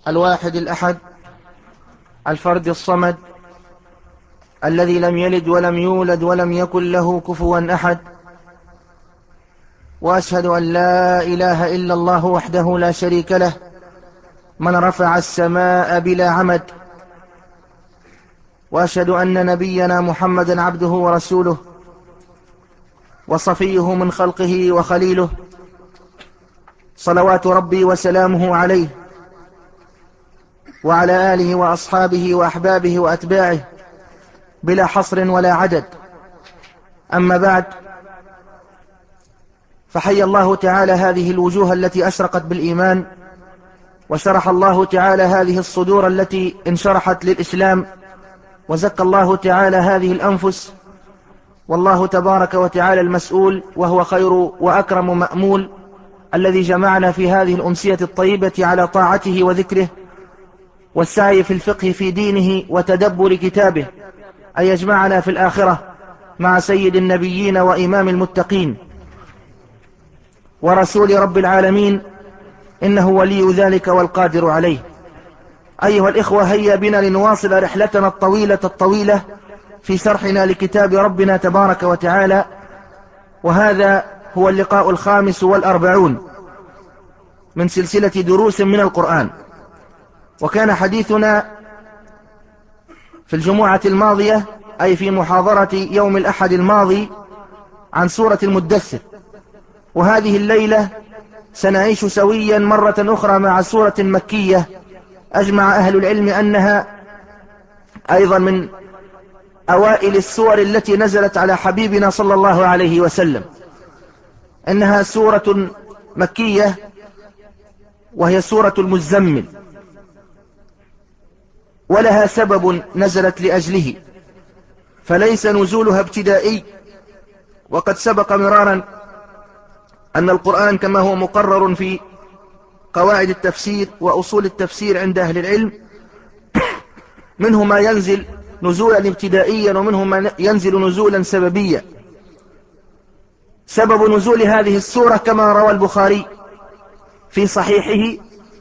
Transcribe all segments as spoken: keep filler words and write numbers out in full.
الواحد الأحد الفرد الصمد الذي لم يلد ولم يولد ولم يكن له كفوا أحد، وأشهد أن لا إله إلا الله وحده لا شريك له من رفع السماء بلا عمد، وأشهد أن نبينا محمدا عبده ورسوله وصفيه من خلقه وخليله، صلوات ربي وسلامه عليه وعلى آله وأصحابه وأحبابه وأتباعه بلا حصر ولا عدد. أما بعد، فحي الله تعالى هذه الوجوه التي أشرقت بالإيمان، وشرح الله تعالى هذه الصدور التي انشرحت للإسلام، وزكى الله تعالى هذه الأنفس، والله تبارك وتعالى المسؤول وهو خير وأكرم مأمول الذي جمعنا في هذه الأمسية الطيبة على طاعته وذكره والسعي في الفقه في دينه وتدبر كتابه، أن يجمعنا في الآخرة مع سيد النبيين وإمام المتقين ورسول رب العالمين، إنه ولي ذلك والقادر عليه. أيها الإخوة، هيا بنا لنواصل رحلتنا الطويلة الطويلة في شرحنا لكتاب ربنا تبارك وتعالى، وهذا هو اللقاء الخامس والأربعون من سلسلة دروس من القرآن. وكان حديثنا في الجمعة الماضية، أي في محاضرة يوم الأحد الماضي، عن سورة المدثر، وهذه الليلة سنعيش سويا مرة أخرى مع سورة مكية أجمع أهل العلم أنها أيضا من أوائل السور التي نزلت على حبيبنا صلى الله عليه وسلم، إنها سورة مكية وهي سورة المزمل، ولها سبب نزلت لأجله، فليس نزولها ابتدائي. وقد سبق مرارا أن القرآن كما هو مقرر في قواعد التفسير وأصول التفسير عند أهل العلم، منه ما ينزل نزولا ابتدائيا ومنه ما ينزل نزولا سببيا. سبب نزول هذه السورة كما روى البخاري في صحيحه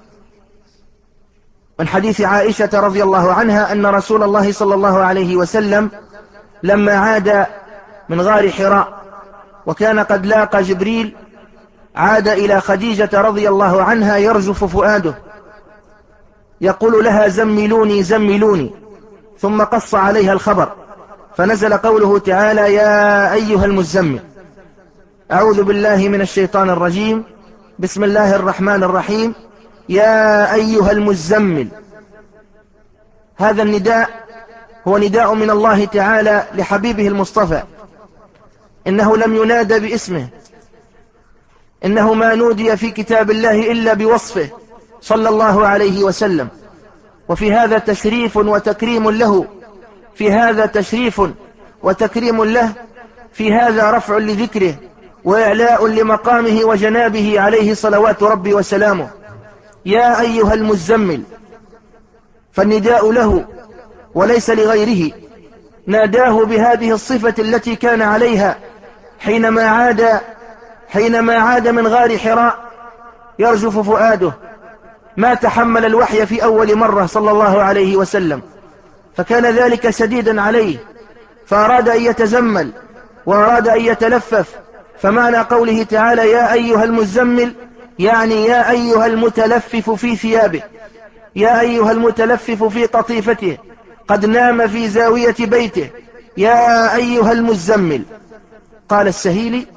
من حديث عائشة رضي الله عنها أن رسول الله صلى الله عليه وسلم لما عاد من غار حراء وكان قد لاقى جبريل، عاد إلى خديجة رضي الله عنها يرجف فؤاده يقول لها زملوني زملوني، ثم قص عليها الخبر، فنزل قوله تعالى يا أيها المزمل. أعوذ بالله من الشيطان الرجيم، بسم الله الرحمن الرحيم، يا أيها المزمل. هذا النداء هو نداء من الله تعالى لحبيبه المصطفى، إنه لم ينادى باسمه، إنه ما نودي في كتاب الله إلا بوصفه صلى الله عليه وسلم، وفي هذا تشريف وتكريم له، في هذا تشريف وتكريم له، في هذا رفع لذكره وإعلاء لمقامه وجنابه عليه صلوات ربي وسلامه. يا أيها المزمل، فالنداء له وليس لغيره، ناداه بهذه الصفة التي كان عليها حينما عاد حينما عاد من غار حراء يرجف فؤاده، ما تحمل الوحي في أول مرة صلى الله عليه وسلم، فكان ذلك شديدا عليه، فأراد أن يتزمل وأراد أن يتلفف. فمعنى قوله تعالى يا أيها المزمل يعني يا أيها المتلفف في ثيابه، يا أيها المتلفف في قطيفته، قد نام في زاوية بيته، يا أيها المزمل. قال السهيلي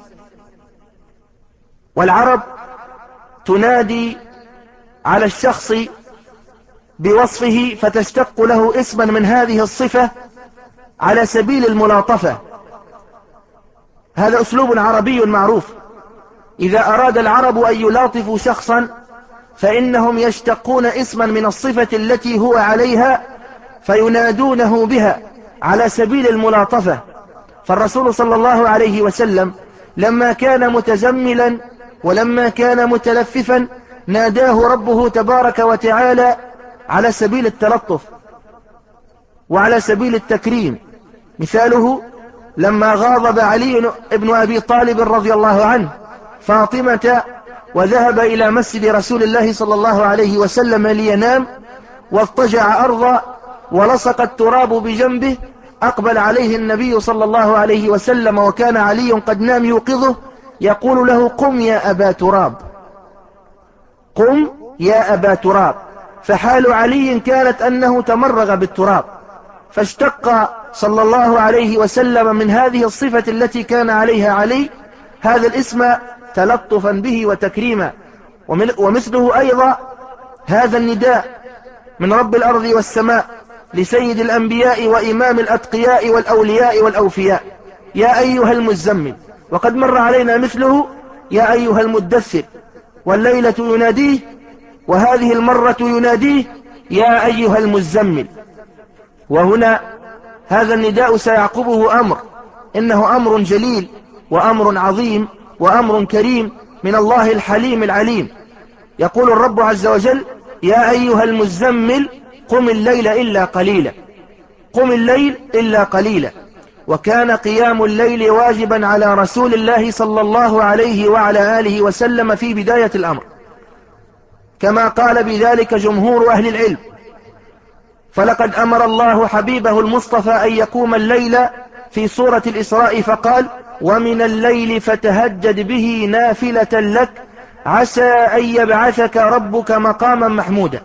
والعرب تنادي على الشخص بوصفه فتشتق له اسما من هذه الصفة على سبيل الملاطفة. هذا أسلوب عربي معروف. إذا أراد العرب أن يلاطفوا شخصا فإنهم يشتقون اسما من الصفة التي هو عليها فينادونه بها على سبيل الملاطفة. فالرسول صلى الله عليه وسلم لما كان متزملا ولما كان متلففا ناداه ربه تبارك وتعالى على سبيل التلطف وعلى سبيل التكريم. مثاله لما غاضب علي بن أبي طالب رضي الله عنه فاطمة وذهب إلى مسجد رسول الله صلى الله عليه وسلم لينام، واضطجع أرضا ولصق التراب بجنبه، أقبل عليه النبي صلى الله عليه وسلم وكان علي قد نام يوقظه، يقول له: قم يا أبا تراب، قم يا أبا تراب. فحال علي كانت أنه تمرغ بالتراب، فاشتق صلى الله عليه وسلم من هذه الصفة التي كان عليها علي هذا الاسم تلطفا به وتكريما. ومثله أيضا هذا النداء من رب الأرض والسماء لسيد الأنبياء وإمام الأتقياء والأولياء والأوفياء: يا أيها المزمل. وقد مر علينا مثله: يا أيها المدثر. والليلة يناديه، وهذه المرة يناديه: يا أيها المزمل. وهنا هذا النداء سيعقبه أمر، إنه أمر جليل وأمر عظيم وأمر كريم من الله الحليم العليم. يقول الرب عز وجل: يا أيها المزمل قم الليل إلا قليلا، قم الليل إلا قليلا. وكان قيام الليل واجبا على رسول الله صلى الله عليه وعلى آله وسلم في بداية الأمر، كما قال بذلك جمهور أهل العلم. فلقد أمر الله حبيبه المصطفى أن يقوم الليل في سورة الإسراء فقال: ومن الليل فتهجد به نافلة لك عسى أن يبعثك ربك مقاما محمودا.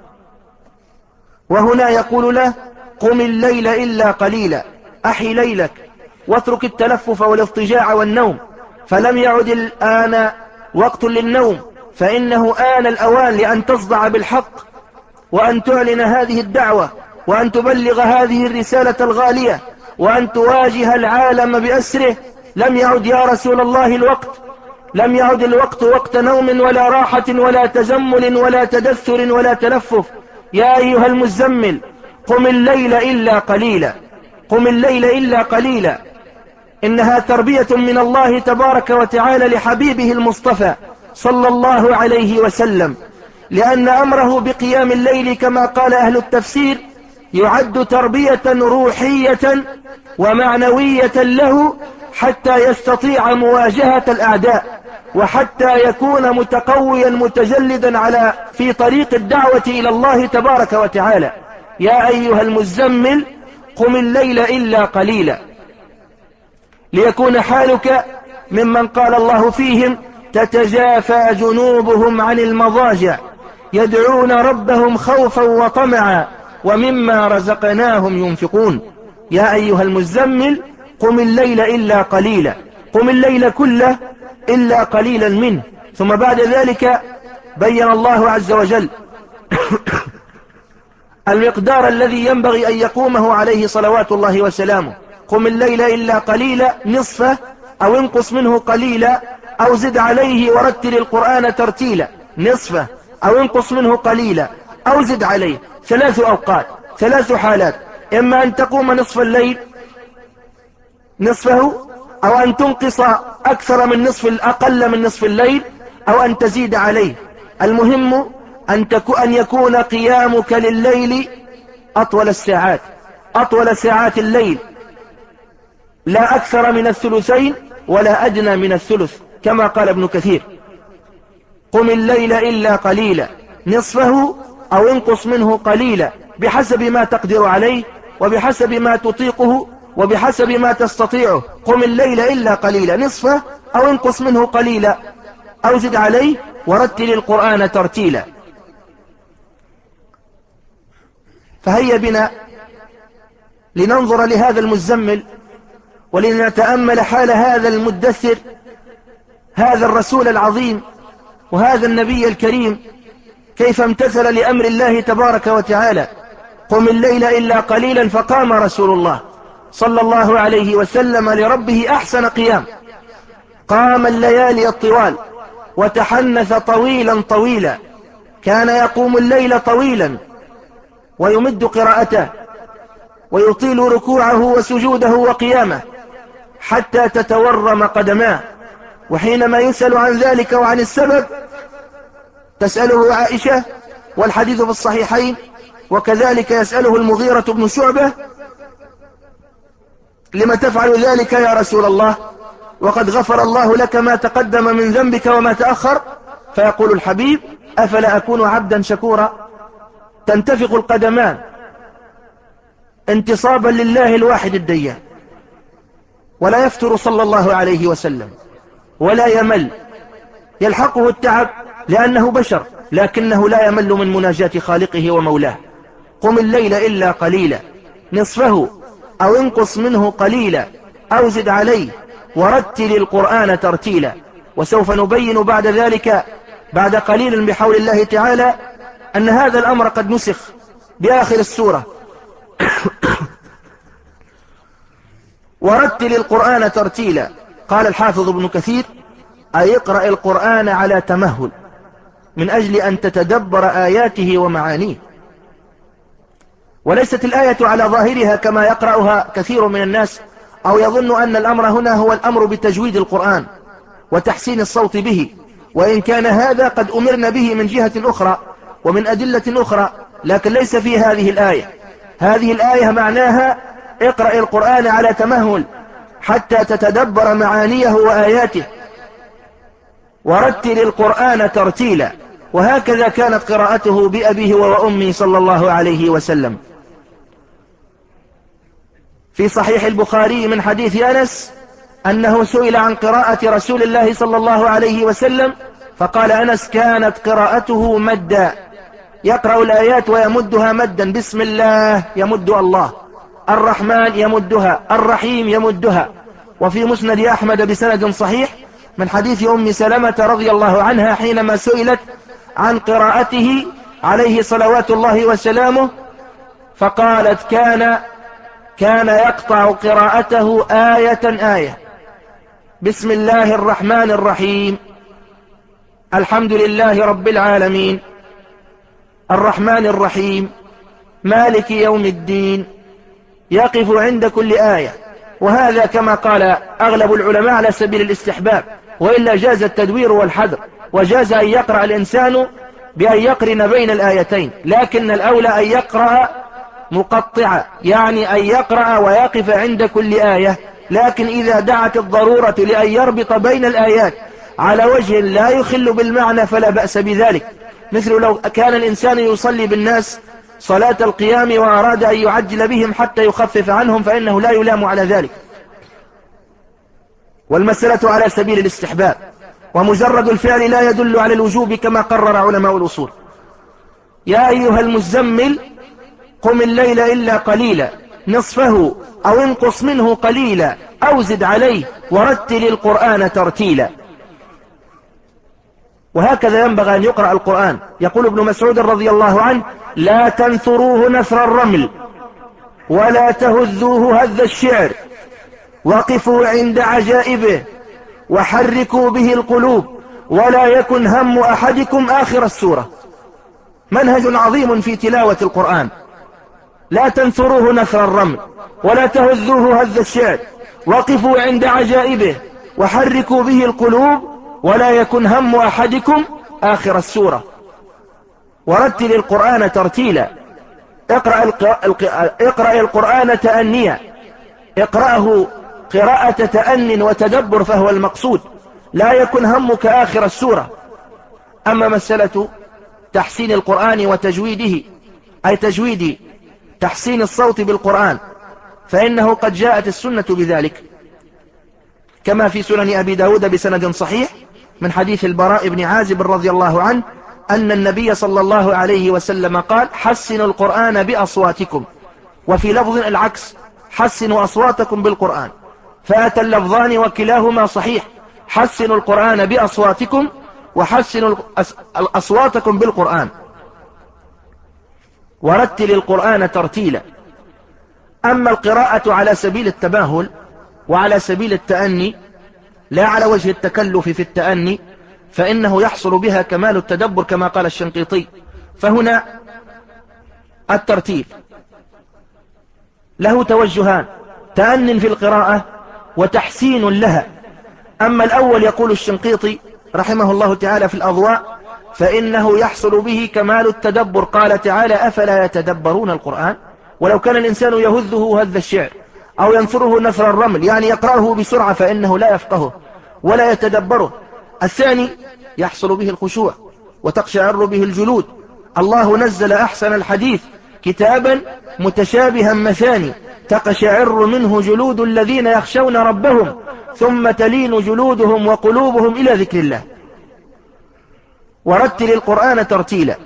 وهنا يقول له: قم الليل إلا قليلا، أحي ليلك واترك التلفف والاضطجاع والنوم. فلم يعد الآن وقت للنوم، فإنه آن الأوان لأن تصدع بالحق، وأن تعلن هذه الدعوة، وأن تبلغ هذه الرسالة الغالية، وأن تواجه العالم بأسره. لم يعد يا رسول الله الوقت، لم يعد الوقت وقت نوم ولا راحة ولا تجمل ولا تدثر ولا تلفف. يا أيها المزمل قم الليل إلا قليلا، قم الليل إلا قليلا. إنها تربية من الله تبارك وتعالى لحبيبه المصطفى صلى الله عليه وسلم، لأن أمره بقيام الليل كما قال أهل التفسير يعد تربية روحية ومعنوية له، حتى يستطيع مواجهة الأعداء، وحتى يكون متقويا متجلدا على في طريق الدعوة إلى الله تبارك وتعالى. يا أيها المزمل قم الليل إلا قليلا، ليكون حالك ممن قال الله فيهم: تتجافى جنوبهم عن المضاجع يدعون ربهم خوفا وطمعا ومما رزقناهم ينفقون. يا أيها المزمل قم الليل إلا قليلا، قم الليل كله إلا قليلا منه. ثم بعد ذلك بين الله عز وجل المقدار الذي ينبغي أن يقومه عليه صلوات الله وسلامه: قم الليل إلا قليلا، نصفه أو انقص منه قليلا أو زد عليه ورتل القرآن ترتيلا. نصفه أو انقص منه قليلا أو زد عليه. ثلاث أوقات، ثلاث حالات: إما أن تقوم نصف الليل نصفه، أو أن تنقص أكثر من نصف أقل من نصف الليل، أو أن تزيد عليه. المهم أن, أن يكون قيامك لليل أطول الساعات، أطول ساعات الليل، لا أكثر من الثلثين ولا أدنى من الثلث، كما قال ابن كثير: قم الليل إلا قليلا، نصفه أو انقص منه قليلا، بحسب ما تقدر عليه وبحسب ما تطيقه وبحسب ما تستطيعه. قم الليل إلا قليلا، نصفه أو انقص منه قليلا أو زد عليه ورتل القرآن ترتيلا. فهيا بنا لننظر لهذا المزمل ولنتأمل حال هذا المدثر، هذا الرسول العظيم وهذا النبي الكريم، كيف امتثل لأمر الله تبارك وتعالى: قم الليل إلا قليلا. فقام رسول الله صلى الله عليه وسلم لربه أحسن قيام، قام الليالي الطوال وتحنث طويلا طويلا، كان يقوم الليل طويلا ويمد قراءته ويطيل ركوعه وسجوده وقيامه حتى تتورم قدماه. وحينما يسأل عن ذلك وعن السبب تسأله عائشة، والحديث في الصحيحين، وكذلك يسأله المغيرة بن شعبة: لما تفعل ذلك يا رسول الله وقد غفر الله لك ما تقدم من ذنبك وما تأخر؟ فيقول الحبيب أفلا أكون عبدا شكورا؟ تنتفق القدمان انتصابا لله الواحد الديان، ولا يفتر صلى الله عليه وسلم ولا يمل، يلحقه التعب لأنه بشر، لكنه لا يمل من مناجاة خالقه ومولاه. قم الليل إلا قليلا نصفه أو انقص منه قليلا أو زد عليه ورتل القرآن ترتيلا. وسوف نبين بعد ذلك بعد قليل بحول الله تعالى أن هذا الأمر قد نسخ بآخر السورة. ورتل القرآن ترتيلا. قال الحافظ ابن كثير أي اقرأ القرآن على تمهل من أجل أن تتدبر آياته ومعانيه، وليست الآية على ظاهرها كما يقرأها كثير من الناس أو يظن أن الأمر هنا هو الأمر بتجويد القرآن وتحسين الصوت به، وإن كان هذا قد أمرنا به من جهة أخرى ومن أدلة أخرى، لكن ليس في هذه الآية. هذه الآية معناها اقرأ القرآن على تمهل حتى تتدبر معانيه وآياته، ورتل القرآن ترتيلا. وهكذا كانت قراءته بأبيه وأمي صلى الله عليه وسلم. في صحيح البخاري من حديث أنس أنه سئل عن قراءة رسول الله صلى الله عليه وسلم فقال أنس كانت قراءته مدا، يقرأ الآيات ويمدها مدا، بسم الله يمد الله، الرحمن يمدها، الرحيم يمدها. وفي مسند أحمد بسند صحيح من حديث أم سلمة رضي الله عنها حينما سئلت عن قراءته عليه صلوات الله وسلامه فقالت كان كان يقطع قراءته آية آية، بسم الله الرحمن الرحيم، الحمد لله رب العالمين، الرحمن الرحيم، مالك يوم الدين، يقف عند كل آية. وهذا كما قال أغلب العلماء على سبيل الاستحباب، وإلا جاز التدوير والحذر، وجاز أن يقرأ الإنسان بأن يقرن بين الآيتين، لكن الأولى أن يقرأ مقطعا، يعني أن يقرأ ويقف عند كل آية. لكن إذا دعت الضرورة لأن يربط بين الآيات على وجه لا يخل بالمعنى فلا بأس بذلك، مثل لو كان الإنسان يصلي بالناس صلاة القيام وأراد أن يعجل بهم حتى يخفف عنهم فإنه لا يلام على ذلك، والمسألة على سبيل الاستحباب، ومجرد الفعل لا يدل على الوجوب كما قرر علماء الأصول. يا أيها المزمل قم الليل إلا قليلا نصفه أو انقص منه قليلا أو زد عليه ورتل القرآن ترتيلا. وهكذا ينبغي أن يقرأ القرآن. يقول ابن مسعود رضي الله عنه لا تنثروه نثر الرمل ولا تهذوه هذ الشعر، وقفوا عند عجائبه وحركوا به القلوب ولا يكن هم أحدكم آخر السورة. منهج عظيم في تلاوة القرآن. لا تنثروه نثر الرمل ولا تهذوه هذ الشعر، وقفوا عند عجائبه وحركوا به القلوب ولا يكن هم أحدكم آخر السورة. ورتل القرآن ترتيلا. اقرأ, اقرأ القرآن تأنيا، اقرأه قراءة تأن وتدبر فهو المقصود، لا يكن همك آخر السورة. أما مسألة تحسين القرآن وتجويده، أي تجويد تحسين الصوت بالقرآن، فإنه قد جاءت السنة بذلك كما في سنن أبي داود بسند صحيح من حديث البراء بن عازب رضي الله عنه أن النبي صلى الله عليه وسلم قال حسنوا القرآن بأصواتكم، وفي لفظ العكس حسنوا أصواتكم بالقرآن، فأتى اللفظان وكلاهما صحيح، حسنوا القرآن بأصواتكم وحسنوا أصواتكم بالقرآن. ورتل القرآن ترتيلا. أما القراءة على سبيل التباهل وعلى سبيل التأني لا على وجه التكلف في التأني فإنه يحصل بها كمال التدبر كما قال الشنقيطي. فهنا الترتيل له توجهان، تأن في القراءة وتحسين لها. أما الأول يقول الشنقيطي رحمه الله تعالى في الأضواء فإنه يحصل به كمال التدبر. قال تعالى أفلا يتدبرون القرآن. ولو كان الإنسان يهذه هذ الشعر أو ينثره نثر الرمل يعني يقرأه بسرعة فإنه لا يفقهه ولا يتدبره. الثاني يحصل به الخشوع وتقشعر به الجلود. الله نزل أحسن الحديث كتابا متشابها مثاني تقشعر منه جلود الذين يخشون ربهم ثم تلين جلودهم وقلوبهم إلى ذكر الله. ورتل القرآن ترتيلا.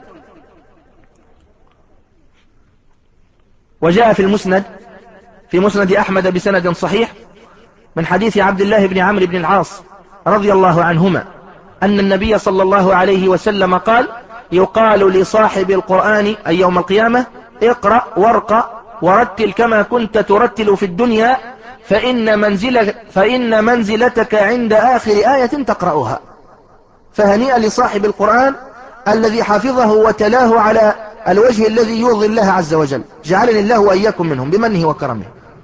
وجاء في المسند في مسند أحمد بسند صحيح من حديث عبد الله بن عمرو بن العاص رضي الله عنهما أن النبي صلى الله عليه وسلم قال: يقال لصاحب القرآن أي يوم القيامة: اقرأ وارقى ورتل كما كنت ترتل في الدنيا فإن, منزل فإن منزلتك عند آخر آية تقرأها. فهنيئا لصاحب القرآن الذي حفظه وتلاه على الوجه الذي يرضي الله عز وجل. جعلني الله وإياكم منهم بمنه وكرمه.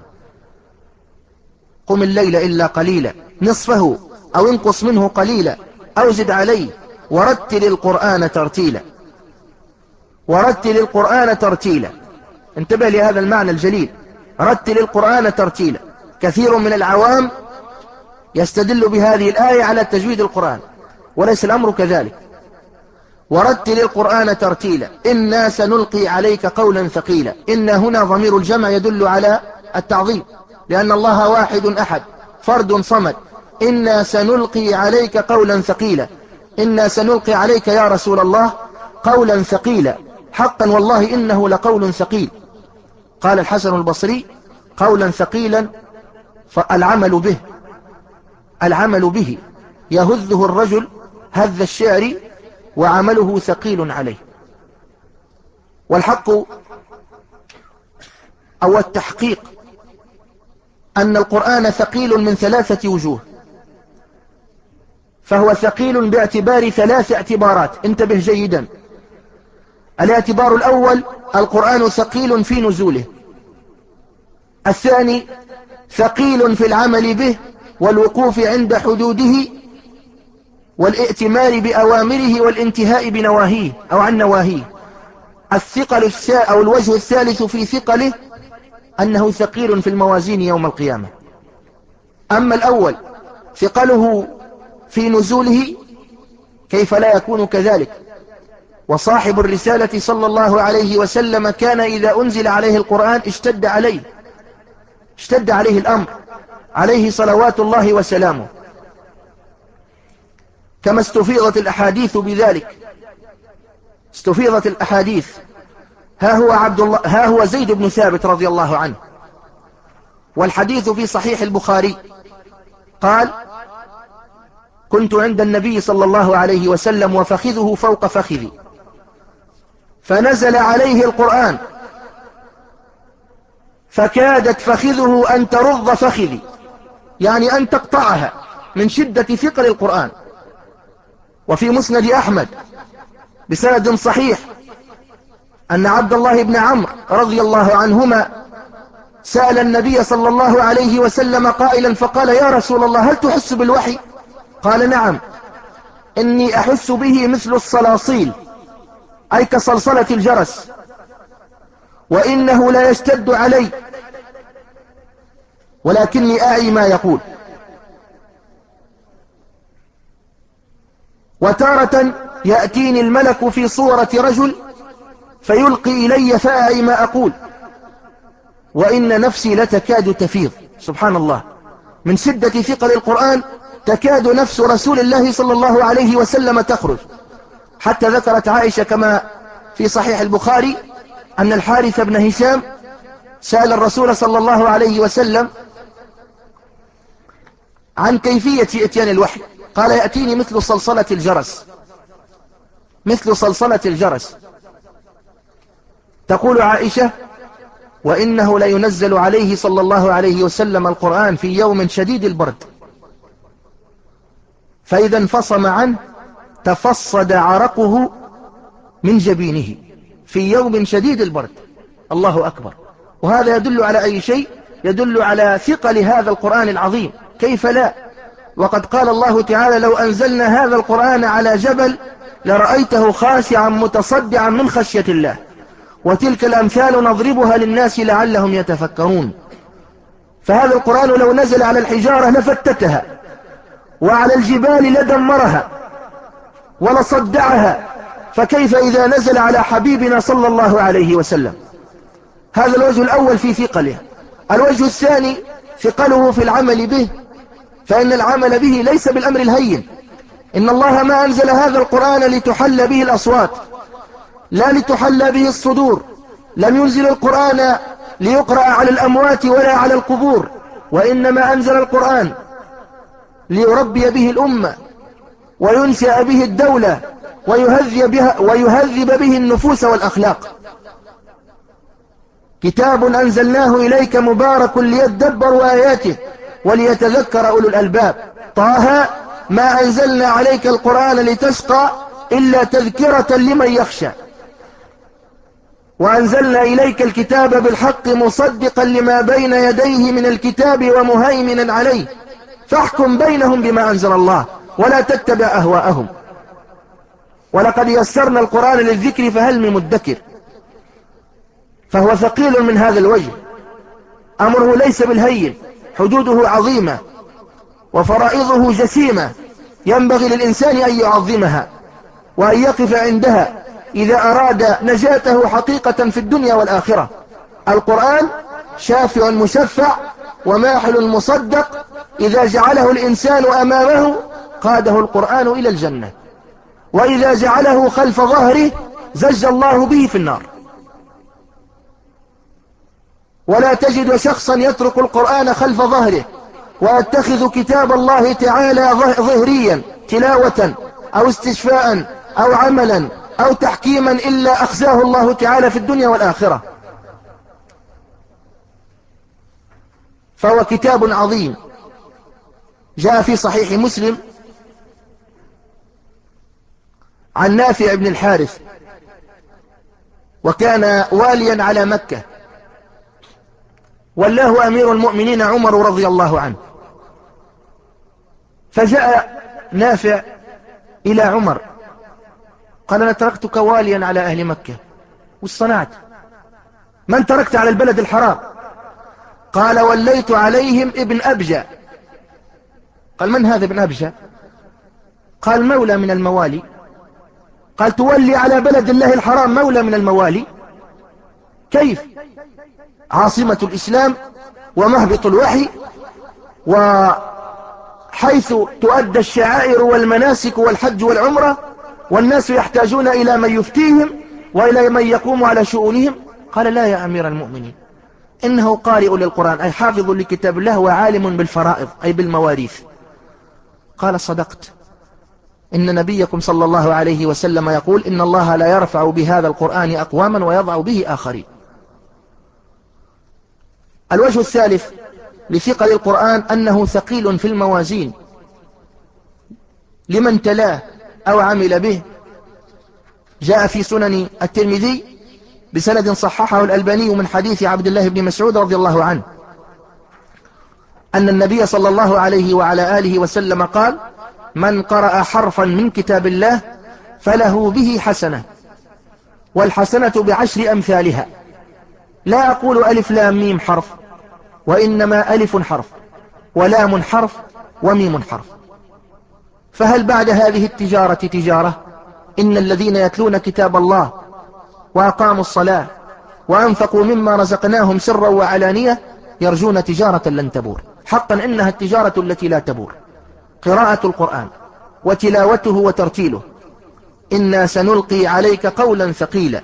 قم الليل إلا قليلا نصفه أو انقص منه قليلا أو زد عليه ورتل القرآن ترتيلا. ورتل القرآن ترتيلا. انتبه لهذا المعنى الجليل، رتل القرآن ترتيلا. كثير من العوام يستدل بهذه الآية على تجويد القرآن، وليس الأمر كذلك. ورتل القرآن ترتيلا. إنا سنلقي عليك قولا ثقيلا. إن هنا ضمير الجمع يدل على التعظيم، لأن الله واحد أحد فرد صمد. إنا سنلقي عليك قولا ثقيلا. إنا سنلقي عليك يا رسول الله قولا ثقيلا. حقا والله إنه لقول ثقيل. قال الحسن البصري: قولا ثقيلا فالعمل به العمل به يهذه الرجل هذ الشعر وعمله ثقيل عليه. والحق أو التحقيق أن القرآن ثقيل من ثلاثة وجوه. فهو ثقيل باعتبار ثلاث اعتبارات، انتبه جيدا. الاعتبار الأول: القرآن ثقيل في نزوله. الثاني: ثقيل في العمل به والوقوف عند حدوده والائتمار بأوامره والانتهاء بنواهيه أو عن نواهيه. الثقل أو الوجه الثالث في ثقله أنه ثقيل في الموازين يوم القيامة. أما الأول ثقله في نزوله كيف لا يكون كذلك؟ وصاحب الرسالة صلى الله عليه وسلم كان إذا أنزل عليه القرآن اشتد عليه اشتد عليه الأمر عليه صلوات الله وسلامه، كما استفيضت الأحاديث بذلك. استفيضت الأحاديث. ها هو عبد الله ها هو زيد بن ثابت رضي الله عنه، والحديث في صحيح البخاري، قال: كنت عند النبي صلى الله عليه وسلم وفخذه فوق فخذي فنزل عليه القرآن فكادت فخذه أن ترض فخذي، يعني أن تقطعها من شدة ثقل القرآن. وفي مسند أحمد بسند صحيح أن عبد الله بن عمرو رضي الله عنهما سأل النبي صلى الله عليه وسلم قائلا فقال: يا رسول الله هل تحس بالوحي؟ قال: نعم، إني أحس به مثل الصلاصيل أي كصلصلة الجرس، وإنه لا يشتد علي ولكني أعي ما يقول. وتارة يأتيني الملك في صورة رجل فيلقي إلي فأعي ما أقول، وإن نفسي لتكاد تفيض. سبحان الله، من شدة ثقل القرآن تكاد نفس رسول الله صلى الله عليه وسلم تخرج. حتى ذكرت عائشة كما في صحيح البخاري أن الحارث بن هشام سأل الرسول صلى الله عليه وسلم عن كيفية إتيان الوحي، قال: يأتيني مثل صلصلة الجرس مثل صلصلة الجرس. تقول عائشة: وإنه لينزل عليه صلى الله عليه وسلم القرآن في يوم شديد البرد، فإذا انفصم عنه تفصد عرقه من جبينه في يوم شديد البرد. الله أكبر. وهذا يدل على أي شيء؟ يدل على ثقل هذا القرآن العظيم. كيف لا؟ وقد قال الله تعالى: لو أنزلنا هذا القرآن على جبل لرأيته خاشعا متصدعا من خشية الله. وتلك الأمثال نضربها للناس لعلهم يتفكرون. فهذا القرآن لو نزل على الحجارة لفتتها، وعلى الجبال لدمرها. ولصدعها، فكيف إذا نزل على حبيبنا صلى الله عليه وسلم؟ هذا الوجه الأول في ثقله. الوجه الثاني ثقله في العمل به، فإن العمل به ليس بالأمر الهين. إن الله ما أنزل هذا القرآن لتحل به الأصوات، لا لتحل به الصدور. لم ينزل القرآن ليقرأ على الأموات ولا على القبور، وإنما أنزل القرآن ليربي به الأمة وينشأ به الدولة ويهذب, بها ويهذب به النفوس والأخلاق. كتاب أنزلناه إليك مبارك ليدبروا آياته وليتذكر أولو الألباب. طه ما أنزلنا عليك القرآن لتشقى إلا تذكرة لمن يخشى، وأنزلنا إليك الكتاب بالحق مصدقا لما بين يديه من الكتاب ومهيمنا عليه، فاحكم بينهم بما أنزل الله ولا تتبع أهواءهم. ولقد يسرنا القرآن للذكر فهل من مدكر. فهو ثقيل من هذا الوجه، أمره ليس بالهين، حدوده عظيمة وفرائضه جسيمة، ينبغي للإنسان أن يعظمها وأن يقف عندها إذا أراد نجاته حقيقة في الدنيا والآخرة. القرآن شافع مشفع وماحل مصدق، إذا جعله الإنسان أمامه قاده القرآن إلى الجنة، وإذا جعله خلف ظهره زج الله به في النار. ولا تجد شخصا يترك القرآن خلف ظهره ويتخذ كتاب الله تعالى ظهريا تلاوة أو استشفاء أو عملا أو تحكيما إلا أخزاه الله تعالى في الدنيا والآخرة. فهو كتاب عظيم. جاء في صحيح مسلم عن نافع بن الحارث، وكان واليا على مكة، والله أمير المؤمنين عمر رضي الله عنه. فجاء نافع إلى عمر قال: أنا تركتك واليا على أهل مكة، وش صنعت؟ من تركت على البلد الحرام؟ قال: وليت عليهم ابن أبجة. قال: من هذا ابن أبجة؟ قال: مولى من الموالي. قال: تولي على بلد الله الحرام مولى من الموالي؟ كيف؟ عاصمة الإسلام ومهبط الوحي، وحيث تؤدى الشعائر والمناسك والحج والعمرة، والناس يحتاجون إلى من يفتيهم وإلى من يقوم على شؤونهم. قال: لا يا أمير المؤمنين، إنه قارئ للقرآن، أي حافظ لكتاب الله وعالم بالفرائض أي بالمواريث. قال: صدقت، إن نبيكم صلى الله عليه وسلم يقول: إن الله لا يرفع بهذا القرآن أقواما ويضع به آخرين. الوجه الثالث لثقل القرآن أنه ثقيل في الموازين لمن تلاه أو عمل به. جاء في سنن الترمذي بسند صححه الألباني من حديث عبد الله بن مسعود رضي الله عنه أن النبي صلى الله عليه وعلى آله وسلم قال: من قرأ حرفا من كتاب الله فله به حسنة، والحسنة بعشر أمثالها. لا أقول ألف لام ميم حرف، وإنما ألف حرف ولام حرف وميم حرف. فهل بعد هذه التجارة تجارة؟ إن الذين يتلون كتاب الله وأقاموا الصلاة وأنفقوا مما رزقناهم سرا وعلانية يرجون تجارة لن تبور. حقا إنها التجارة التي لا تبور، قراءة القرآن وتلاوته وترتيله. إنا سنلقي عليك قولا ثقيلا.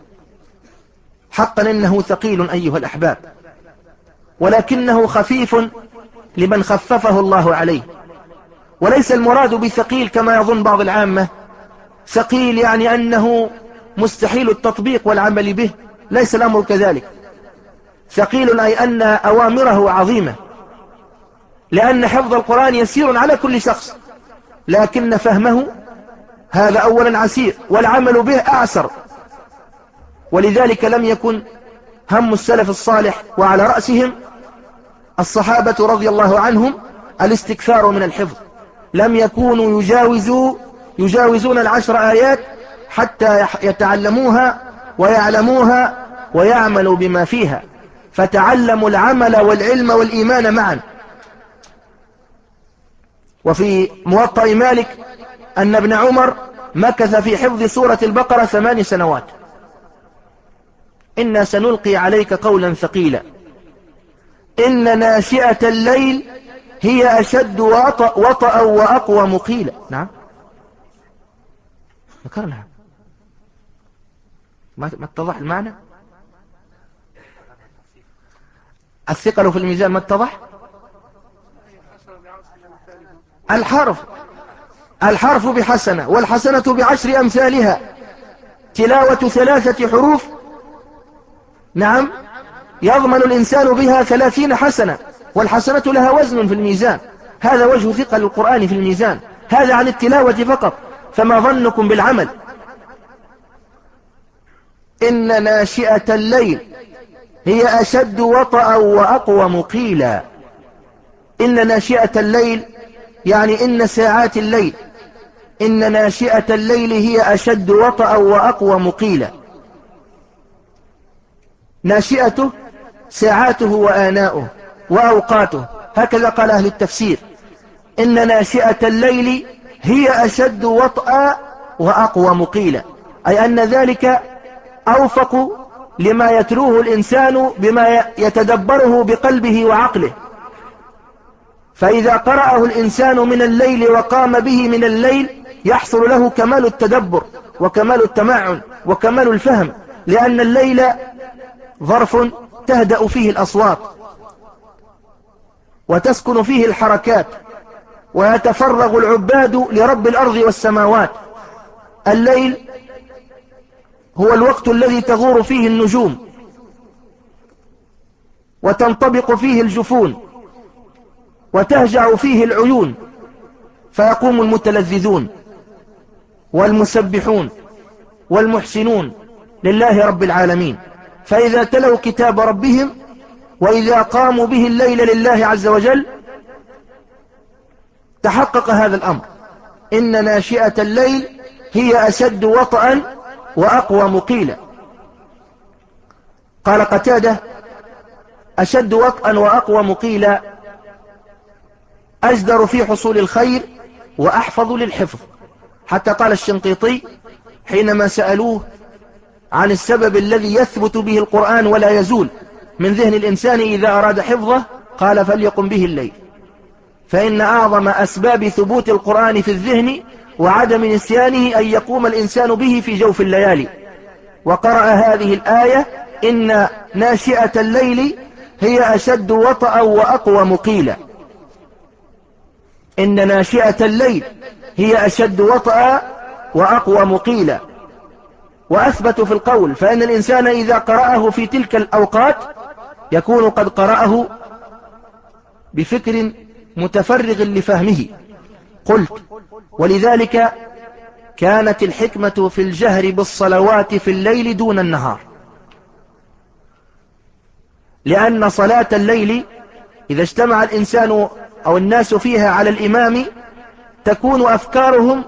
حقا إنه ثقيل أيها الأحباب، ولكنه خفيف لمن خففه الله عليه. وليس المراد بثقيل كما يظن بعض العامة، ثقيل يعني أنه مستحيل التطبيق والعمل به، ليس الأمر كذلك. ثقيل أي أن أوامره عظيمة، لأن حفظ القرآن يسير على كل شخص، لكن فهمه هذا أولا عسير، والعمل به أعسر. ولذلك لم يكن هم السلف الصالح وعلى رأسهم الصحابة رضي الله عنهم الاستكثار من الحفظ. لم يكونوا يجاوزوا يجاوزون العشر آيات حتى يتعلموها ويعلموها ويعملوا بما فيها، فتعلموا العمل والعلم والإيمان معا. وفي موطأ مالك أن ابن عمر مكث في حفظ سورة البقرة ثمان سنوات. إنا سنلقي عليك قولا ثقيلا إن ناشئة الليل هي أشد وطأ, وطأ وأقوى مقيلا. نعم ذكرنا ما اتضح المعنى. الثقل في الميزان ما اتضح. الحرف الحرف بحسنة والحسنة بعشر أمثالها، تلاوة ثلاثة حروف نعم يضمن الإنسان بها ثلاثين حسنة، والحسنة لها وزن في الميزان. هذا وجه ثقل القرآن في الميزان، هذا عن التلاوة فقط، فما ظنكم بالعمل. إن ناشئة الليل هي أشد وطأ وأقوى مقيلا. إن ناشئة الليل يعني إن ساعات الليل، إن ناشئة الليل هي أشد وطأ وأقوى مقيلا. ناشئته ساعاته وآناؤه وأوقاته، هكذا قال أهل التفسير. إن ناشئة الليل هي أشد وطأ وأقوى مقيلا، أي أن ذلك أوفق لما يتلوه الإنسان بما يتدبره بقلبه وعقله. فإذا قرأه الإنسان من الليل وقام به من الليل يحصل له كمال التدبر وكمال التمعن وكمال الفهم، لأن الليل ظرف تهدأ فيه الأصوات وتسكن فيه الحركات ويتفرغ العباد لرب الأرض والسماوات. الليل هو الوقت الذي تغور فيه النجوم وتنطبق فيه الجفون وتهجع فيه العيون، فيقوم المتلذذون والمسبحون والمحسنون لله رب العالمين. فإذا تلوا كتاب ربهم وإذا قاموا به الليل لله عز وجل تحقق هذا الأمر. إن ناشئة الليل هي أشد وطئا وأقوى مقيلا. قال قتادة أشد وطئا وأقوى مقيلا أجدر في حصول الخير وأحفظ للحفظ. حتى قال الشنقيطي حينما سألوه عن السبب الذي يثبت به القرآن ولا يزول من ذهن الإنسان إذا أراد حفظه، قال فليقم به الليل، فإن أعظم أسباب ثبوت القرآن في الذهن وعدم نسيانه أن يقوم الإنسان به في جوف الليالي. وقرأ هذه الآية إن ناشئة الليل هي أشد وطأ وأقوى مقيلا. إن ناشئة الليل هي أشد وطأ وأقوى مقيلا. وأثبت في القول، فإن الإنسان إذا قرأه في تلك الأوقات يكون قد قرأه بفكر متفرغ لفهمه. قلت ولذلك كانت الحكمة في الجهر بالصلوات في الليل دون النهار، لأن صلاة الليل إذا اجتمع الإنسان أو الناس فيها على الإمام تكون أفكارهم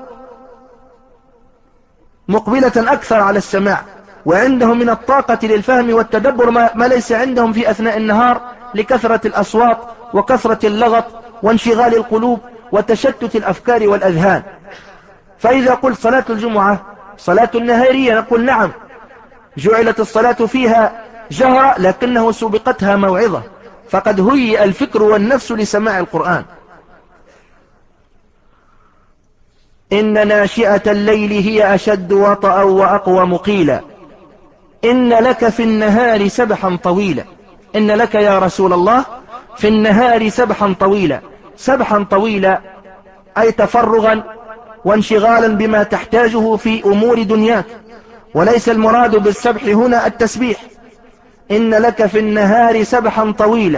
مقبلة أكثر على السماع، وعندهم من الطاقة للفهم والتدبر ما ليس عندهم في أثناء النهار لكثرة الأصوات وكثرة اللغط وانشغال القلوب وتشتت الأفكار والأذهان. فإذا قلت صلاة الجمعة صلاة نهارية نقول نعم، جعلت الصلاة فيها جهرة لكنه سبقتها موعظة، فقد هيئ الفكر والنفس لسماع القرآن. إن ناشئة الليل هي أشد وطأ وأقوى مقيلا. إن لك في النهار سبحا طويلا. إن لك يا رسول الله في النهار سبحا طويلا. سبحا طويلا أي تفرغا وانشغالا بما تحتاجه في أمور دنياك، وليس المراد بالسبح هنا التسبيح. إن لك في النهار سبحا طويلا،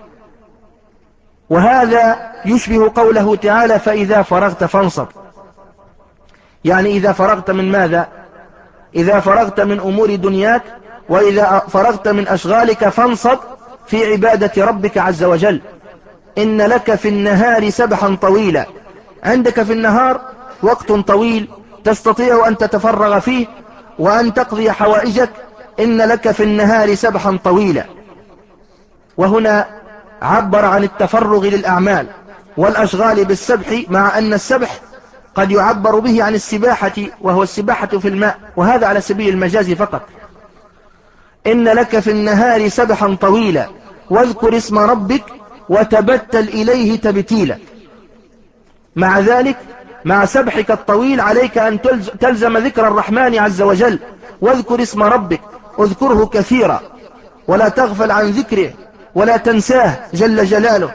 وهذا يشبه قوله تعالى فإذا فرغت فانصب. يعني إذا فرغت من ماذا؟ إذا فرغت من أمور دنياك وإذا فرغت من أشغالك فانصب في عبادة ربك عز وجل. إن لك في النهار سبحا طويلا، عندك في النهار وقت طويل تستطيع أن تتفرغ فيه وأن تقضي حوائجك. إن لك في النهار سبحا طويلا، وهنا عبر عن التفرغ للأعمال والأشغال بالسبح، مع أن السبح قد يعبر به عن السباحة وهو السباحة في الماء، وهذا على سبيل المجاز فقط. إن لك في النهار سبحا طويلا واذكر اسم ربك وتبتل إليه تبتيلا. مع ذلك مع سبحك الطويل عليك أن تلزم ذكر الرحمن عز وجل، واذكر اسم ربك، اذكره كثيرا ولا تغفل عن ذكره ولا تنساه جل جلاله.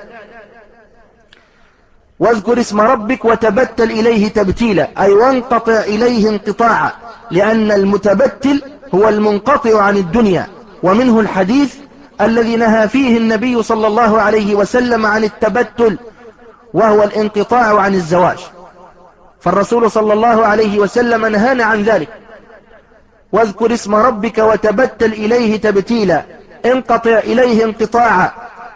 واذكر اسم ربك وتبتل إليه تبتيلا، أي وانقطع إليه انقطاعا، لأن المتبتل هو المنقطع عن الدنيا. ومنه الحديث الذي نهى فيه النبي صلى الله عليه وسلم عن التبتل، وهو الانقطاع عن الزواج. فالرسول صلى الله عليه وسلم نهانا عن ذلك. واذكر اسم ربك وتبتل إليه تبتيلا، انقطع إليه انقطاعا.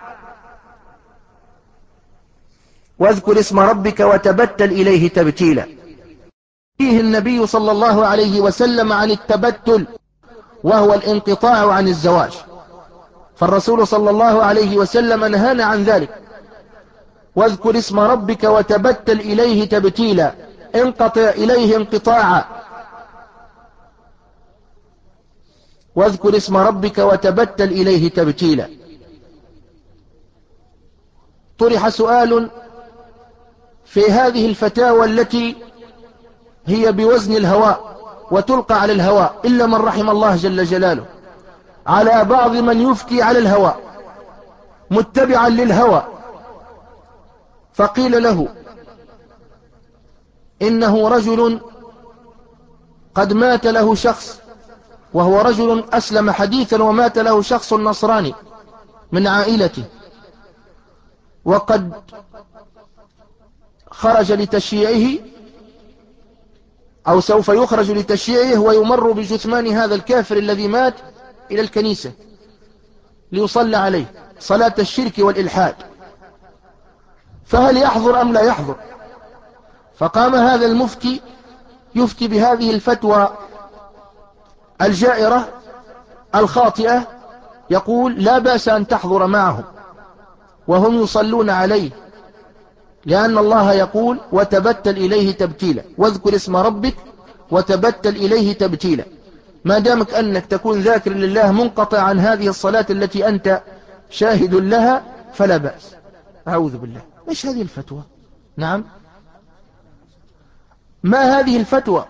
واذكر اسم ربك وتبتل إليه تبتيلا. فيه النبي صلى الله عليه وسلم عن التبتل، وهو الانقطاع عن الزواج. فالرسول صلى الله عليه وسلم نهانا عن ذلك. واذكر اسم ربك وتبتل إليه تبتيلا، انقطع إليه انقطاعا. واذكر اسم ربك وتبتل إليه تبتيلا. طرح سؤال في هذه الفتاوى التي هي بوزن الهواء وتلقى على الهواء إلا من رحم الله جل جلاله، على بعض من يفتي على الهواء متبعا للهوى. فقيل له إنه رجل قد مات له شخص، وهو رجل أسلم حديثا، ومات له شخص نصراني من عائلته، وقد خرج لتشييعه أو سوف يخرج لتشييعه، ويمر بجثمان هذا الكافر الذي مات إلى الكنيسة ليصلى عليه صلاة الشرك والإلحاد، فهل يحضر أم لا يحضر؟ فقام هذا المفتي يفتي بهذه الفتوى الجائرة الخاطئة، يقول لا بأس أن تحضر معهم وهم يصلون عليه، لأن الله يقول وتبتل إليه تبتيلا، واذكر اسم ربك وتبتل إليه تبتيلا. ما دامك أنك تكون ذاكر لله منقطع عن هذه الصلاة التي أنت شاهد لها فلا بأس. أعوذ بالله، إيش هذه الفتوى؟ نعم، ما هذه الفتوى؟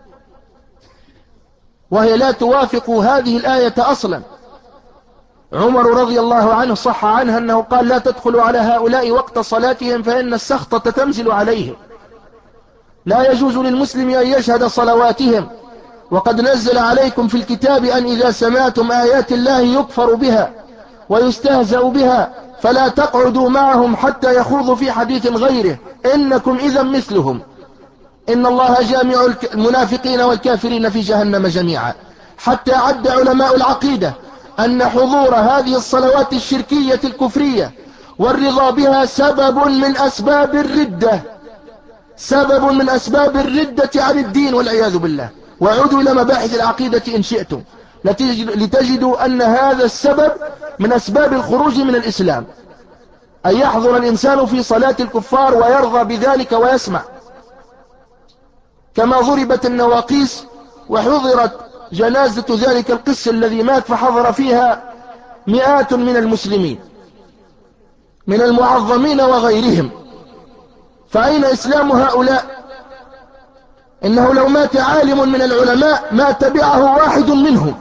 وهي لا توافق هذه الآية أصلا. عمر رضي الله عنه صح عنه أنه قال لا تدخلوا على هؤلاء وقت صلاتهم فإن السخطة تنزل عليهم. لا يجوز للمسلم أن يشهد صلواتهم، وقد نزل عليكم في الكتاب أن إذا سمعتم آيات الله يكفر بها ويستهزأ بها فلا تقعدوا معهم حتى يخوضوا في حديث غيره إنكم إذا مثلهم، إن الله جامع المنافقين والكافرين في جهنم جميعا. حتى عد علماء العقيدة أن حضور هذه الصلوات الشركية الكفرية والرضا بها سبب من أسباب الردة، سبب من أسباب الردة عن الدين والعياذ بالله. وعودوا إلى مباحث العقيدة إن شئتم لتجدوا أن هذا السبب من أسباب الخروج من الإسلام، أن يحضر الإنسان في صلاة الكفار ويرضى بذلك ويسمع، كما ضربت النواقيس وحضرت جنازة ذلك القس الذي مات فحضر فيها مئات من المسلمين من المعظمين وغيرهم. فأين إسلام هؤلاء؟ إنه لو مات عالم من العلماء ما تبعه واحد منهم.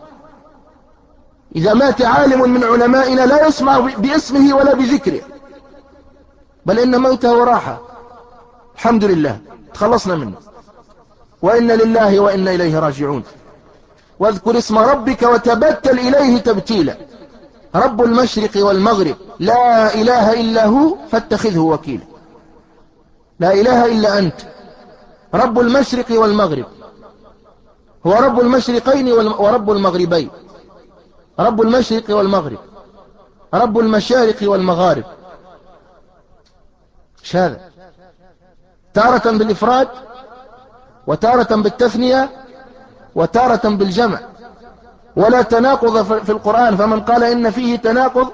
إذا مات عالم من علمائنا لا يسمع باسمه ولا بذكره، بل إن موته راحة، الحمد لله تخلصنا منه، وإن لله وإنا إليه راجعون. واذكر اسم ربك وتبتل إليه تبتيلا. رب المشرق والمغرب لا إله إلا هو فاتخذه وكيلا. لا إله إلا أنت، رب المشرق والمغرب، هو رب المشرقين ورب المغربين، رب المشرق والمغرب، رب المشارق والمغارب. ايش هذا؟ تارة بالإفراد وتارة بالتثنية وتارة بالجمع، ولا تناقض في القرآن. فمن قال إن فيه تناقض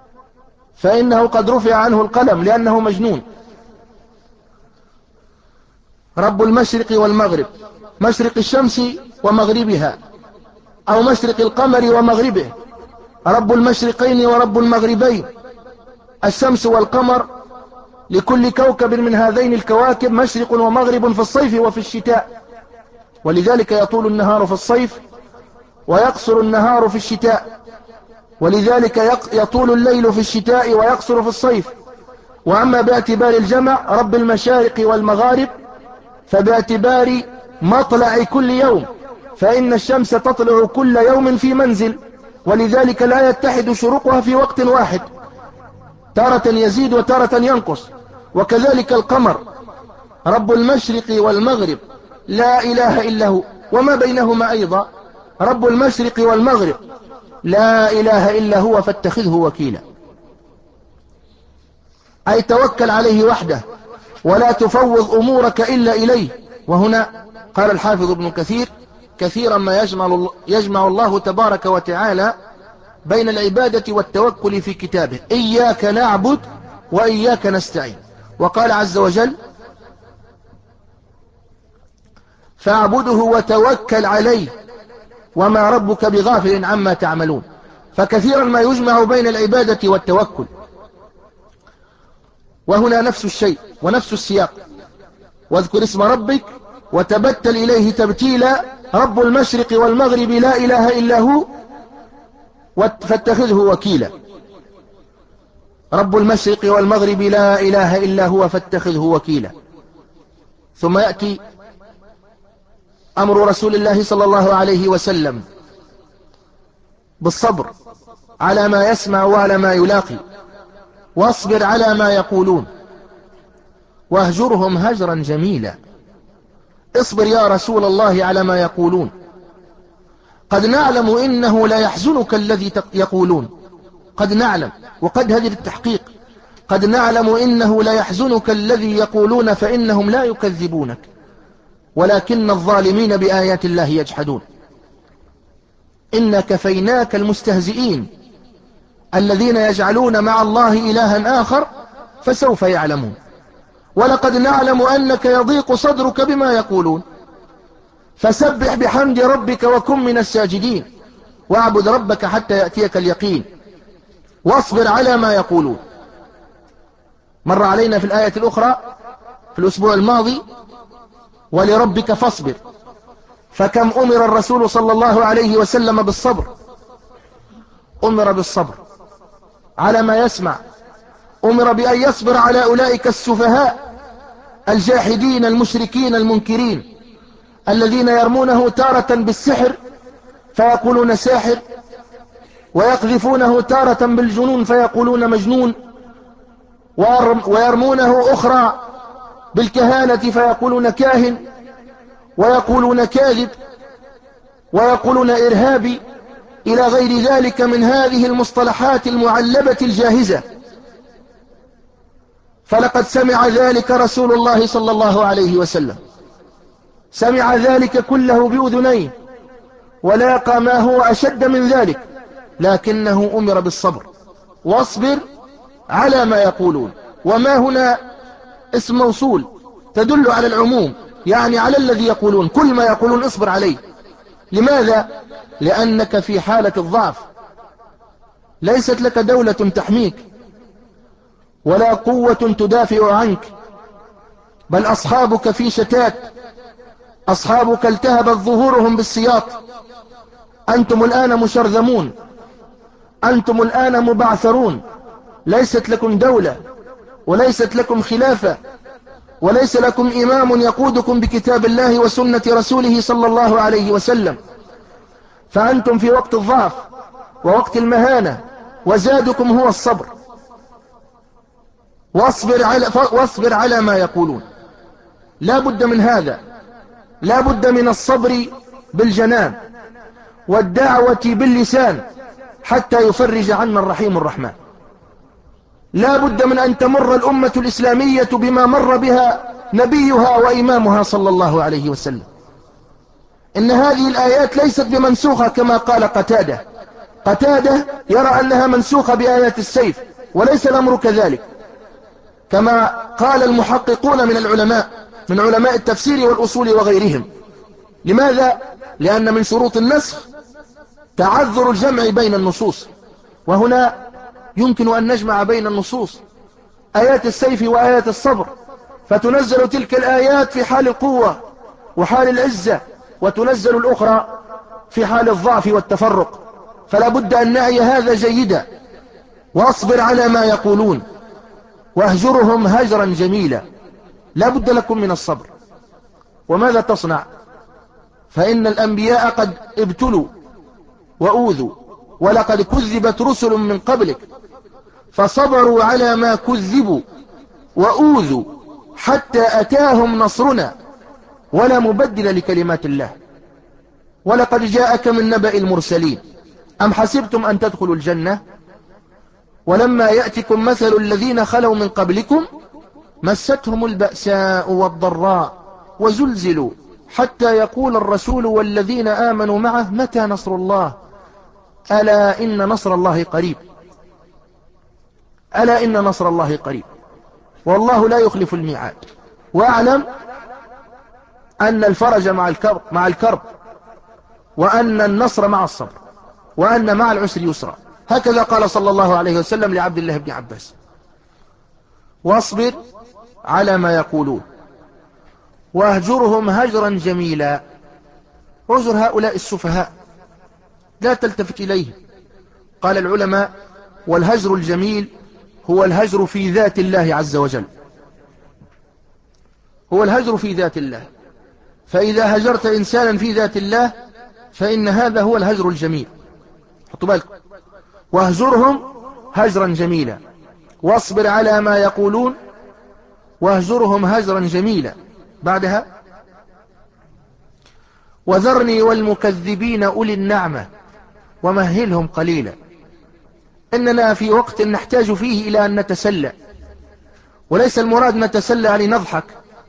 فإنه قد رفع عنه القلم لأنه مجنون. رب المشرق والمغرب، مشرق الشمس ومغربها، أو مشرق القمر ومغربه، رب المشرقين ورب المغربين، الشمس والقمر، لكل كوكب من هذين الكواكب مشرق ومغرب في الصيف وفي الشتاء، ولذلك يطول النهار في الصيف ويقصر النهار في الشتاء، ولذلك يطول الليل في الشتاء ويقصر في الصيف. وأما باعتبار الجمع رب المشارق والمغارب فباعتبار مطلع كل يوم، فإن الشمس تطلع كل يوم في منزل، ولذلك لا يتحد شروقها في وقت واحد، تارة يزيد وتارة ينقص. وكذلك القمر رب المشرق والمغرب لا إله إلا هو، وما بينهما أيضا رب المشرق والمغرب لا إله إلا هو فاتخذه وكيلا، أي توكل عليه وحده ولا تفوض أمورك إلا إليه. وهنا قال الحافظ ابن كثير: كثيرا ما يجمع, يجمع الله تبارك وتعالى بين العبادة والتوكل في كتابه: إياك نعبد وإياك نستعين. وقال عز وجل: فاعبده وتوكل عليه وما ربك بغافل عما تعملون. فكثيرا ما يجمع بين العبادة والتوكل، وهنا نفس الشيء ونفس السياق: واذكر اسم ربك وتبتل إليه تبتيلا، رب المشرق والمغرب لا إله إلا هو فاتخذه وكيلا. رب المشرق والمغرب لا إله إلا هو فاتخذه وكيلا. ثم يأتي أمر رسول الله صلى الله عليه وسلم بالصبر على ما يسمع وعلى ما يلاقي: واصبر على ما يقولون واهجرهم هجرا جميلا. اصبر يا رسول الله على ما يقولون، قد نعلم إنه لا يحزنك الذي يقولون. قد نعلم، وقد هذه التحقيق، قد نعلم إنه لا يحزنك الذي يقولون فإنهم لا يكذبونك ولكن الظالمين بآيات الله يجحدون. إنا كفيناك المستهزئين الذين يجعلون مع الله إلها آخر فسوف يعلمون. ولقد نعلم أنك يضيق صدرك بما يقولون فسبح بحمد ربك وكن من الساجدين واعبد ربك حتى يأتيك اليقين واصبر على ما يقولون. مر علينا في الآية الأخرى في الأسبوع الماضي: ولربك فاصبر. فكم أمر الرسول صلى الله عليه وسلم بالصبر؟ أمر بالصبر على ما يسمع، أمر بأن يصبر على أولئك السفهاء الجاحدين المشركين المنكرين الذين يرمونه تارة بالسحر فيقولون ساحر، ويقذفونه تارة بالجنون فيقولون مجنون، ويرمونه أخرى بالكهانة فيقولون كاهن، ويقولون كاذب، ويقولون إرهابي، إلى غير ذلك من هذه المصطلحات المعلبة الجاهزة. فلقد سمع ذلك رسول الله صلى الله عليه وسلم، سمع ذلك كله بأذنيه، ولاقى ما هو أشد من ذلك، لكنه أمر بالصبر. واصبر على ما يقولون، وما هنا اسم موصول تدل على العموم، يعني على الذي يقولون، كل ما يقولون اصبر عليه. لماذا؟ لأنك في حالة الضعف، ليست لك دولة تحميك ولا قوة تدافع عنك، بل أصحابك في شتات، أصحابك التهبت ظهورهم بالسياط. أنتم الآن مشرذمون، أنتم الآن مبعثرون، ليست لكم دولة وليست لكم خلافة وليس لكم إمام يقودكم بكتاب الله وسنة رسوله صلى الله عليه وسلم، فأنتم في وقت الضعف ووقت المهانة، وزادكم هو الصبر. واصبر على, واصبر على ما يقولون، لا بد من هذا، لا بد من الصبر بالجنان والدعوة باللسان حتى يفرج عنا الرحيم الرحمن. لا بد من أن تمر الأمة الإسلامية بما مر بها نبيها وإمامها صلى الله عليه وسلم. إن هذه الآيات ليست بمنسوخة كما قال قتادة. قتادة يرى أنها منسوخة بآيات السيف، وليس الأمر كذلك كما قال المحققون من العلماء، من علماء التفسير والأصول وغيرهم. لماذا؟ لأن من شروط النسخ تعذر الجمع بين النصوص، وهنا يمكن أن نجمع بين النصوص، آيات السيف وآيات الصبر، فتنزل تلك الآيات في حال القوة وحال العزة، وتنزل الأخرى في حال الضعف والتفرق، فلا بد أن نعي هذا جيدا. واصبر على ما يقولون واهجرهم هجرا جميلا. لا بد لكم من الصبر. وماذا تصنع؟ فإن الأنبياء قد ابتلوا وأوذوا، ولقد كذبت رسل من قبلك فصبروا على ما كذبوا وأوذوا حتى أتاهم نصرنا ولا مبدل لكلمات الله. ولقد جاءك من نبأ المرسلين أم حسبتم أن تدخلوا الجنة ولما يأتكم مثل الذين خلوا من قبلكم مستهم البأساء والضراء وزلزلوا حتى يقول الرسول والذين آمنوا معه متى نصر الله ألا إن نصر الله قريب. ألا إن نصر الله قريب، والله لا يخلف الميعاد. واعلم أن الفرج مع الكرب, مع الكرب وأن النصر مع الصبر، وأن مع العسر يسرا. هكذا قال صلى الله عليه وسلم لعبد الله بن عباس. واصبر على ما يقولون واهجرهم هجرا جميلا. اهجر هؤلاء السفهاء، لا تلتفت إليهم. قال العلماء: والهجر الجميل هو الهجر في ذات الله عز وجل، هو الهجر في ذات الله. فإذا هجرت إنسانا في ذات الله فإن هذا هو الهجر الجميل. حطوا بالكم: واهجرهم هجرا جميلا، واصبر على ما يقولون واهجرهم هجرا جميلا. بعدها: وذرني والمكذبين أولي النعمة ومهلهم قليلا. إننا في وقت نحتاج فيه إلى أن نتسلى، وليس المراد نتسلى يعني نضحك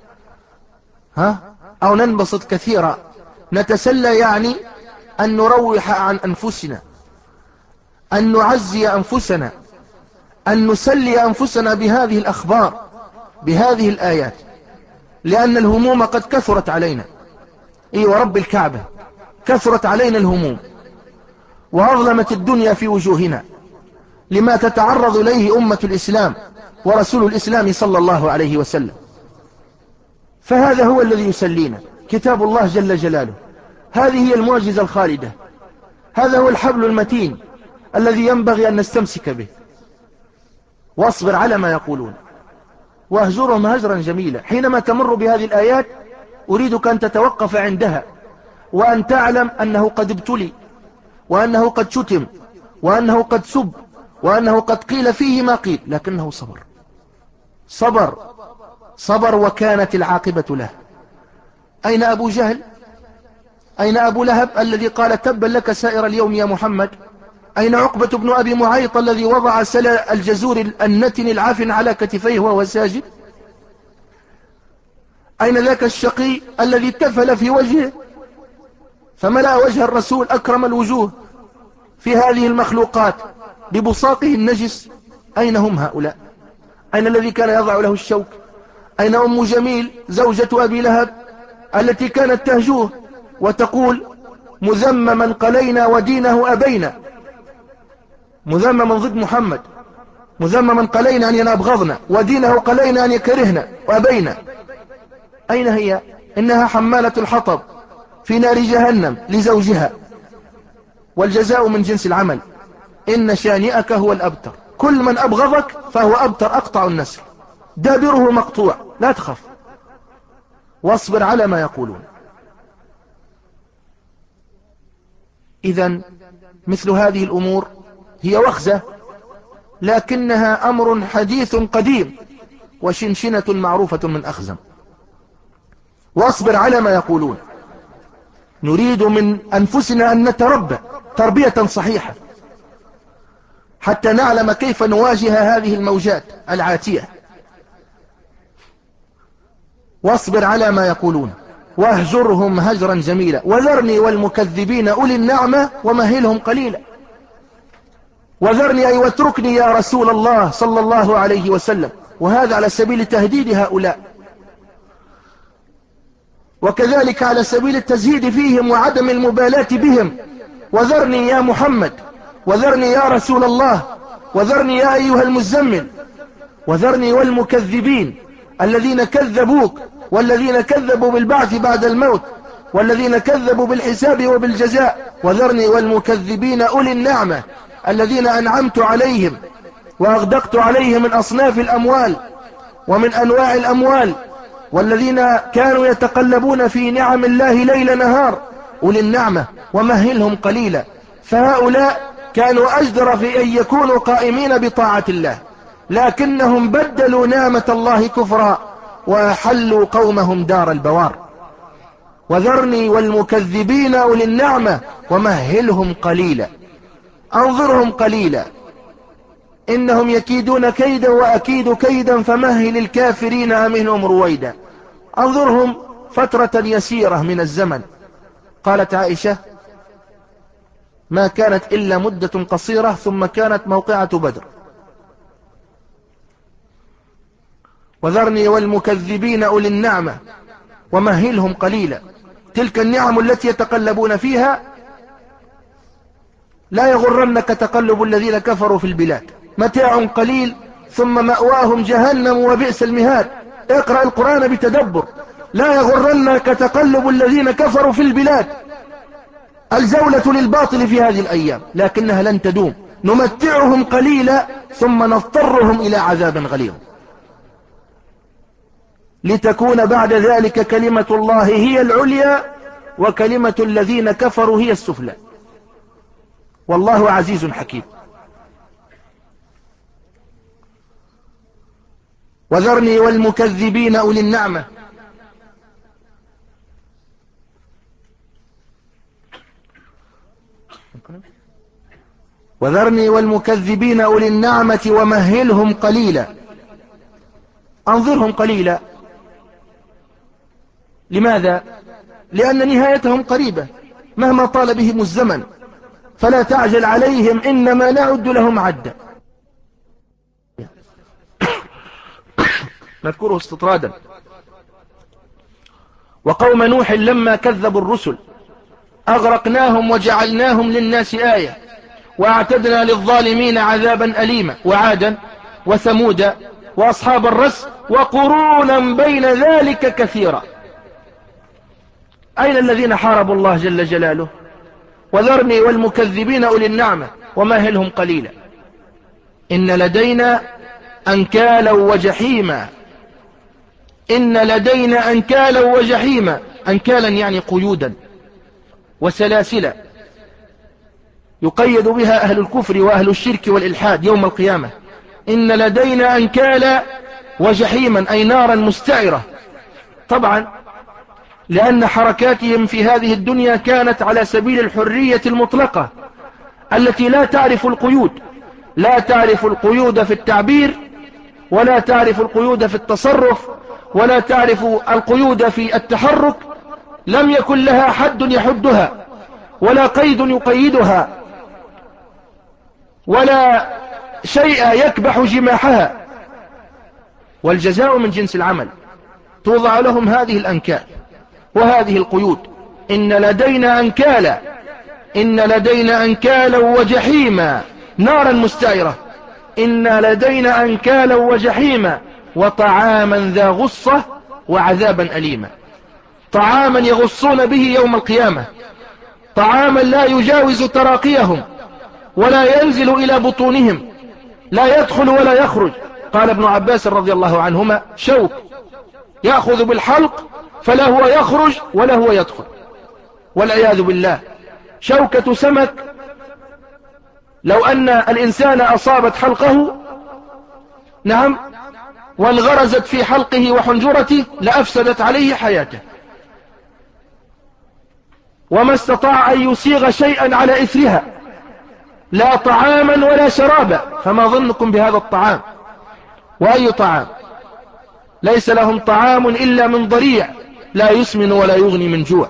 ها أو ننبسط كثيرا. نتسلى يعني أن نروح عن أنفسنا، أن نعزي أنفسنا، أن نسلي أنفسنا بهذه الأخبار، بهذه الآيات، لأن الهموم قد كثرت علينا. إيه ورب الكعبة كثرت علينا الهموم، وأظلمت الدنيا في وجوهنا لما تتعرض إليه أمة الإسلام ورسول الإسلام صلى الله عليه وسلم. فهذا هو الذي يسلينا، كتاب الله جل جلاله. هذه هي المعجزة الخالدة، هذا هو الحبل المتين الذي ينبغي أن نستمسك به. واصبر على ما يقولون واهجرهم هجرا جميلا. حينما تمر بهذه الآيات أريدك أن تتوقف عندها، وأن تعلم أنه قد ابتلي، وأنه قد شتم، وأنه قد سب، وأنه قد قيل فيه ما قيل، لكنه صبر صبر صبر وكانت العاقبة له. أين أبو جهل؟ أين أبو لهب الذي قال تبا لك سائر اليوم يا محمد؟ أين عقبة بن أبي معيط الذي وضع سلا الجزور النتن العافن على كتفيه وهو ساجد؟ أين ذاك الشقي الذي تفل في وجهه فملأ وجه الرسول أكرم الوجوه في هذه المخلوقات ببصاقه النجس؟ أين هم هؤلاء؟ أين الذي كان يضع له الشوك؟ أين أم جميل زوجة أبي لهب التي كانت تهجوه وتقول مذمما قلينا ودينه أبينا؟ مذمما ضد محمد، مذمما قلينا أن ينبغضنا، ودينه قلينا أن يكرهنا وأبينا. أين هي؟ إنها حمالة الحطب في نار جهنم لزوجها، والجزاء من جنس العمل. إن شانئك هو الأبتر، كل من أبغضك فهو أبتر أقطع النسل، دابره مقطوع، لا تخف. واصبر على ما يقولون. إذن مثل هذه الأمور هي وخزة، لكنها أمر حديث قديم، وشنشنة معروفة من أخزم. واصبر على ما يقولون. نريد من أنفسنا أن نتربى تربية صحيحة حتى نعلم كيف نواجه هذه الموجات العاتية. واصبر على ما يقولون واهجرهم هجرا جميلا، وذرني والمكذبين أولي النعمة ومهلهم قليلا. وذرني أي واتركني يا رسول الله صلى الله عليه وسلم، وهذا على سبيل تهديد هؤلاء. وكذلك على سبيل التزهيد فيهم وعدم المبالاة بهم. وذرني يا محمد، وذرني يا رسول الله، وذرني يا أيها المزمل، وذرني والمكذبين الذين كذبوك، والذين كذبوا بالبعث بعد الموت، والذين كذبوا بالحساب وبالجزاء. وذرني والمكذبين أولي النعمة الذين أنعمت عليهم وأغدقت عليهم من أصناف الأموال ومن أنواع الأموال، والذين كانوا يتقلبون في نعم الله ليل نهار، أولي النعمة، ومهلهم قليلا. فهؤلاء كانوا أجدر في أن يكونوا قائمين بطاعة الله، لكنهم بدلوا نعمة الله كفرا وأحلوا قومهم دار البوار. وذرني والمكذبين أولي النعمة ومهلهم قليلا، أنظرهم قليلا إنهم يكيدون كيدا وأكيد كيدا فمهل الكافرين أمهلهم رويدا. أنظرهم فترة يسيرة من الزمن. قالت عائشة: ما كانت إلا مدة قصيرة ثم كانت موقعة بدر. وذرني والمكذبين أولي النعمة ومهلهم قليلا. تلك النعم التي يتقلبون فيها لا يغرنك تقلب الذين كفروا في البلاد، متاع قليل ثم مأواهم جهنم وبئس المهاد. اقرأ القرآن بتدبر. لا يغرنك تقلب الذين كفروا في البلاد. الجولة للباطل في هذه الأيام لكنها لن تدوم. نمتعهم قليلا ثم نضطرهم إلى عذاب غليظ، لتكون بعد ذلك كلمة الله هي العليا وكلمة الذين كفروا هي السفلى، والله عزيز حكيم. وذرني والمكذبين أولي النعمة وذرني والمكذبين أولي النعمة ومهلهم قليلا. أنظرهم قليلا. لماذا؟ لأن نهايتهم قريبة مهما طال بهم الزمن، فلا تعجل عليهم إنما نعد لهم عدا. نذكره استطرادا. وقوم نوح لما كذبوا الرسل أغرقناهم وجعلناهم للناس آية وأعتدنا للظالمين عذابا أليما. وعادا وثمودا وأصحاب الرس وقرونا بين ذلك كثيرا. أين الذين حاربوا الله جل جلاله؟ وذرني والمكذبين أولي النعمة ومهلهم قليلا. إن لدينا أنكالا وجحيما. إن لدينا أنكالا وجحيما. أنكالا يعني قيودا وسلاسلا يقيد بها أهل الكفر وأهل الشرك والإلحاد يوم القيامة. إن لدينا أنكالا وجحيما أي نارا مستعرة. طبعا لأن حركاتهم في هذه الدنيا كانت على سبيل الحرية المطلقة التي لا تعرف القيود. لا تعرف القيود في التعبير، ولا تعرف القيود في التصرف، ولا تعرف القيود في التحرك. لم يكن لها حد يحدها، ولا قيد يقيدها، ولا شيء يكبح جماحها. والجزاء من جنس العمل. توضع لهم هذه الأنكال وهذه القيود. إن لدينا أنكالا. إن لدينا أنكالا وجحيما نارا مستعرة. إن لدينا أنكالا وجحيما وطعاما ذا غصة وعذابا أليما. طعاما يغصون به يوم القيامة، طعاما لا يجاوز تراقيهم ولا ينزل إلى بطونهم، لا يدخل ولا يخرج. قال ابن عباس رضي الله عنهما: شوك يأخذ بالحلق فلا هو يخرج ولا هو يدخل، والعياذ بالله. شوكة سمك لو أن الإنسان أصابت حلقه، نعم، وانغرزت في حلقه وحنجرته لأفسدت عليه حياته، وما استطاع أن يسيغ شيئا على إثرها، لا طعاما ولا شرابا. فما ظنكم بهذا الطعام؟ وأي طعام؟ ليس لهم طعام إلا من ضريع لا يسمن ولا يغني من جوع.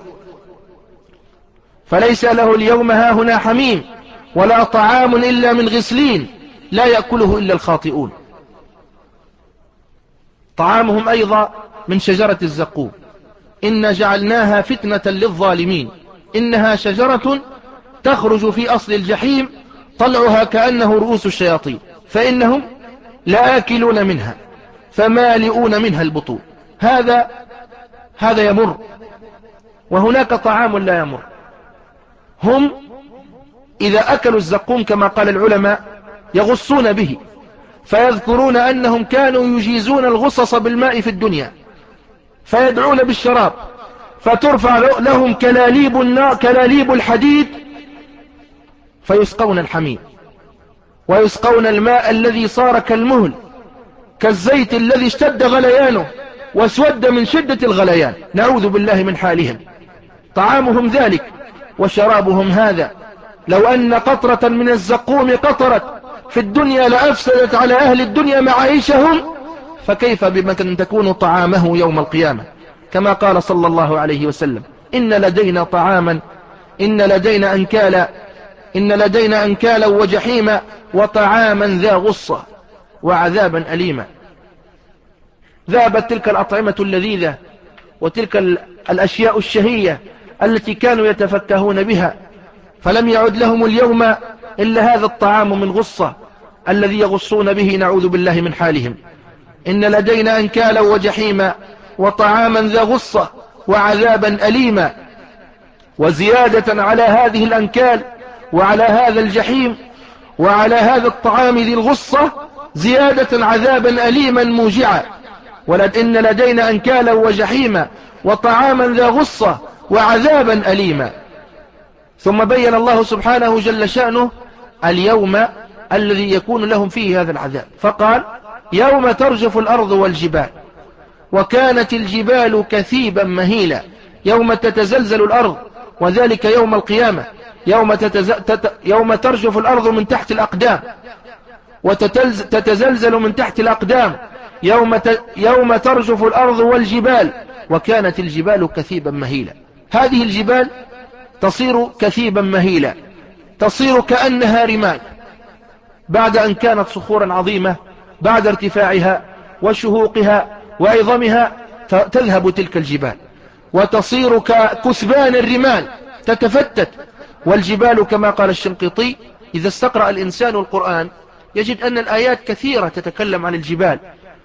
فليس له اليوم هاهنا حميم ولا طعام إلا من غسلين لا يأكله إلا الخاطئون. طعامهم أيضا من شجرة الزقوم. إن جعلناها فتنة للظالمين إنها شجرة تخرج في أصل الجحيم طلعها كأنه رؤوس الشياطين فإنهم لآكلون منها فمالئون منها البطون. هذا هذا يمر، وهناك طعام لا يمر. هم إذا أكلوا الزقوم كما قال العلماء يغصون به، فيذكرون أنهم كانوا يجيزون الغصص بالماء في الدنيا فيدعون بالشراب، فترفع لهم كلاليب النار كلاليب الحديد فيسقون الحميم، ويسقون الماء الذي صار كالمهل كالزيت الذي اشتد غليانه واسود من شدة الغليان، نعوذ بالله من حالهم. طعامهم ذلك وشرابهم هذا. لو أن قطرة من الزقوم قطرت في الدنيا لأفسدت على أهل الدنيا معايشهم، فكيف بمن تكون طعامه يوم القيامة؟ كما قال صلى الله عليه وسلم: إن لدينا طعاما إن لدينا أنكالا إن لدينا أنكالا وجحيما وطعاما ذا غصة وعذابا أليما. ذهبت تلك الأطعمة اللذيذة وتلك الأشياء الشهية التي كانوا يتفكهون بها، فلم يعد لهم اليوم إلا هذا الطعام من غصة الذي يغصون به، نعوذ بالله من حالهم. إن لدينا أنكالا وجحيما وطعاما ذا غصة وعذابا أليما. وزيادة على هذه الأنكال وعلى هذا الجحيم وعلى هذا الطعام ذي الغصة زيادة عذابا أليما موجعا. ولئن لدينا أنكالا وجحيما وطعاما ذا غصة وعذابا أليما. ثم بين الله سبحانه جل شأنه اليوم الذي يكون لهم فيه هذا العذاب، فقال: يوم ترجف الأرض والجبال وكانت الجبال كثيبا مهيلا. يوم تتزلزل الأرض، وذلك يوم القيامة، يوم, تتز... تت... يوم ترجف الأرض من تحت الأقدام وتتزلزل من تحت الأقدام. يوم, ت... يوم ترجف الأرض والجبال وكانت الجبال كثيبا مهيلا. هذه الجبال تصير كثيبا مهيلا، تصير كأنها رمال بعد أن كانت صخورا عظيمة. بعد ارتفاعها وشهوقها وعظمها تذهب تلك الجبال وتصير ككثبان الرمال تتفتت. والجبال كما قال الشنقيطي: إذا استقرأ الإنسان القرآن يجد أن الآيات كثيرة تتكلم عن الجبال،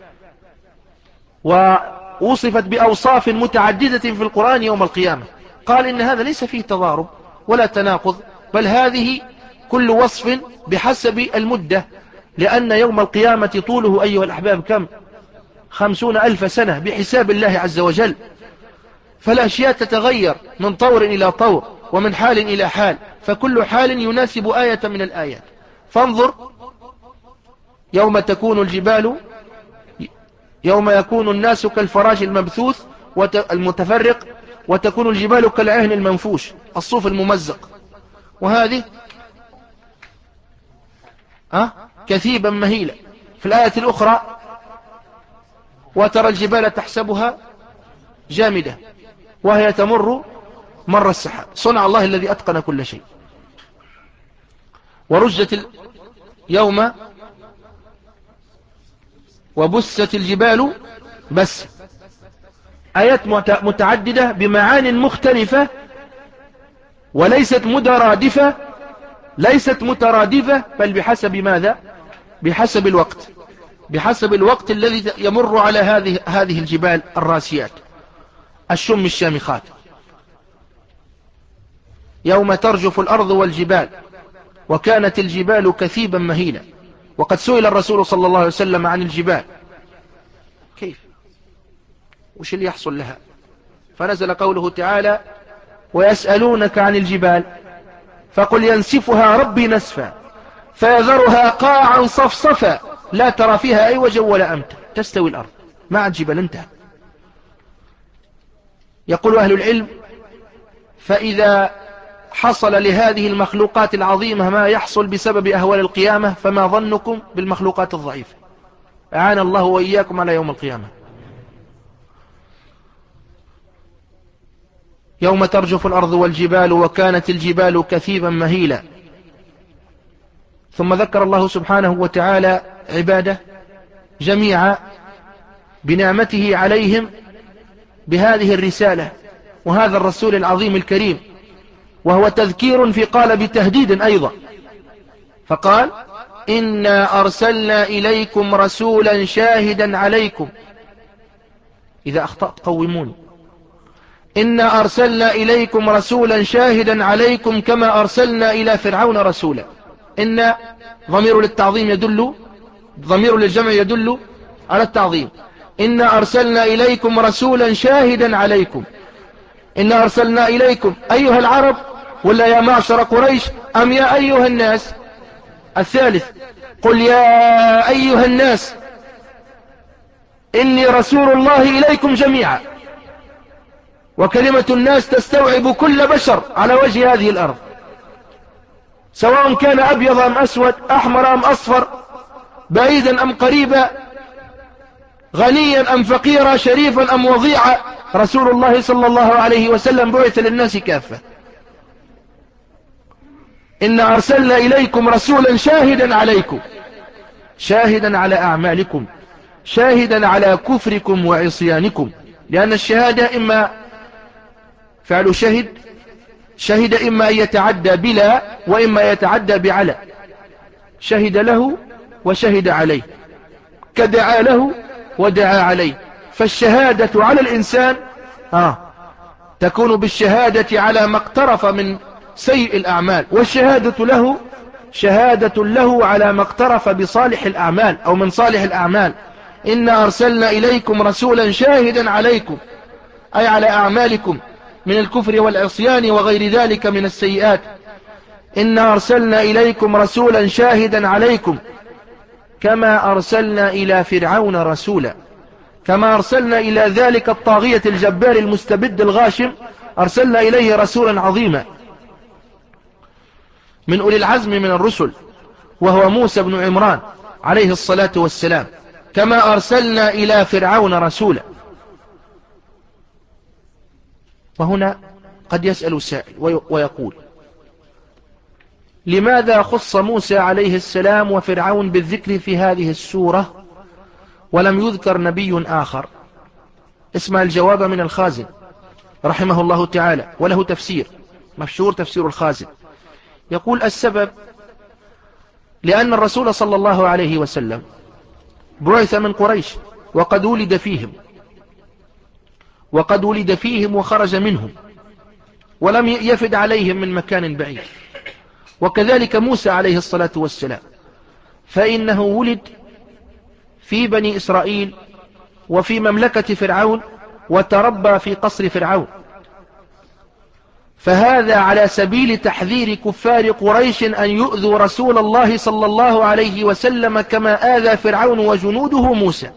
ووصفت بأوصاف متعددة في القرآن يوم القيامة. قال إن هذا ليس فيه تضارب ولا تناقض، بل هذه كل وصف بحسب المدة، لأن يوم القيامة طوله أيها الأحباب كم؟ خمسون ألف سنة بحساب الله عز وجل. فالأشياء تتغير من طور إلى طور ومن حال إلى حال، فكل حال يناسب آية من الآيات. فانظر: يوم تكون الجبال يوم يكون الناس كالفراش المبثوث المتفرق، وتكون الجبال كالعهن المنفوش الصوف الممزق. وهذه أه؟ كثيبا مهيلا. في الآية الأخرى: وترى الجبال تحسبها جامدة وهي تمر مر السحاب. صنع الله الذي أتقن كل شيء. ورجت ال... يوم وبست الجبال بس. آيات متعددة بمعان مختلفة وليست مترادفة ليست مترادفة بل بحسب ماذا؟ بحسب الوقت بحسب الوقت الذي يمر على هذه هذه الجبال الراسيات الشم الشامخات. يوم ترجف الأرض والجبال وكانت الجبال كثيبا مهيلا. وقد سئل الرسول صلى الله عليه وسلم عن الجبال، كيف وش اللي يحصل لها؟ فنزل قوله تعالى: ويسألونك عن الجبال فقل ينسفها ربي نسفا فيذرها قاعا صفصفا لا ترى فيها عوجا ولا أمتا تستوي الأرض مع الجبال. انتهى. يقول أهل العلم: فإذا حصل لهذه المخلوقات العظيمة ما يحصل بسبب أهوال القيامة، فما ظنكم بالمخلوقات الضعيفة؟ أعان الله وإياكم على يوم القيامة. يوم ترجف الأرض والجبال وكانت الجبال كثيبا مهيلا. ثم ذكر الله سبحانه وتعالى عباده جميعا بنعمته عليهم بهذه الرسالة وهذا الرسول العظيم الكريم، وهو تذكير في قالب تهديد أيضا، فقال إنا أرسلنا إليكم رسولا شاهدا عليكم، إذا أخطأت قوموني، إنا أرسلنا إليكم رسولا شاهدا عليكم كما أرسلنا إلى فرعون رسولا. إن ضمير للتعظيم يدل، ضمير للجمع يدل على التعظيم. إنا أرسلنا إليكم رسولا شاهدا عليكم، إنا أرسلنا إليكم أيها العرب ولا يا معشر قريش أم يا أيها الناس؟ الثالث قل يا أيها الناس إني رسول الله إليكم جميعا، وكلمة الناس تستوعب كل بشر على وجه هذه الأرض، سواء كان أبيض أم أسود، أحمر أم أصفر، بعيدا أم قريبا، غنيا أم فقيرا، شريفا أم وضيعا، رسول الله صلى الله عليه وسلم بعث للناس كافة. إن أرسلنا إليكم رسولا شاهدا عليكم، شاهدا على أعمالكم، شاهدا على كفركم وعصيانكم، لأن الشهادة إما فعل شهد، شهد إما أن يتعدى بلا وإما يتعدى بعلى، شهد له وشهد عليه، كدعا له ودعا عليه. فالشهادة على الإنسان آه تكون بالشهادة على ما اقترف من سيء الأعمال، والشهادة له شهادة له على ما اقترف بصالح الأعمال أو من صالح الأعمال. إنا أرسلنا إليكم رسولا شاهدا عليكم، أي على أعمالكم من الكفر والعصيان وغير ذلك من السيئات. إنا أرسلنا إليكم رسولا شاهدا عليكم كما أرسلنا إلى فرعون رسولا، كما أرسلنا إلى ذلك الطاغية الجبار المستبد الغاشم، أرسلنا إليه رسولا عظيما من أولي العزم من الرسل، وهو موسى بن عمران عليه الصلاة والسلام، كما أرسلنا إلى فرعون رسولا. وهنا قد يسأل سائل ويقول لماذا خص موسى عليه السلام وفرعون بالذكر في هذه السورة ولم يذكر نبي آخر؟ اسمع الجواب من الخازن رحمه الله تعالى، وله تفسير مشهور تفسير الخازن. يقول السبب لأن الرسول صلى الله عليه وسلم بعث من قريش، وقد ولد فيهم وقد ولد فيهم وخرج منهم، ولم يفد عليهم من مكان بعيد. وكذلك موسى عليه الصلاة والسلام، فإنه ولد في بني إسرائيل وفي مملكة فرعون، وتربى في قصر فرعون، فهذا على سبيل تحذير كفار قريش أن يؤذوا رسول الله صلى الله عليه وسلم كما آذى فرعون وجنوده موسى.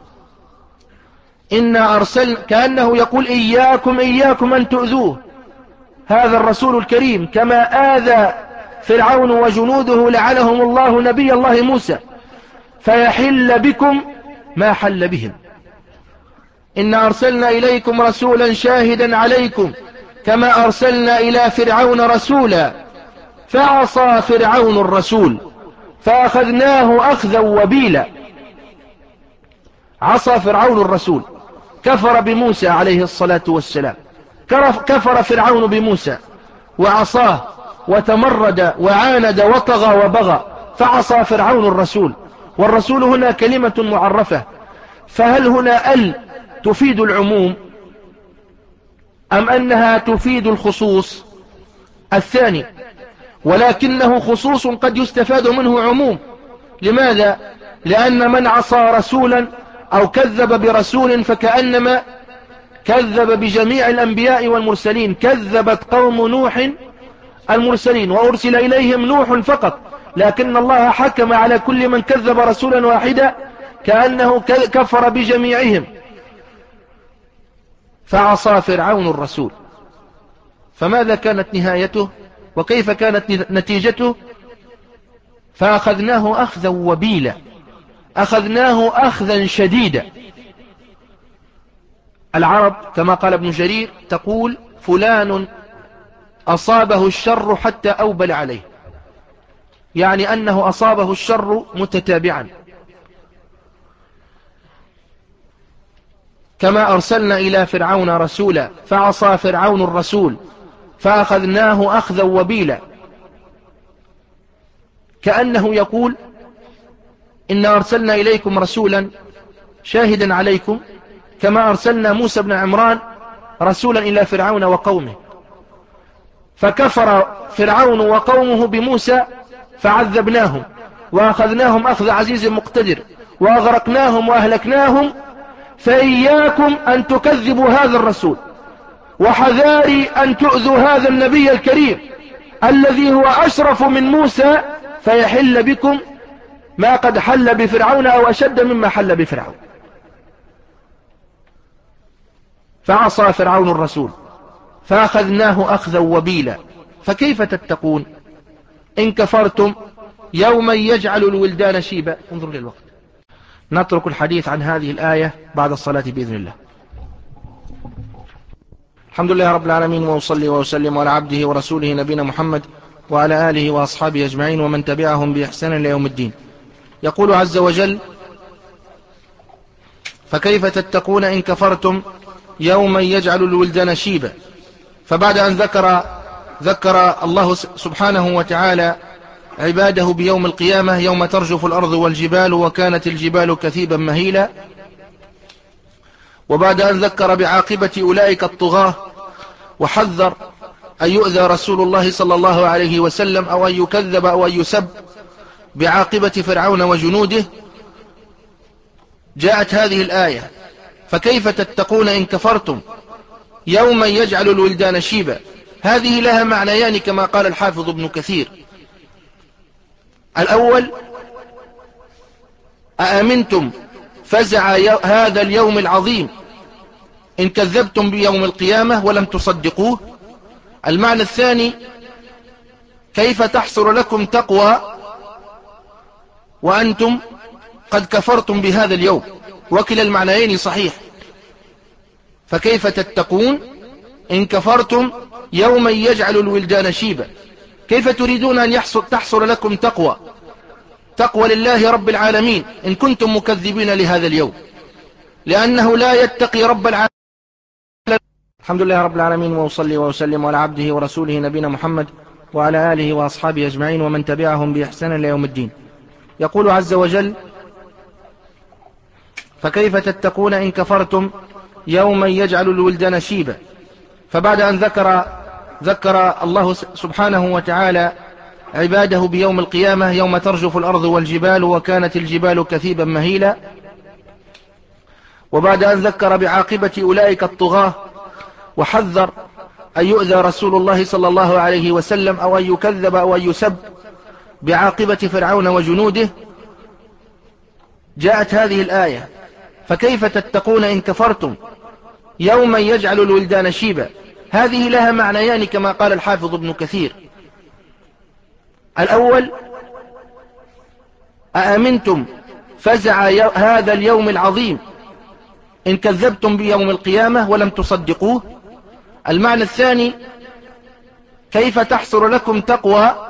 إنا أرسل كأنه يقول إياكم إياكم أن تؤذوه هذا الرسول الكريم كما آذى فرعون وجنوده لعنهم الله نبي الله موسى، فيحل بكم ما حل بهم. إنا أرسلنا إليكم رسولا شاهدا عليكم كما أرسلنا إلى فرعون رسولا فعصى فرعون الرسول فأخذناه أخذا وبيلا. عصى فرعون الرسول، كفر بموسى عليه الصلاة والسلام، كفر فرعون بموسى وعصاه وتمرد وعاند وطغى وبغى، فعصى فرعون الرسول. والرسول هنا كلمة معرفة، فهل هنا ال تفيد العموم أم أنها تفيد الخصوص؟ الثاني، ولكنه خصوص قد يستفاد منه عموم. لماذا؟ لأن من عصى رسولا أو كذب برسول فكأنما كذب بجميع الأنبياء والمرسلين. كذبت قوم نوح المرسلين وأرسل إليهم نوح فقط، لكن الله حكم على كل من كذب رسولا واحدا كأنه كفر بجميعهم. فعصى فرعون الرسول، فماذا كانت نهايته وكيف كانت نتيجته؟ فأخذناه أخذا وبيلا، أخذناه أخذا شديدا. العرب كما قال ابن جرير تقول فلان أصابه الشر حتى أوبل عليه، يعني أنه أصابه الشر متتابعا. كما أرسلنا إلى فرعون رسولا فعصى فرعون الرسول فأخذناه أخذا وبيلا. كأنه يقول إنا أرسلنا إليكم رسولا شاهدا عليكم كما أرسلنا موسى بن عمران رسولا إلى فرعون وقومه، فكفر فرعون وقومه بموسى فعذبناهم وأخذناهم أخذ عزيز مقتدر وأغرقناهم وأهلكناهم، فإياكم أن تكذبوا هذا الرسول وحذاري أن تؤذوا هذا النبي الكريم الذي هو أشرف من موسى فيحل بكم ما قد حل بفرعون أو أشد مما حل بفرعون. فعصى فرعون الرسول فأخذناه أخذا وبيلا. فكيف تتقون إن كفرتم يوما يجعل الولدان شيبا. انظروا للوقت، نترك الحديث عن هذه الآية بعد الصلاة بإذن الله. الحمد لله رب العالمين، وأصلي وأسلم على عبده ورسوله نبينا محمد وعلى آله وأصحابه أجمعين ومن تبعهم بإحسان إلى يوم الدين. يقول عز وجل: فكيف تتقون إن كفرتم يوما يجعل الولدان شيبا. فبعد أن ذكر ذكر الله سبحانه وتعالى عباده بيوم القيامة يوم ترجف الأرض والجبال وكانت الجبال كثيبا مهيلا، وبعد أن ذكر بعاقبة أولئك الطغاة وحذر أن يؤذى رسول الله صلى الله عليه وسلم أو أن يكذب أو أن يسب بعاقبة فرعون وجنوده، جاءت هذه الآية: فكيف تتقون إن كفرتم يوما يجعل الولدان شيبا. هذه لها معنيان كما قال الحافظ ابن كثير. الأول: أأمنتم فزع هذا اليوم العظيم إن كذبتم بيوم القيامة ولم تصدقوه. المعنى الثاني: كيف تحصل لكم تقوى وأنتم قد كفرتم بهذا اليوم. وكلا المعنيين صحيح. فكيف تتقون إن كفرتم يوما يجعل الولدان شيبا. كيف تريدون أن يحصل تحصل لكم تقوى تقوى لله رب العالمين إن كنتم مكذبين لهذا اليوم، لأنه لا يتقي رب العالمين. الحمد لله رب العالمين، وأصلي وأسلم على عبده ورسوله نبينا محمد وعلى آله وأصحابه أجمعين ومن تبعهم بإحسان إلى يوم الدين. يقول عز وجل: فكيف تتقون إن كفرتم يوما يجعل الولدان شيبا. فبعد أن ذكر ذكر الله سبحانه وتعالى عباده بيوم القيامة يوم ترجف الأرض والجبال وكانت الجبال كثيبا مهيلا، وبعد أن ذكر بعاقبة أولئك الطغاة وحذر أن يؤذى رسول الله صلى الله عليه وسلم أو أن يكذب أو أن يسب بعاقبة فرعون وجنوده، جاءت هذه الآية: فكيف تتقون إن كفرتم يوما يجعل الولدان شيبا. هذه لها معنيان كما قال الحافظ ابن كثير. الأول: أأمنتم فزع هذا اليوم العظيم إن كذبتم بيوم القيامة ولم تصدقوه. المعنى الثاني: كيف تحصل لكم تقوى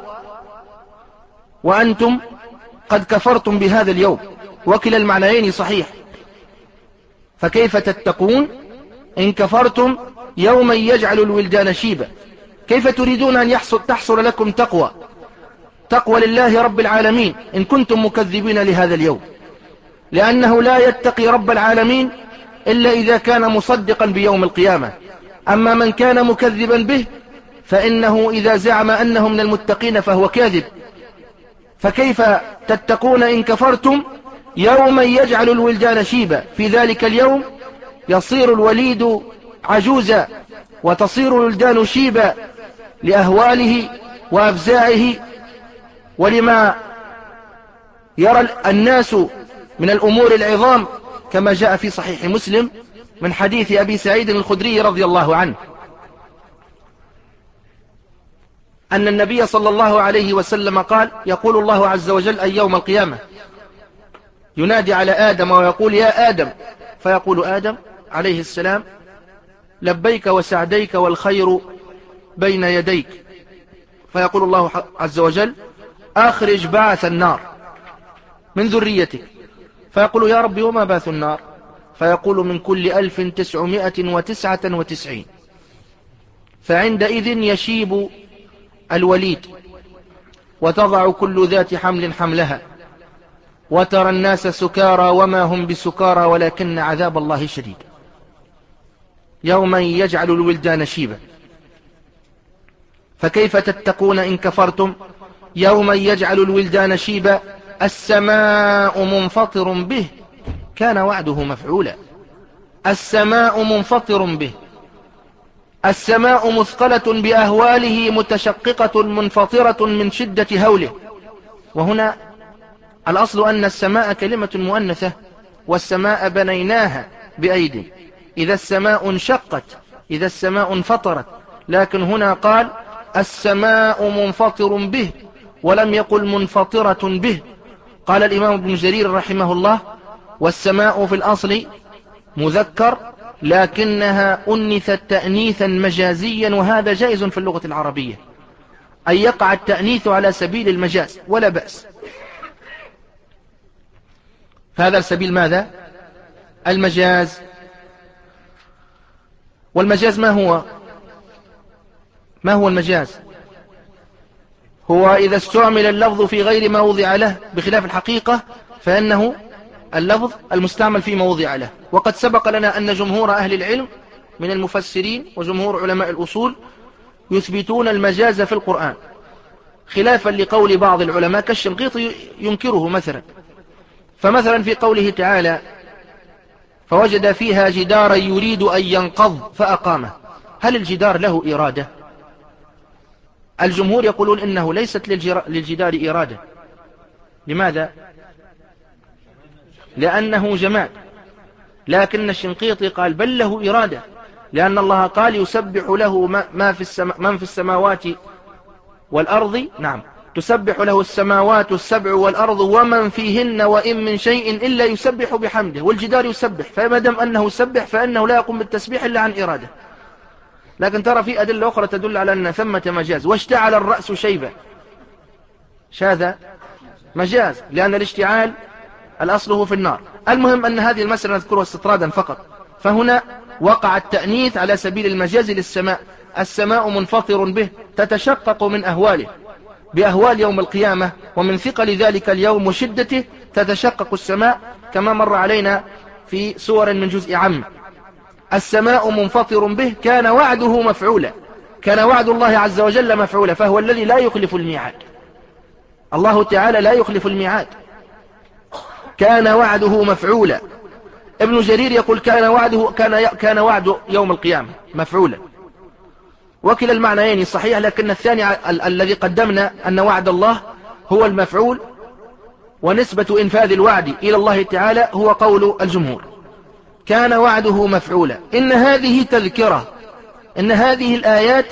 وأنتم قد كفرتم بهذا اليوم. وكلا المعنيين صحيح. فكيف تتقون إن كفرتم يوما يجعل الولدان شيبا. كيف تريدون أن يحصل تحصل لكم تقوى تقوى لله رب العالمين إن كنتم مكذبين لهذا اليوم، لأنه لا يتقي رب العالمين إلا إذا كان مصدقا بيوم القيامة. أما من كان مكذبا به فإنه إذا زعم أنه من المتقين فهو كاذب. فكيف تتقون إن كفرتم يوما يجعل الولدان شيبا. في ذلك اليوم يصير الوليد عجوزا وتصير الولدان شيبا لأهواله وأفزاعه ولما يرى الناس من الأمور العظام، كما جاء في صحيح مسلم من حديث أبي سعيد الخدري رضي الله عنه أن النبي صلى الله عليه وسلم قال: يقول الله عز وجل أي يوم القيامة ينادي على آدم ويقول: يا آدم، فيقول آدم عليه السلام: لبيك وسعديك والخير بين يديك. فيقول الله عز وجل: أخرج بعث النار من ذريتك. فيقول: يا ربي وما بعث النار؟ فيقول من كل ألف تسعمائة وتسعة وتسعين، فعندئذ يشيب الوليد وتضع كل ذات حمل حملها، وترى الناس سكارى وما هم بسكارى ولكن عذاب الله شديد. يوما يجعل الولدان شيبا، فكيف تتقون إن كفرتم؟ يوما يجعل الولدان شيبا السماء منفطر به كان وعده مفعولا. السماء منفطر به، السماء مثقلة بأهواله متشققة منفطرة من شدة هوله. وهنا الأصل أن السماء كلمة مؤنثة، والسماء بنيناها بأيدي. إذا السماء انشقت، إذا السماء انفطرت، لكن هنا قال السماء منفطر به ولم يقل منفطرة به. قال الإمام ابن جرير رحمه الله: والسماء في الأصل مذكر لكنها أنثت تأنيثا مجازيا، وهذا جائز في اللغة العربية، أن يقع التأنيث على سبيل المجاز ولا بأس. هذا سبيل ماذا؟ المجاز. والمجاز ما هو؟ ما هو المجاز؟ هو إذا استعمل اللفظ في غير ما وضع له، بخلاف الحقيقة فإنه اللفظ المستعمل في موضع له. وقد سبق لنا أن جمهور أهل العلم من المفسرين وجمهور علماء الأصول يثبتون المجاز في القرآن، خلافا لقول بعض العلماء كالشنقيطي ينكره مثلا. فمثلا في قوله تعالى: فوجد فيها جدارا يريد أن ينقض فأقامه، هل الجدار له إرادة؟ الجمهور يقولون إنه ليست للجدار إرادة. لماذا؟ لأنه جماد. لكن الشنقيطي قال بل له إرادة، لأن الله قال يسبح له ما في السما من في السماوات والأرض، نعم، تسبح له السماوات السبع والأرض ومن فيهن وإن من شيء إلا يسبح بحمده، والجدار يسبح، فما دام أنه يسبح فإنه لا يقوم بالتسبيح إلا عن إرادة. لكن ترى في أدلة أخرى تدل على أن ثمة مجاز. واشتعل الرأس شيبة، هذا مجاز لأن الاشتعال الأصله في النار. المهم أن هذه المسألة نذكرها استطرادا فقط. فهنا وقع التأنيث على سبيل المجاز للسماء. السماء منفطر به، تتشقق من أهواله بأهوال يوم القيامة، ومن ثقل ذلك اليوم وشدته تتشقق السماء، كما مر علينا في سور من جزء عام. السماء منفطر به كان وعده مفعولا، كان وعد الله عز وجل مفعولا، فهو الذي لا يخلف الميعاد. الله تعالى لا يخلف الميعاد، كان وعده مفعولا. ابن جرير يقول كان وعده كان كان وعد يوم القيامة مفعولا، وكلا المعنيين صحيح، لكن الثاني ال الذي قدمنا أن وعد الله هو المفعول، ونسبة إنفاذ الوعد إلى الله تعالى هو قول الجمهور. كان وعده مفعولا. إن هذه تذكرة، إن هذه الآيات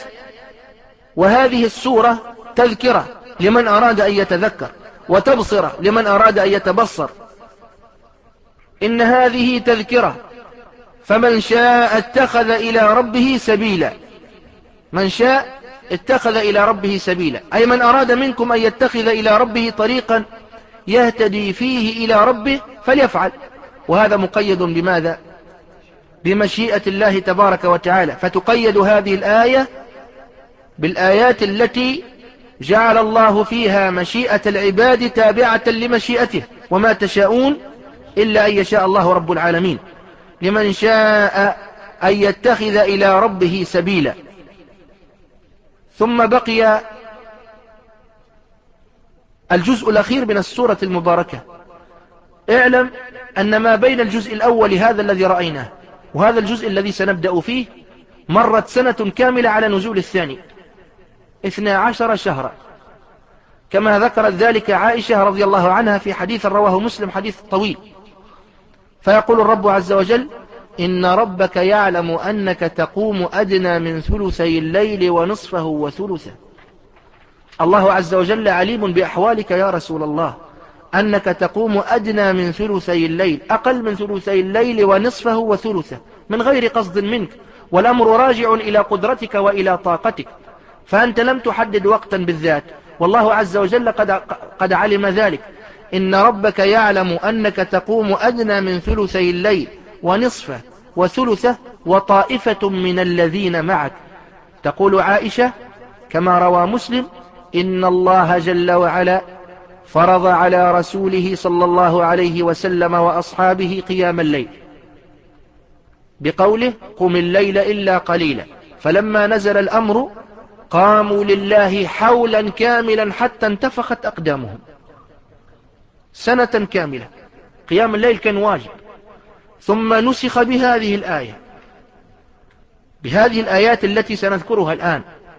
وهذه السورة تذكرة لمن أراد أن يتذكر، وتبصرة لمن أراد أن يتبصر. إن هذه تذكرة فمن شاء اتخذ إلى ربه سبيلا. من شاء اتخذ إلى ربه سبيلا، أي من أراد منكم أن يتخذ إلى ربه طريقا يهتدي فيه إلى ربه فليفعل. وهذا مقيد بماذا؟ بمشيئة الله تبارك وتعالى. فتقيد هذه الآية بالآيات التي جعل الله فيها مشيئة العباد تابعة لمشيئته، وما تشاءون إلا أن يشاء الله رب العالمين. لمن شاء أن يتخذ إلى ربه سبيلا. ثم بقي الجزء الأخير من السورة المباركة. اعلم أن ما بين الجزء الأول هذا الذي رأيناه وهذا الجزء الذي سنبدأ فيه مرت سنة كاملة على نزول الثاني، اثنا عشر شهرا، كما ذكرت ذلك عائشة رضي الله عنها في حديث رواه مسلم، حديث طويل. فيقول الرب عز وجل: إن ربك يعلم أنك تقوم أدنى من ثلثي الليل ونصفه وثلثه. الله عز وجل عليم بأحوالك يا رسول الله، أنك تقوم أدنى من ثلثي الليل، أقل من ثلثي الليل ونصفه وثلثه، من غير قصد منك، والأمر راجع إلى قدرتك وإلى طاقتك، فأنت لم تحدد وقتا بالذات، والله عز وجل قد, قد علم ذلك. إن ربك يعلم أنك تقوم أدنى من ثلثي الليل ونصفه وثلثه وطائفة من الذين معك. تقول عائشة كما روى مسلم: إن الله جل وعلا فرض على رسوله صلى الله عليه وسلم وأصحابه قيام الليل بقوله: قم الليل إلا قليلا. فلما نزل الأمر قاموا لله حولا كاملا حتى انتفخت أقدامهم، سنة كاملة قيام الليل كان واجب. ثم نسخ بهذه الآية، بهذه الآيات التي سنذكرها الآن.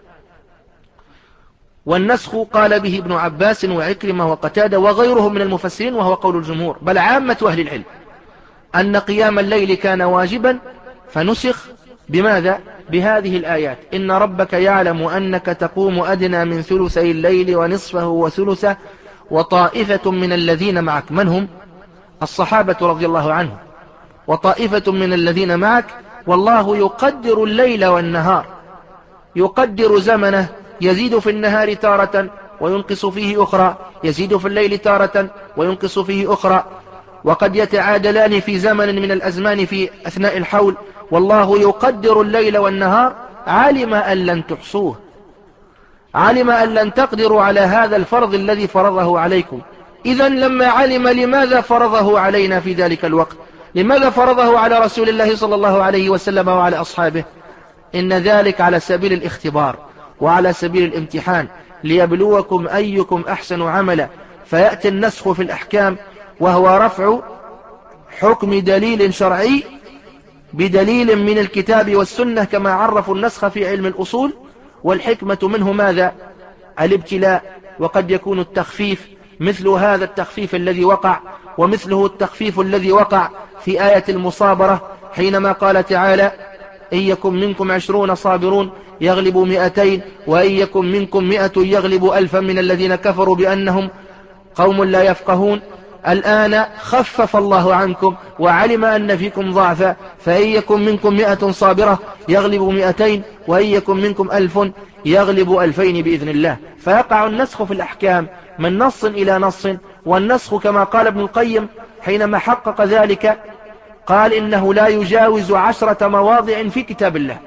والنسخ قال به ابن عباس وعكرمة وقتادة وغيرهم من المفسرين، وهو قول الجمهور بل عامة أهل العلم، أن قيام الليل كان واجبا فنسخ بماذا؟ بهذه الآيات: إن ربك يعلم أنك تقوم أدنى من ثلثي الليل ونصفه وثلثه وطائفة من الذين معك. من هم؟ الصحابة رضي الله عنهم. وطائفة من الذين معك، والله يقدر الليل والنهار، يقدر زمنه، يزيد في النهار تارة وينقص فيه أخرى، يزيد في الليل تارة وينقص فيه أخرى، وقد يتعادلان في زمن من الأزمان في أثناء الحول. والله يقدر الليل والنهار، علم أن لن تحصوه، علم أن لن تقدروا على هذا الفرض الذي فرضه عليكم. إذن لما علم لماذا فرضه علينا في ذلك الوقت؟ لماذا فرضه على رسول الله صلى الله عليه وسلم وعلى أصحابه؟ إن ذلك على سبيل الاختبار وعلى سبيل الامتحان، ليبلوكم أيكم أحسن عملا. فيأتي النسخ في الأحكام وهو رفع حكم دليل شرعي بدليل من الكتاب والسنة، كما عرفوا النسخ في علم الأصول. والحكمة منه ماذا؟ الابتلاء، وقد يكون التخفيف مثل هذا التخفيف الذي وقع، ومثله التخفيف الذي وقع في آية المصابرة حينما قال تعالى: إن يكن منكم عشرون صابرون يغلبوا مئتين وإن يكن منكم مئة يغلبوا ألفا من الذين كفروا بأنهم قوم لا يفقهون. الآن خفف الله عنكم وعلم أن فيكم ضعفا، فإن يكن منكم مئة صابرة يغلبوا مئتين وإن يكن منكم ألف يغلبوا ألفين بإذن الله. فيقع النسخ في الأحكام من نص إلى نص. والنسخ كما قال ابن القيم حينما حقق ذلك قال: إنه لا يجاوز عشرة مواضع في كتاب الله.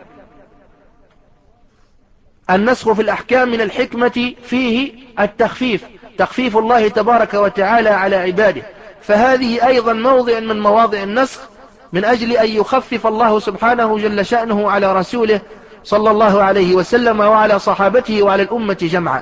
النسخ في الأحكام من الحكمة فيه التخفيف، تخفيف الله تبارك وتعالى على عباده. فهذه أيضا موضع من مواضع النسخ، من أجل أن يخفف الله سبحانه جل شأنه على رسوله صلى الله عليه وسلم وعلى صحابته وعلى الأمة جمعا.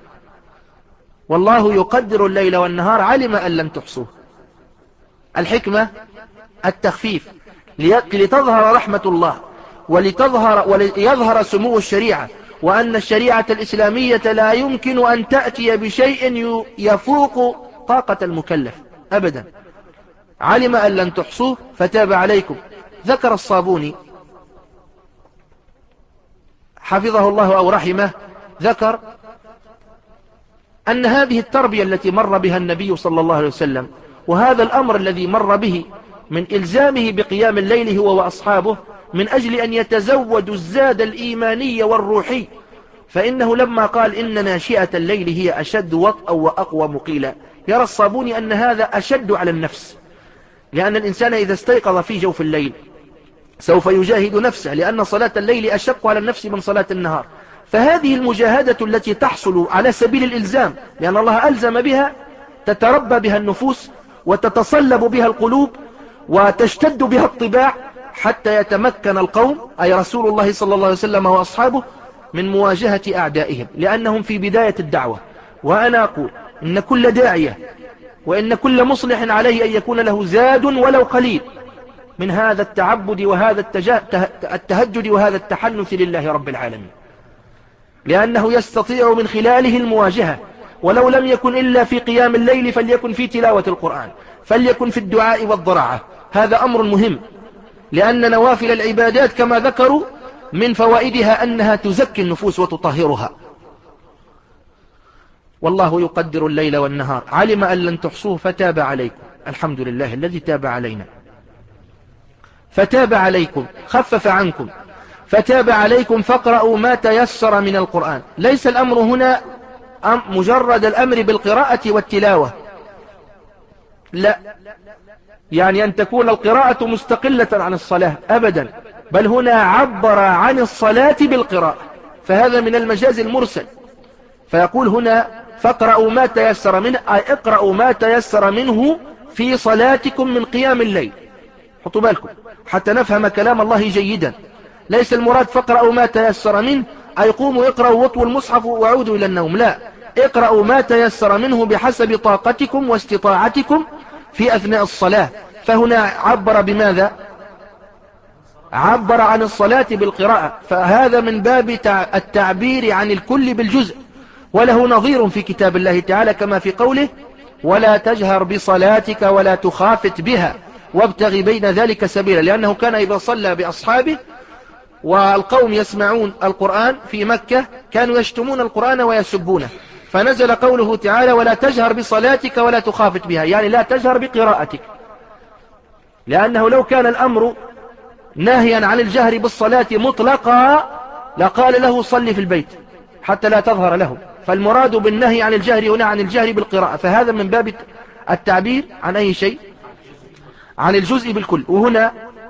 والله يقدر الليل والنهار، علم أن لن تحصوه. الحكمة التخفيف، لتظهر رحمة الله ولتظهر وليظهر سمو الشريعة، وأن الشريعة الإسلامية لا يمكن أن تأتي بشيء يفوق طاقة المكلف أبدا. علم أن لن تحصوه فتاب عليكم. ذكر الصابوني حفظه الله أو رحمه، ذكر أن هذه التربية التي مر بها النبي صلى الله عليه وسلم، وهذا الأمر الذي مر به من إلزامه بقيام الليل هو وأصحابه، من أجل أن يتزودوا الزاد الإيماني والروحي. فإنه لما قال إن ناشئة الليل هي أشد وطئا وأقوى مقيلا، يرى الصابوني أن هذا أشد على النفس، لأن الإنسان إذا استيقظ في جوف الليل سوف يجاهد نفسه، لأن صلاة الليل أشق على النفس من صلاة النهار. فهذه المجاهدة التي تحصل على سبيل الإلزام، لأن الله ألزم بها، تتربى بها النفوس وتتصلب بها القلوب وتشتد بها الطباع، حتى يتمكن القوم أي رسول الله صلى الله عليه وسلم وأصحابه من مواجهة أعدائهم، لأنهم في بداية الدعوة. وأنا أقول إن كل داعية وإن كل مصلح عليه أن يكون له زاد ولو قليل من هذا التعبد وهذا التهجد وهذا التحنث لله رب العالمين، لأنه يستطيع من خلاله المواجهة، ولو لم يكن إلا في قيام الليل فليكن في تلاوة القرآن، فليكن في الدعاء والضراعة. هذا أمر مهم، لأن نوافل العبادات كما ذكروا من فوائدها أنها تزكي النفوس وتطهرها. والله يقدر الليل والنهار، علم أن لن تحصوه فتاب عليكم. الحمد لله الذي تاب علينا، فتاب عليكم، خفف عنكم، فتاب عليكم فاقرأوا ما تيسر من القرآن. ليس الأمر هنا مجرد الأمر بالقراءة والتلاوة، لا، يعني أن تكون القراءة مستقلة عن الصلاة أبدا، بل هنا عبر عن الصلاة بالقراءة، فهذا من المجاز المرسل. فيقول هنا فاقرأوا ما تيسر منه، أي اقرأوا ما تيسر منه في صلاتكم من قيام الليل. حطوا بالكم حتى نفهم كلام الله جيدا. ليس المراد فاقرأوا ما تيسر منه أي قوموا اقرأوا واطووا المصحف وعودوا إلى النوم، لا، اقرأوا ما تيسر منه بحسب طاقتكم واستطاعتكم في أثناء الصلاة. فهنا عبر بماذا؟ عبر عن الصلاة بالقراءة، فهذا من باب التعبير عن الكل بالجزء، وله نظير في كتاب الله تعالى كما في قوله ولا تجهر بصلاتك ولا تخافت بها وابتغي بين ذلك سبيلا، لأنه كان إذا صلى بأصحابه والقوم يسمعون القرآن في مكة كانوا يشتمون القرآن ويسبونه، فنزل قوله تعالى ولا تجهر بصلاتك ولا تخافت بها، يعني لا تجهر بقراءتك، لأنه لو كان الأمر ناهيا عن الجهر بالصلاة مطلقا لقال له صلي في البيت حتى لا تظهر له، فالمراد بالنهي عن الجهر هنا عن الجهر بالقراءة، فهذا من باب التعبير عن أي شيء؟ عن الجزء بالكل. وهنا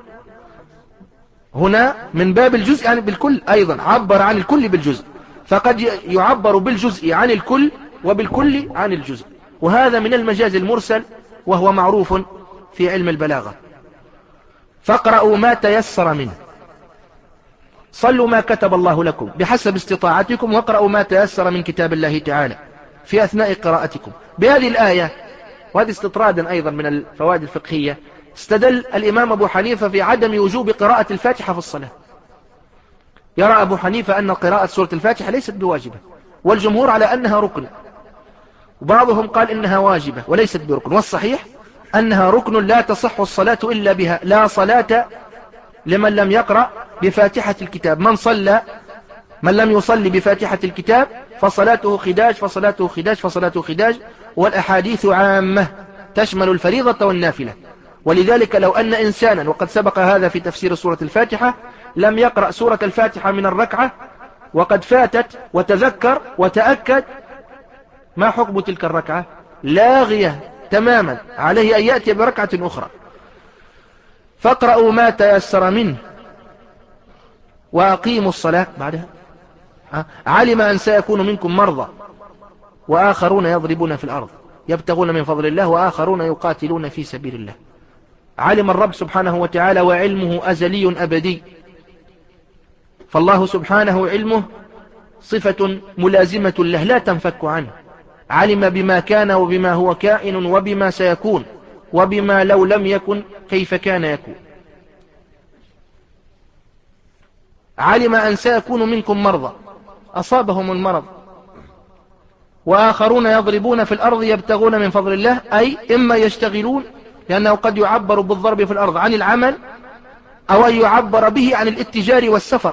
هنا من باب الجزء يعني بالكل أيضا، عبر عن الكل بالجزء، فقد يعبر بالجزء عن الكل وبالكل عن الجزء، وهذا من المجاز المرسل وهو معروف في علم البلاغة. فاقرأوا ما تيسر منه، صلوا ما كتب الله لكم بحسب استطاعتكم، واقرأوا ما تيسر من كتاب الله تعالى في أثناء قراءتكم. بهذه الآية، وهذه استطرادا أيضا من الفوائد الفقهية، استدل الإمام أبو حنيفة في عدم وجوب قراءة الفاتحة في الصلاة. يرى أبو حنيفة أن قراءة سورة الفاتحة ليست بواجبة، والجمهور على أنها ركن، وبعضهم قال إنها واجبة وليست بركن، والصحيح أنها ركن لا تصح الصلاة إلا بها، لا صلاة لمن لم يقرأ بفاتحة الكتاب. من صلى من لم يصلي بفاتحة الكتاب فصلاته خداج فصلاته خداج فصلاته خداج، والأحاديث عامة تشمل الفريضة والنافلة. ولذلك لو أن إنسانا، وقد سبق هذا في تفسير سورة الفاتحة، لم يقرأ سورة الفاتحة من الركعة وقد فاتت وتذكر وتأكد، ما حكم تلك الركعة؟ لاغية تماما، عليه أن يأتي بركعة أخرى. فاقرأوا ما تيسر منه وأقيموا الصلاة. بعدها علم أن سيكون منكم مرضى وآخرون يضربون في الأرض يبتغون من فضل الله وآخرون يقاتلون في سبيل الله. علم الرب سبحانه وتعالى، وعلمه أزلي أبدي، فالله سبحانه علمه صفة ملازمة له لا تنفك عنه. علم بما كان وبما هو كائن وبما سيكون وبما لو لم يكن كيف كان يكون. علم أن سيكون منكم مرضى، أصابهم المرض، وآخرون يضربون في الأرض يبتغون من فضل الله، أي إما يشتغلون، لأنه قد يعبر بالضرب في الأرض عن العمل، أو أن يعبر به عن الاتجار والسفر.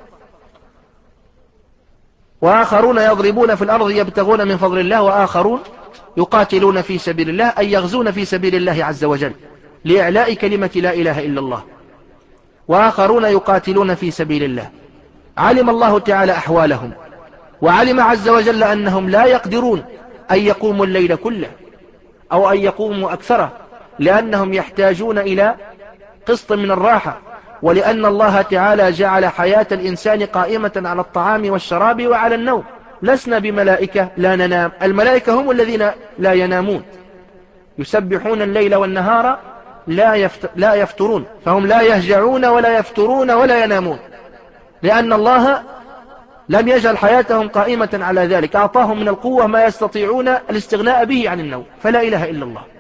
وآخرون يضربون في الأرض يبتغون من فضل الله، وآخرون يقاتلون في سبيل الله، أي يغزون في سبيل الله عز وجل لإعلاء كلمة لا إله إلا الله، وآخرون يقاتلون في سبيل الله. علم الله تعالى أحوالهم، وعلم عز وجل أنهم لا يقدرون أن يقوموا الليل كله أو أن يقوموا أكثره، لأنهم يحتاجون إلى قسط من الراحة، ولأن الله تعالى جعل حياة الإنسان قائمة على الطعام والشراب وعلى النوم. لسنا بملائكة لا ننام، الملائكة هم الذين لا ينامون، يسبحون الليل والنهار لا, يفت... لا يفترون، فهم لا يهجعون ولا يفترون ولا ينامون، لأن الله لم يجعل حياتهم قائمة على ذلك، أعطاهم من القوة ما يستطيعون الاستغناء به عن النوم، فلا إله إلا الله.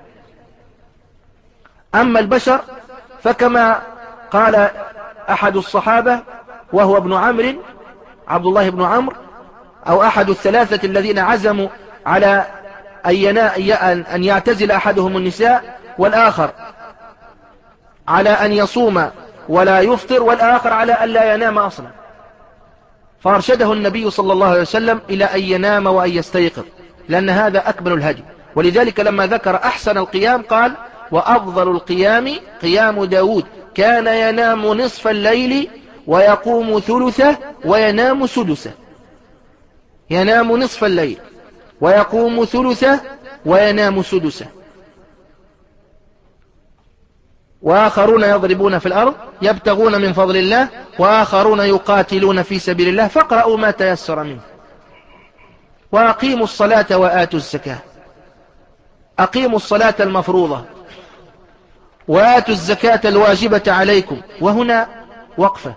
أما البشر فكما قال أحد الصحابة وهو ابن عمرو، عبد الله بن عمرو، أو أحد الثلاثة الذين عزموا على أن يعتزل أحدهم النساء، والآخر على أن يصوم ولا يفطر، والآخر على أن لا ينام أصلا، فأرشده النبي صلى الله عليه وسلم إلى أن ينام وأن يستيقظ، لأن هذا أكمل الهدي. ولذلك لما ذكر أحسن القيام قال وأفضل القيام قيام داود، كان ينام نصف الليل ويقوم ثلثه وينام سدسه. ينام نصف الليل ويقوم ثلثه وينام سدسه. وآخرون يضربون في الأرض يبتغون من فضل الله وآخرون يقاتلون في سبيل الله فاقرأوا ما تيسر منه. وأقيموا الصلاة وآتوا الزكاة. أقيموا الصلاة المفروضة وآتوا الزكاة الواجبة عليكم. وهنا وقفة.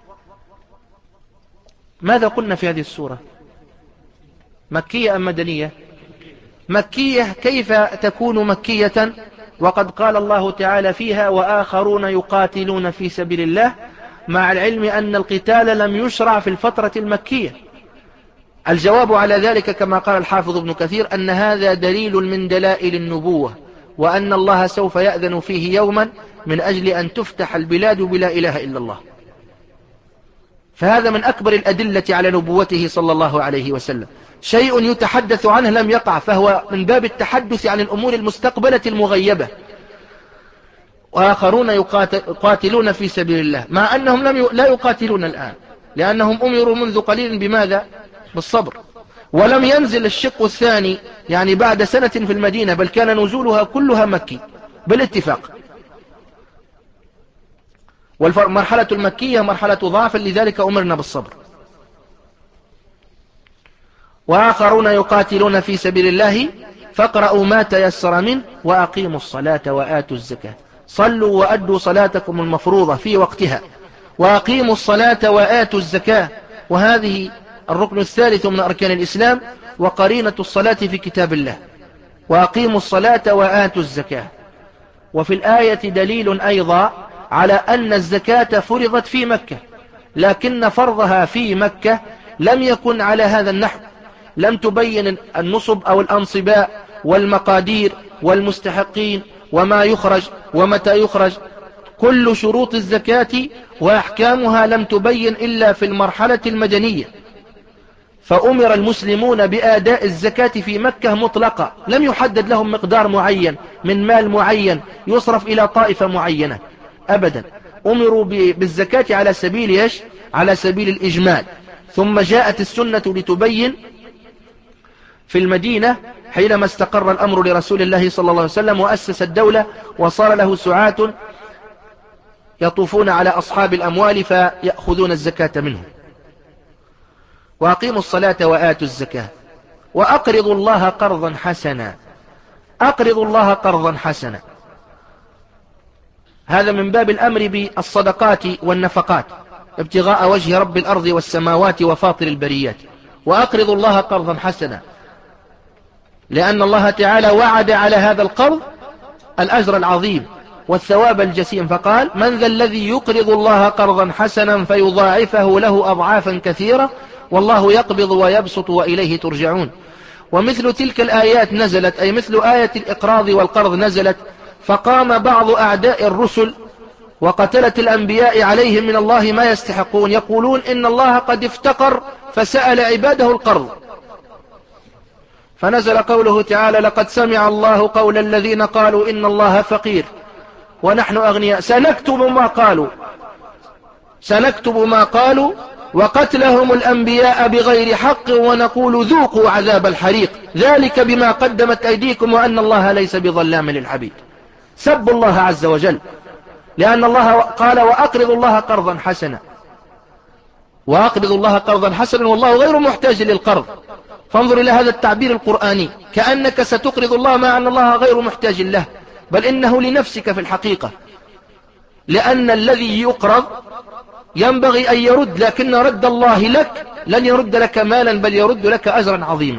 ماذا قلنا في هذه السورة؟ مكية أم مدنية؟ مكية. كيف تكون مكية وقد قال الله تعالى فيها وآخرون يقاتلون في سبيل الله، مع العلم أن القتال لم يشرع في الفترة المكية؟ الجواب على ذلك كما قال الحافظ ابن كثير أن هذا دليل من دلائل النبوة، وأن الله سوف يأذن فيه يوما من أجل أن تفتح البلاد بلا إله إلا الله. فهذا من أكبر الأدلة على نبوته صلى الله عليه وسلم. شيء يتحدث عنه لم يقع، فهو من باب التحدث عن الأمور المستقبلة المغيبة. وآخرون يقاتلون في سبيل الله، مع أنهم لم ي... لا يقاتلون الآن، لأنهم أمروا منذ قليل بماذا؟ بالصبر. ولم ينزل الشق الثاني يعني بعد سنة في المدينة، بل كان نزولها كلها مكي بالاتفاق. والمرحلة المكية مرحلة ضعف، لذلك أمرنا بالصبر. وآخرون يقاتلون في سبيل الله فاقرأوا ما تيسر منه وأقيموا الصلاة وآتوا الزكاة. صلوا وأدوا صلاتكم المفروضة في وقتها وأقيموا الصلاة وآتوا الزكاة. وهذه الركن الثالث من أركان الإسلام وقرينة الصلاة في كتاب الله. وأقيموا الصلاة وآتوا الزكاة. وفي الآية دليل أيضا على أن الزكاة فرضت في مكة، لكن فرضها في مكة لم يكن على هذا النحو. لم تبين النصب أو الأنصباء والمقادير والمستحقين وما يخرج ومتى يخرج. كل شروط الزكاة وأحكامها لم تبين إلا في المرحلة المدنية. فأمر المسلمون بأداء الزكاة في مكة مطلقة، لم يحدد لهم مقدار معين من مال معين يصرف إلى طائفة معينة أبدا. أمروا بالزكاة على سبيل إيش؟ على سبيل الإجمال. ثم جاءت السنة لتبين في المدينة حينما استقر الأمر لرسول الله صلى الله عليه وسلم وأسس الدولة وصار له سعاة يطوفون على أصحاب الأموال فيأخذون الزكاة منهم. وأقيموا الصلاة وآتوا الزكاة وأقرضوا الله قرضا حسنا. أقرضوا الله قرضا حسنا، هذا من باب الأمر بالصدقات والنفقات ابتغاء وجه رب الأرض والسماوات وفاطر البريات. وأقرضوا الله قرضا حسنا، لأن الله تعالى وعد على هذا القرض الأجر العظيم والثواب الجسيم، فقال من ذا الذي يقرض الله قرضا حسنا فيضاعفه له أضعافا كثيرة والله يقبض ويبسط وإليه ترجعون. ومثل تلك الآيات نزلت، أي مثل آية الإقراض والقرض نزلت، فقام بعض أعداء الرسل وقتلة الأنبياء عليهم من الله ما يستحقون، يقولون إن الله قد افتقر فسأل عباده القرض، فنزل قوله تعالى لقد سمع الله قول الذين قالوا إن الله فقير ونحن أغنياء سنكتب ما قالوا سنكتب ما قالوا وقتلهم الأنبياء بغير حق ونقول ذوقوا عذاب الحريق ذلك بما قدمت أيديكم وأن الله ليس بظلام للعبيد. سبوا الله عز وجل، لأن الله قال وأقرض الله قرضا حسنا، وأقرض الله قرضا حسنا والله غير محتاج للقرض. فانظر إلى هذا التعبير القرآني، كأنك ستقرض الله مع أن الله غير محتاج له، بل إنه لنفسك في الحقيقة، لأن الذي يقرض ينبغي أن يرد، لكن رد الله لك لن يرد لك مالا بل يرد لك أجرا عظيما.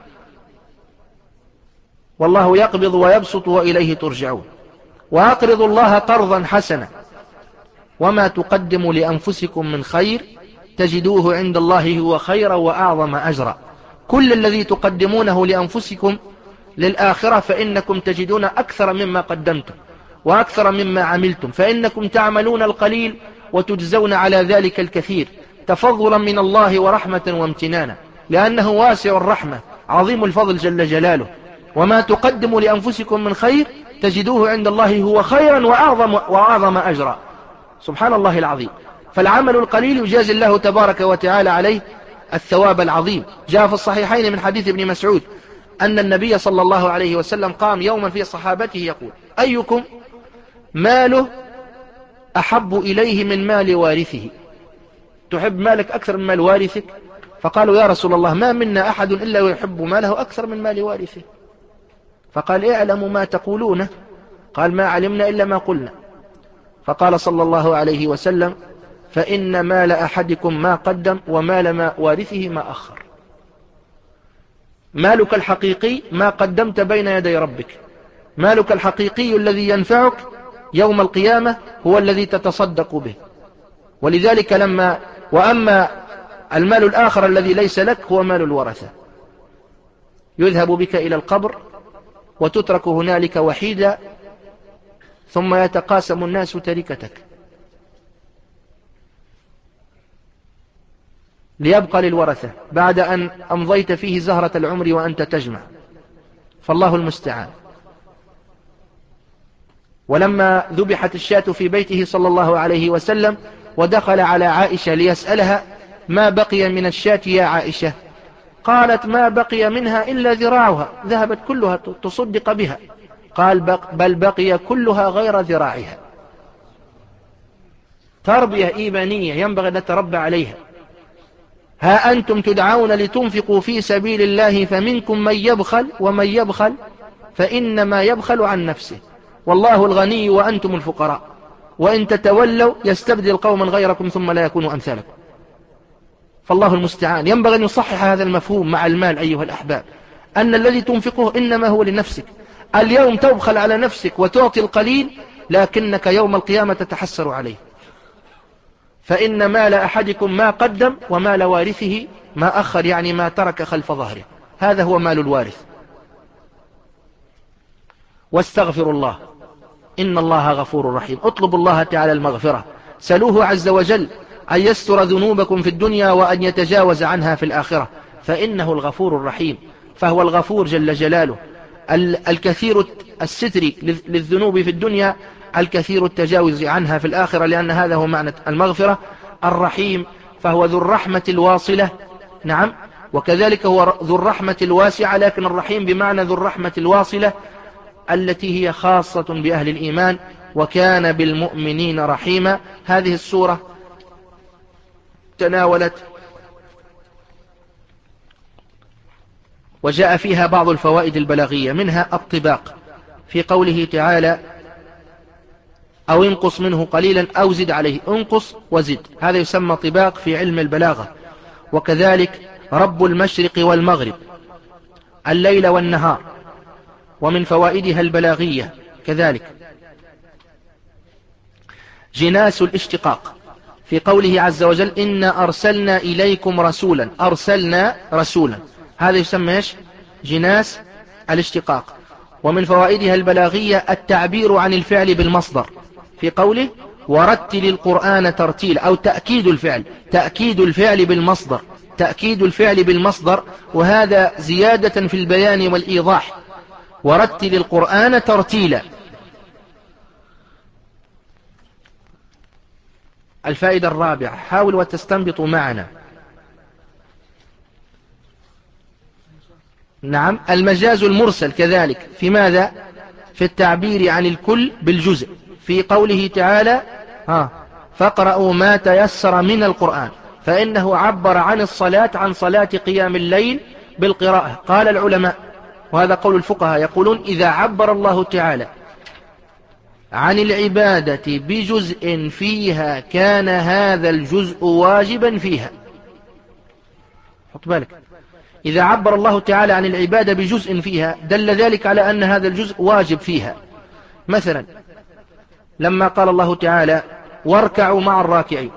والله يقبض ويبسط وإليه ترجعون. وأقرضوا الله قرضا حسنا وما تقدموا لأنفسكم من خير تجدوه عند الله هو خيرا وأعظم أجرا. كل الذي تقدمونه لأنفسكم للآخرة فإنكم تجدون أكثر مما قدمتم وأكثر مما عملتم، فإنكم تعملون القليل وتجزون على ذلك الكثير تفضلا من الله ورحمة وامتنانا، لأنه واسع الرحمة عظيم الفضل جل جلاله. وما تقدموا لأنفسكم من خير تجدوه عند الله هو خيرا وأعظم, وأعظم أجرا. سبحان الله العظيم. فالعمل القليل يجازي الله تبارك وتعالى عليه الثواب العظيم. جاء في الصحيحين من حديث ابن مسعود أن النبي صلى الله عليه وسلم قام يوما في صحابته يقول أيكم ماله أحب إليه من مال وارثه، تحب مالك أكثر من مال وارثك؟ فقالوا يا رسول الله ما منا أحد إلا يحب ماله أكثر من مال وارثه. فقال اعلموا ما تقولونه. قال ما علمنا إلا ما قلنا. فقال صلى الله عليه وسلم فإن مال أحدكم ما قدم ومال ما وارثه ما أخر. مالك الحقيقي ما قدمت بين يدي ربك، مالك الحقيقي الذي ينفعك يوم القيامة هو الذي تتصدق به. ولذلك لما وأما المال الآخر الذي ليس لك هو مال الورثة، يذهب بك إلى القبر وتترك هنالك وحيدا ثم يتقاسم الناس تركتك ليبقى للورثة بعد أن أمضيت فيه زهرة العمر وأنت تجمع، فالله المستعان. ولما ذبحت الشاة في بيته صلى الله عليه وسلم ودخل على عائشة ليسألها ما بقي من الشاة يا عائشة، قالت ما بقي منها إلا ذراعها، ذهبت كلها تصدق بها. قال بل بقي كلها غير ذراعها. تربية إيمانية ينبغي أن نتربى عليها. ها أنتم تدعون لتنفقوا في سبيل الله فمنكم من يبخل ومن يبخل فإنما يبخل عن نفسه والله الغني وأنتم الفقراء وإن تتولوا يستبدل قوما غيركم ثم لا يكونوا أمثالكم. فالله المستعان. ينبغي أن يصحح هذا المفهوم مع المال أيها الأحباب، أن الذي تنفقه إنما هو لنفسك. اليوم تبخل على نفسك وتعطي القليل لكنك يوم القيامة تتحسر عليه. فإن مال أحدكم ما قدم ومال وارثه ما أخر، يعني ما ترك خلف ظهره، هذا هو مال الوارث. واستغفر الله إن الله غفور رحيم. اطلبوا الله تعالى المغفرة، سلوه عز وجل أن يستر ذنوبكم في الدنيا وأن يتجاوز عنها في الآخرة، فإنه الغفور الرحيم. فهو الغفور جل جلاله، الكثير الستر للذنوب في الدنيا، الكثير التجاوز عنها في الآخرة، لأن هذا هو معنى المغفرة. الرحيم فهو ذو الرحمة الواصلة، نعم، وكذلك هو ذو الرحمة الواسعة، لكن الرحيم بمعنى ذو الرحمة الواصلة التي هي خاصة بأهل الإيمان، وكان بالمؤمنين رحيما. هذه السورة تناولت وجاء فيها بعض الفوائد البلاغية، منها الطباق في قوله تعالى أو انقص منه قليلا أو زد عليه، انقص وزد، هذا يسمى طباق في علم البلاغة. وكذلك رب المشرق والمغرب، الليل والنهار، ومن فوائدها البلاغية كذلك جناس الاشتقاق في قوله عز وجل إنا أرسلنا إليكم رسولا، أرسلنا رسولا، هذا يسمى إيش؟ جناس الاشتقاق. ومن فوائدها البلاغية التعبير عن الفعل بالمصدر في قوله ورتل القرآن ترتيلا، أو تأكيد الفعل، تأكيد الفعل بالمصدر، تأكيد الفعل بالمصدر، وهذا زيادة في البيان والإيضاح. ورتل القرآن ترتيلا. الفائدة الرابعة، حاول وتستنبطوا معنا. نعم، المجاز المرسل كذلك في ماذا؟ في التعبير عن الكل بالجزء في قوله تعالى ها فاقرأوا ما تيسر من القرآن، فإنه عبر عن الصلاة عن صلاة قيام الليل بالقراءة. قال العلماء، وهذا قول الفقهاء، يقولون إذا عبر الله تعالى عن العبادة بجزء فيها كان هذا الجزء واجبا فيها. حط بالك، إذا عبر الله تعالى عن العبادة بجزء فيها دل ذلك على أن هذا الجزء واجب فيها. مثلا لما قال الله تعالى واركعوا مع الراكعين،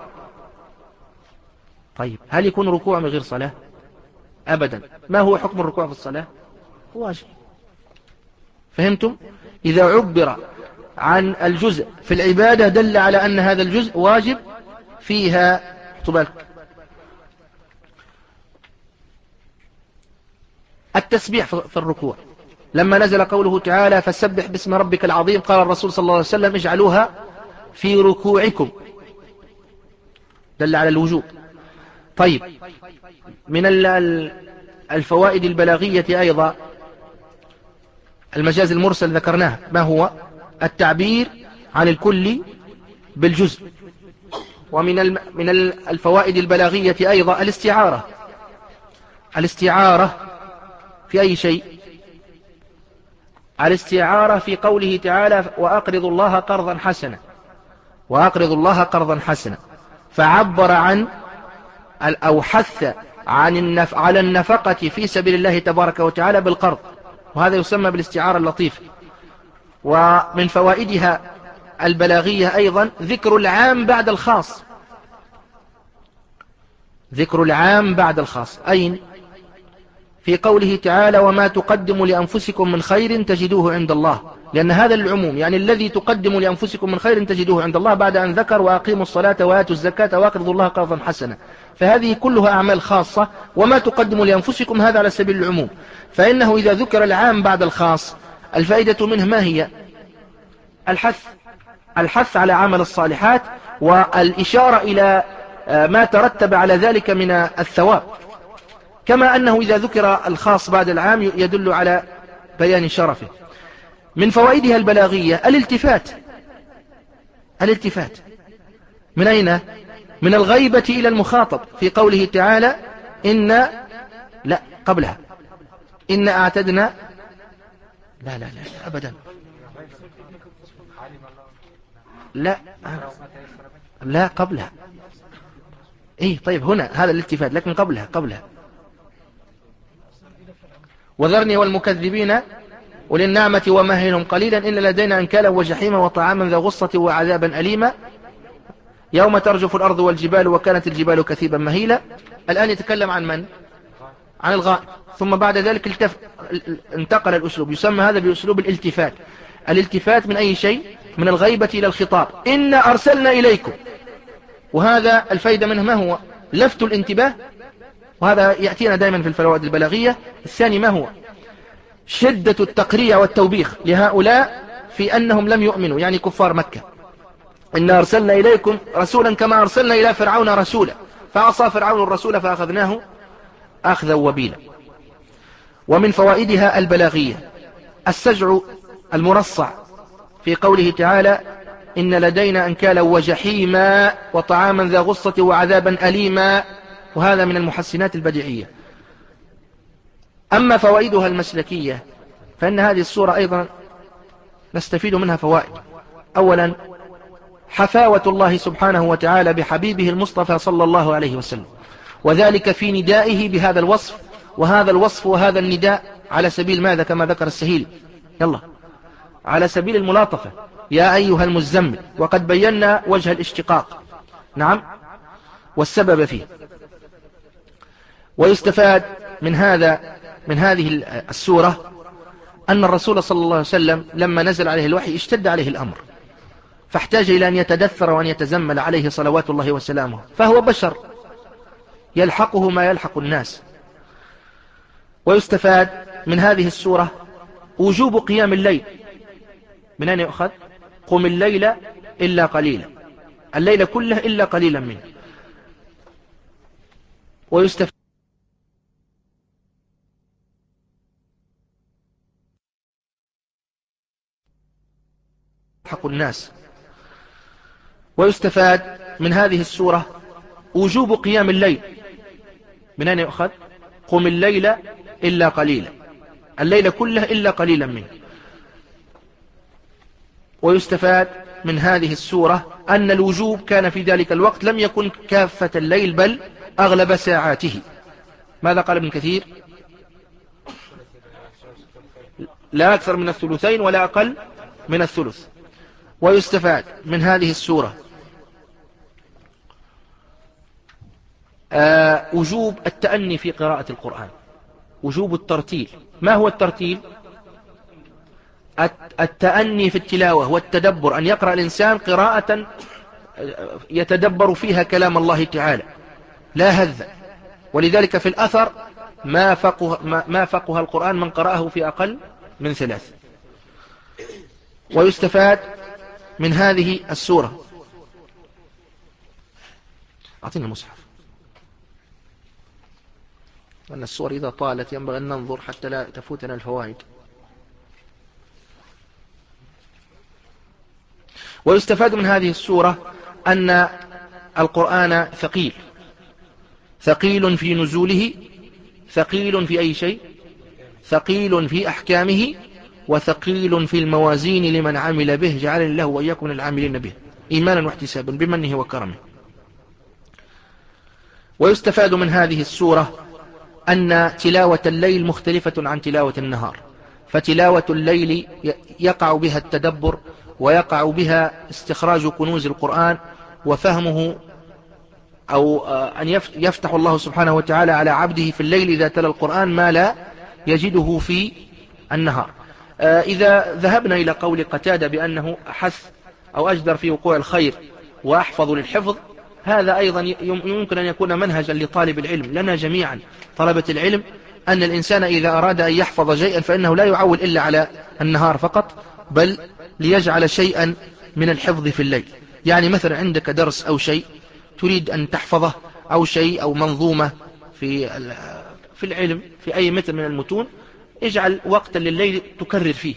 طيب هل يكون ركوع من غير صلاة؟ أبدا. ما هو حكم الركوع في الصلاة؟ واجب. فهمتم؟ إذا عبر عن الجزء في العبادة دل على أن هذا الجزء واجب فيها. حطوا بالك. التسبيح في الركوع، لما نزل قوله تعالى فسبح باسم ربك العظيم، قال الرسول صلى الله عليه وسلم اجعلوها في ركوعكم، دل على الوجوب. طيب، من الفوائد البلاغية أيضا المجاز المرسل ذكرناه، ما هو؟ التعبير عن الكل بالجزء. ومن من الفوائد البلاغية أيضا الاستعارة. الاستعارة في أي شيء؟ الاستعارة في قوله تعالى وأقرض الله قرضا حسنا، وأقرض الله قرضا حسنا، فعبر عن أو حث عن النف... على النفقة في سبيل الله تبارك وتعالى بالقرض، وهذا يسمى بالاستعارة اللطيفة. ومن فوائدها البلاغية أيضا ذكر العام بعد الخاص. ذكر العام بعد الخاص أين؟ في قوله تعالى وما تقدموا لأنفسكم من خير تجدوه عند الله، لأن هذا العموم يعني الذي تقدموا لأنفسكم من خير تجدوه عند الله، بعد أن ذكر وأقيموا الصلاة وآتوا الزكاة وأقرضوا الله قرضا حسنا، فهذه كلها أعمال خاصة. وما تقدموا لأنفسكم هذا على سبيل العموم، فإنه إذا ذكر العام بعد الخاص الفائدة منه ما هي؟ الحث الحث على عمل الصالحات، والإشارة إلى ما ترتب على ذلك من الثواب، كما أنه إذا ذكر الخاص بعد العام يدل على بيان شرفه. من فوائدها البلاغية الالتفات. الالتفات من أين؟ من الغيبة إلى المخاطب، في قوله تعالى إن لا قبلها إن أعتدنا لا لا لا أبدا لا لا قبلها. إيه طيب هنا هذا الالتفات، لكن قبلها قبلها وذرني والمكذبين أولي النعمة ومهلهم قليلا إن لدينا أنكالا وجحيما وطعاما ذا غصة وعذابا أليما يوم ترجف الأرض والجبال وكانت الجبال كثيبا مهيلا. الآن يتكلم عن من؟ عن الغائب، ثم بعد ذلك التف... انتقل الأسلوب، يسمى هذا بأسلوب الالتفات. الالتفات من أي شيء؟ من الغيبة إلى الخطاب. إن أرسلنا إليكم، وهذا الفايدة منه ما هو؟ لفت الانتباه، وهذا يأتينا دائما في الفوائد البلاغية. الثاني ما هو؟ شدة التقريع والتوبيخ لهؤلاء في أنهم لم يؤمنوا، يعني كفار مكة. إن أرسلنا إليكم رسولا كما أرسلنا إلى فرعون رسولا فعصى فرعون الرسول فأخذناه أخذا وبيلا. ومن فوائدها البلاغية السجع المرصع، في قوله تعالى إن لدينا أنكالا وجحيما وطعاما ذا غصة وعذابا أليما، وهذا من المحسنات البديعية. أما فوائدها المسلكية فإن هذه السورة أيضا نستفيد منها فوائد. أولا حفاوة الله سبحانه وتعالى بحبيبه المصطفى صلى الله عليه وسلم، وذلك في ندائه بهذا الوصف، وهذا الوصف وهذا النداء على سبيل ماذا؟ كما ذكر السهيلي يلا على سبيل الملاطفة، يا أيها المزمل، وقد بينا وجه الاشتقاق نعم والسبب فيه. ويستفاد من هذا من هذه السورة أن الرسول صلى الله عليه وسلم لما نزل عليه الوحي اشتد عليه الأمر، فاحتاج إلى أن يتدثر وأن يتزمل عليه صلوات الله وسلامه، فهو بشر يلحقه ما يلحق الناس. ويستفاد من هذه السورة وجوب قيام الليل. من أين يؤخذ؟ قم الليل إلا قليلا، الليل كله إلا قليلا منه. ويستفاد حق الناس. ويستفاد من هذه السورة وجوب قيام الليل. من أين يؤخذ؟ قم الليل إلا قليلا، الليل كله إلا قليلا منه. ويستفاد من هذه السورة أن الوجوب كان في ذلك الوقت لم يكن كافة الليل بل أغلب ساعاته. ماذا قال ابن كثير؟ لا أكثر من الثلثين ولا أقل من الثلث. ويستفاد من هذه السورة آه وجوب التأني في قراءة القرآن، وجوب الترتيل. ما هو الترتيل؟ التأني في التلاوة والتدبر، أن يقرأ الإنسان قراءة يتدبر فيها كلام الله تعالى لا هذ. ولذلك في الأثر ما فقه, ما فقه القرآن من قرأه في أقل من ثلاث. ويستفاد من هذه السورة أعطينا المصحف، أن السور إذا طالت ينبغي أن ننظر حتى لا تفوتنا الفوائد. ويستفاد من هذه السورة أن القرآن ثقيل، ثقيل في نزوله، ثقيل في أي شيء، ثقيل في أحكامه، وثقيل في الموازين لمن عمل به، جعلني الله وإياكم من العاملين به إيمانا واحتسابا بمنه وكرمه. ويستفاد من هذه السورة أن تلاوة الليل مختلفة عن تلاوة النهار، فتلاوة الليل يقع بها التدبر، ويقع بها استخراج كنوز القرآن وفهمه، أو أن يفتح الله سبحانه وتعالى على عبده في الليل إذا تلا القرآن ما لا يجده في النهار. إذا ذهبنا إلى قول قتادة بأنه أحث أو أجدر في وقوع الخير وأحفظ للحفظ، هذا أيضا يمكن أن يكون منهجا لطالب العلم لنا جميعا طلبة العلم، أن الإنسان إذا أراد أن يحفظ شيئا فإنه لا يعول إلا على النهار فقط، بل ليجعل شيئا من الحفظ في الليل. يعني مثلا عندك درس أو شيء تريد أن تحفظه، أو شيء أو منظومة في في العلم في أي مثل من المتون، اجعل وقتا لليل تكرر فيه.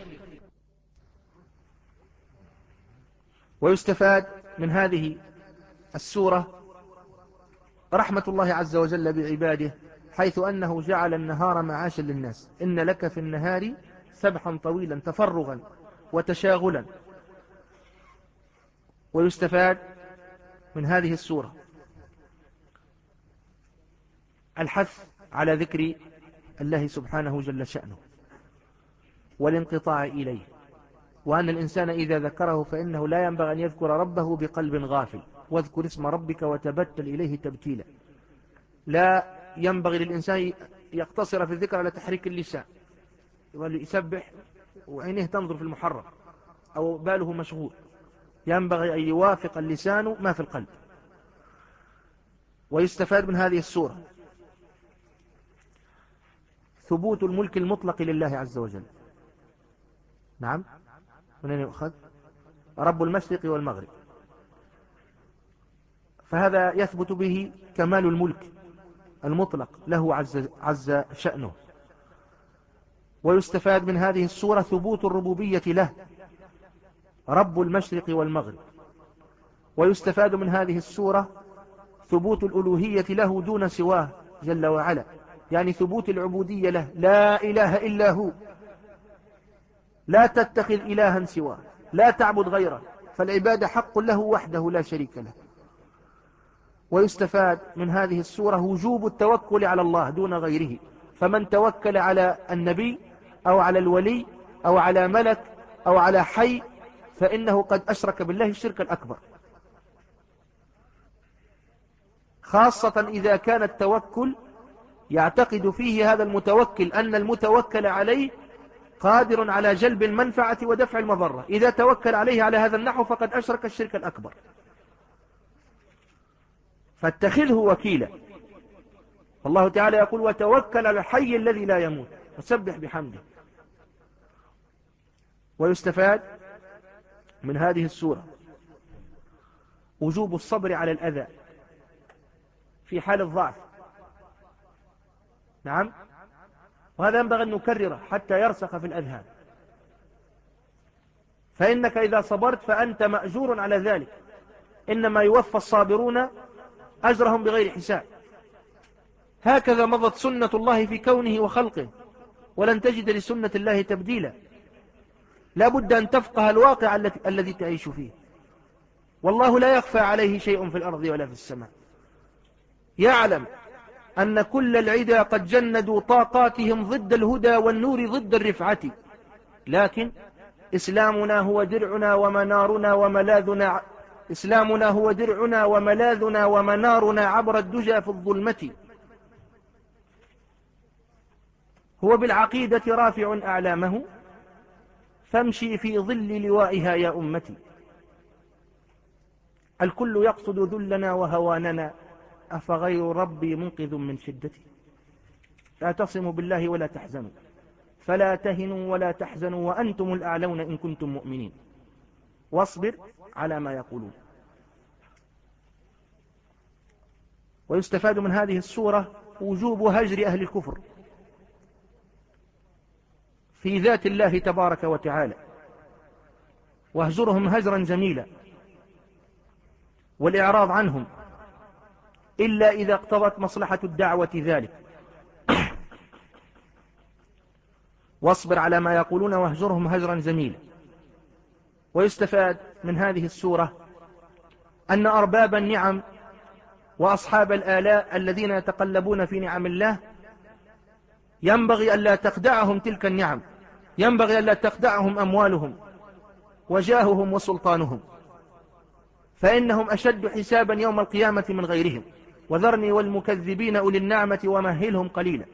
ويستفاد من هذه السورة رحمة الله عز وجل بعباده، حيث أنه جعل النهار معاشا للناس، إن لك في النهار سبحا طويلا تفرغا وتشاغلا. ويستفاد من هذه السورة الحث على ذكر الله سبحانه جل شأنه والانقطاع إليه، وأن الإنسان إذا ذكره فإنه لا ينبغي أن يذكر ربه بقلب غافل، واذكر اسم ربك وتبتل إليه تبتيلا. لا ينبغي للإنسان يقتصر في الذكر على تحريك اللسان، يسبح وعينه تنظر في المحرم أو باله مشغول، ينبغي أن يوافق اللسان ما في القلب. ويستفاد من هذه السورة ثبوت الملك المطلق لله عز وجل. نعم، من أين يؤخذ؟ رب المشرق والمغرب، فهذا يثبت به كمال الملك المطلق له عز, عز شأنه. ويستفاد من هذه السورة ثبوت الربوبية له، رب المشرق والمغرب. ويستفاد من هذه السورة ثبوت الألوهية له دون سواه جل وعلا، يعني ثبوت العبودية له، لا إله إلا هو، لا تتخذ إلها سواه، لا تعبد غيره، فالعبادة حق له وحده لا شريك له. ويستفاد من هذه السورة وجوب التوكل على الله دون غيره، فمن توكل على النبي أو على الولي أو على ملك أو على حي فإنه قد أشرك بالله الشرك الأكبر، خاصة إذا كان التوكل يعتقد فيه هذا المتوكل أن المتوكل عليه قادر على جلب المنفعة ودفع المضرة. إذا توكل عليه على هذا النحو فقد أشرك الشرك الأكبر، فاتخذه وكيلا. الله تعالى يقول وتوكل على الحي الذي لا يموت وسبح بحمده. ويستفاد من هذه السورة وجوب الصبر على الأذى في حال الضعف. نعم، وهذا ينبغي أن نكرره حتى يرسخ في الأذهان، فإنك إذا صبرت فأنت مأجور على ذلك، إنما يوفى الصابرون أجرهم بغير حساب. هكذا مضت سنة الله في كونه وخلقه، ولن تجد لسنة الله تبديلا. لا بد أن تفقه الواقع الذي تعيش فيه، والله لا يخفى عليه شيء في الأرض ولا في السماء. يعلم أن كل العدا قد جندوا طاقاتهم ضد الهدى والنور ضد الرفعة، لكن إسلامنا هو درعنا ومنارنا وملاذنا إسلامنا هو درعنا وملاذنا ومنارنا عبر الدجى في الظلمة، هو بالعقيدة رافع أعلامه فامشي في ظل لوائها يا أمتي. الكل يقصد ذلنا وهواننا أفغير ربي منقذ من شدتي. اعتصموا بالله ولا تحزنوا، فلا تهنوا ولا تحزنوا وأنتم الأعلون إن كنتم مؤمنين، واصبر على ما يقولون. ويستفاد من هذه السورة وجوب هجر أهل الكفر في ذات الله تبارك وتعالى، واهجرهم هجرا جميلا، والإعراض عنهم إلا إذا اقتضت مصلحة الدعوة ذلك. واصبر على ما يقولون واهجرهم هجرا جميلا. ويستفاد من هذه السورة أن أرباب النعم وأصحاب الآلاء الذين يتقلبون في نعم الله ينبغي ألا تخدعهم تلك النعم، ينبغي ألا تخدعهم أموالهم وجاههم وسلطانهم، فإنهم أشد حسابا يوم القيامة من غيرهم. وذرني والمكذبين أولي النعمة ومهلهم قليلا.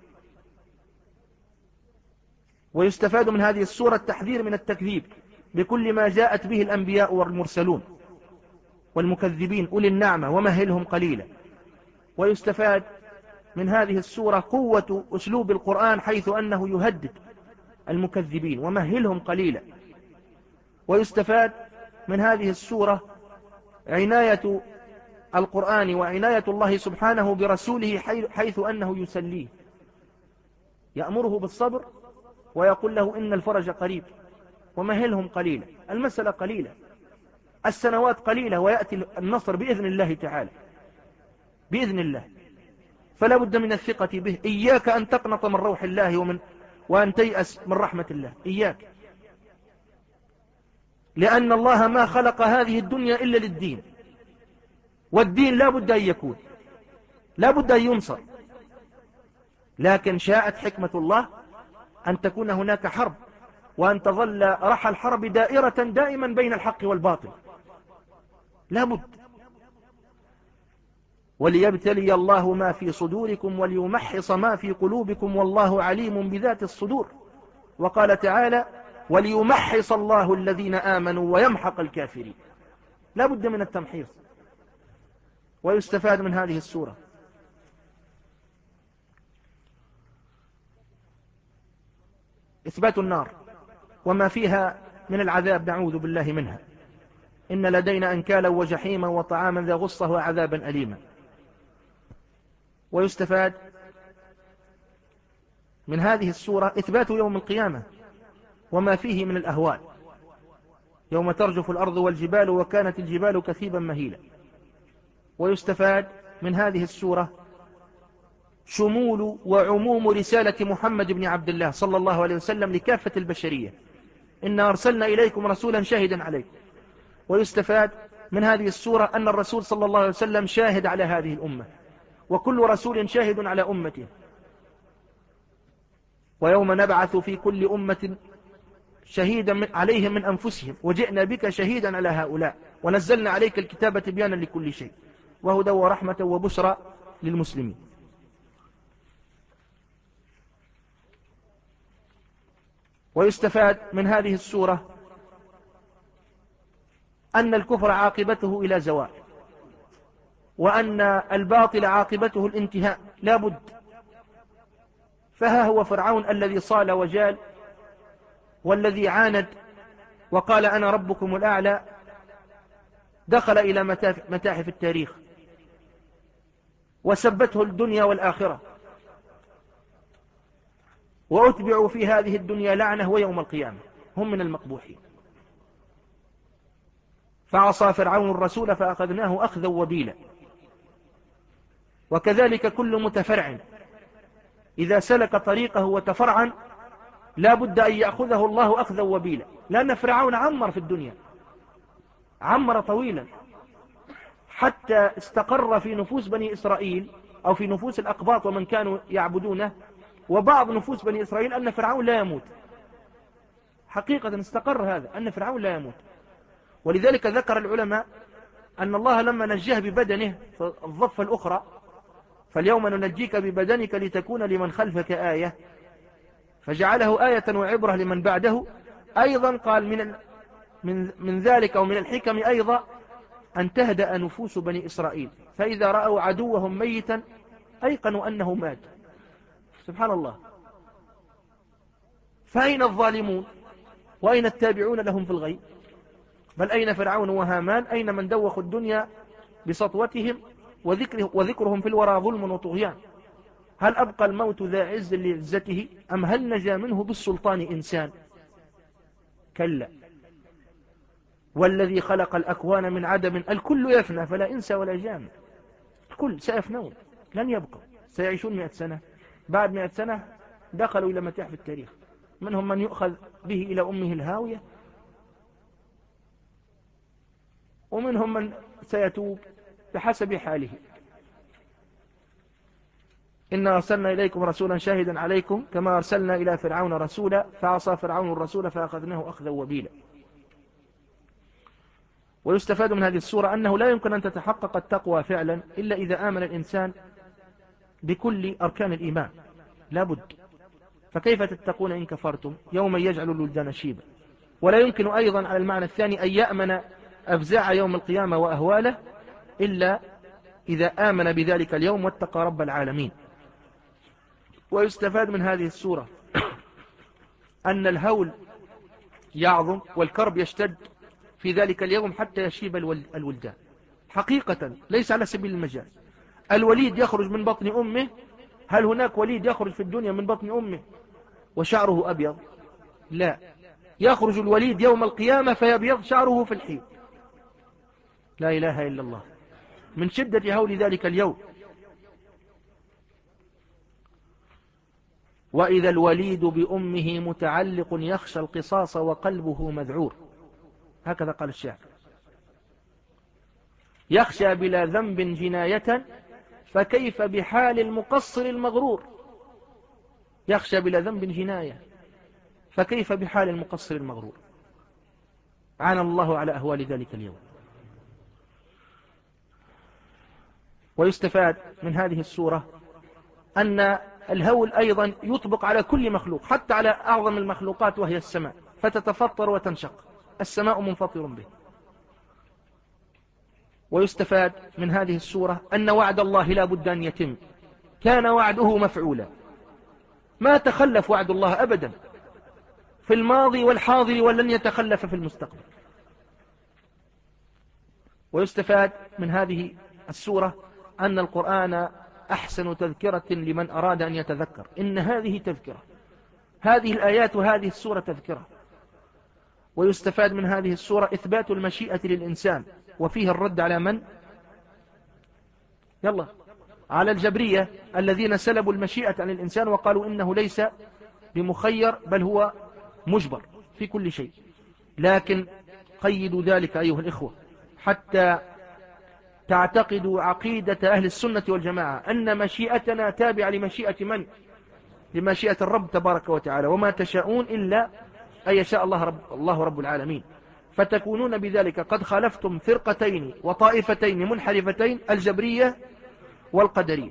ويستفاد من هذه السورة التحذير من التكذيب بكل ما جاءت به الأنبياء والمرسلون، والمكذبين أولي النعمة ومهلهم قليلا. ويستفاد من هذه السورة قوة أسلوب القرآن حيث أنه يهدد المكذبين ومهلهم قليلا. ويستفاد من هذه السورة عناية القرآن وعناية الله سبحانه برسوله حيث أنه يسليه، يأمره بالصبر ويقول له إن الفرج قريب ومهلهم قليلا. المسألة قليلة، السنوات قليلة، ويأتي النصر بإذن الله تعالى، بإذن الله. فلا بد من الثقة به. إياك أن تقنط من روح الله ومن وأن تيأس من رحمة الله، إياك، لأن الله ما خلق هذه الدنيا إلا للدين، والدين لا بد أن يكون، لا بد أن ينصر. لكن شاءت حكمة الله أن تكون هناك حرب، وأن تظل رحى الحرب دائرة دائما بين الحق والباطل، لا بد. وليبتلي الله ما في صدوركم وليمحص ما في قلوبكم والله عليم بذات الصدور. وقال تعالى وليمحص الله الذين آمنوا ويمحق الكافرين، لا بد من التمحيص. ويستفاد من هذه السورة إثبات النار وما فيها من العذاب، نعوذ بالله منها. إن لدينا أنكالا وجحيما وطعاما ذا غصة وعذابا أليما. ويستفاد من هذه السورة إثبات يوم القيامة وما فيه من الأهوال، يوم ترجف الأرض والجبال وكانت الجبال كثيبا مهيلا. ويستفاد من هذه السورة شمول وعموم رسالة محمد بن عبد الله صلى الله عليه وسلم لكافة البشرية، إنا أرسلنا إليكم رسولا شاهدا عليكم. ويستفاد من هذه السورة أن الرسول صلى الله عليه وسلم شاهد على هذه الأمة، وكل رسول شاهد على أمته. ويوم نبعث في كل أمة شهيدا عليهم من أنفسهم وجئنا بك شهيدا على هؤلاء ونزلنا عليك الكتاب تبيانا لكل شيء وهدى ورحمة وبشرى للمسلمين. ويستفاد من هذه السورة أن الكفر عاقبته إلى زوال، وأن الباطل عاقبته الانتهاء لا بد. فها هو فرعون الذي صال وجال والذي عاند وقال أنا ربكم الأعلى دخل إلى متاحف التاريخ وسبته الدنيا والآخرة، وأتبعوا في هذه الدنيا لعنة ويوم القيامة هم من المقبوحين. فعصى فرعون الرسول فأخذناه أخذا وبيلا. وكذلك كل متفرع إذا سلك طريقه وتفرعا لا بد أن يأخذه الله أخذا وبيلا، لأن فرعون عمر في الدنيا، عمر طويلا حتى استقر في نفوس بني إسرائيل أو في نفوس الأقباط ومن كانوا يعبدونه وبعض نفوس بني إسرائيل أن فرعون لا يموت. حقيقة استقر هذا أن فرعون لا يموت. ولذلك ذكر العلماء أن الله لما نجاه ببدنه في الضفة الأخرى فاليوم ننجيك ببدنك لتكون لمن خلفك آية، فجعله آية وعبرة لمن بعده. أيضا قال من من من ذلك أو من الحكم أيضا أن تهدأ نفوس بني إسرائيل، فإذا رأوا عدوهم ميتا أيقنوا أنه مات. سبحان الله. فأين الظالمون وأين التابعون لهم في الغيب؟ بل أين فرعون وهامان؟ أين من دوخوا الدنيا بسطوتهم وذكره وذكرهم في الورى ظلم وطغيان؟ هل أبقى الموت ذا عز لعزته أم هل نجا منه بالسلطان إنسان؟ كلا والذي خلق الأكوان من عدم. الكل يفنى فلا إنس ولا جان، الكل سيفنون لن يبقى، سيعيشون مئة سنة، بعد مئة سنة دخلوا إلى متاحف التاريخ، منهم من يؤخذ به إلى أمه الهاوية، ومنهم من سيتوب بحسب حاله. إنا أرسلنا إليكم رسولا شاهدا عليكم كما أرسلنا إلى فرعون رسولا فعصى فرعون الرسول فأخذناه أخذا وبيلا. ويستفاد من هذه السورة أنه لا يمكن أن تتحقق التقوى فعلا إلا إذا آمن الإنسان بكل أركان الإيمان، لا بد. فكيف تتقون إن كفرتم يوما يجعل الولدان شيبا. ولا يمكن أيضا على المعنى الثاني أن يأمن أفزاع يوم القيامة وأهواله إلا إذا آمن بذلك اليوم واتقى رب العالمين. ويستفاد من هذه السورة أن الهول يعظم والكرب يشتد في ذلك اليوم حتى يشيب الولدان حقيقة، ليس على سبيل المجاز. الوليد يخرج من بطن أمه، هل هناك وليد يخرج في الدنيا من بطن أمه وشعره أبيض؟ لا، يخرج الوليد يوم القيامة فيبيض شعره في الحين. لا إله إلا الله، من شدة هول ذلك اليوم. وإذا الوليد بأمه متعلق يخشى القصاص وقلبه مذعور، هكذا قال الشاعر. يخشى بلا ذنب جناية فكيف بحال المقصر المغرور. يخشى بلا ذنب جناية فكيف بحال المقصر المغرور. عانى الله على أهوال ذلك اليوم. ويستفاد من هذه السورة أن الهول أيضا يطبق على كل مخلوق، حتى على أعظم المخلوقات وهي السماء، فتتفطر وتنشق، السماء منفطر به. ويستفاد من هذه السورة أن وعد الله لا بد أن يتم، كان وعده مفعولا، ما تخلف وعد الله أبدا في الماضي والحاضر ولن يتخلف في المستقبل. ويستفاد من هذه السورة أن القرآن أحسن تذكرة لمن أراد أن يتذكر. إن هذه تذكرة، هذه الآيات وهذه السورة تذكرة. ويستفاد من هذه السورة إثبات المشيئة للإنسان، وفيه الرد على من؟ يلا، على الجبرية الذين سلبوا المشيئة عن الإنسان وقالوا إنه ليس بمخير بل هو مجبر في كل شيء. لكن قيدوا ذلك أيها الإخوة حتى تعتقدوا عقيدة أهل السنة والجماعة أن مشيئتنا تابعة لمشيئة من؟ لمشيئة الرب تبارك وتعالى. وما تشاءون إلا أن يشاء الله رب, الله رب العالمين. فتكونون بذلك قد خالفتم فرقتين وطائفتين منحرفتين، الجبرية والقدرية.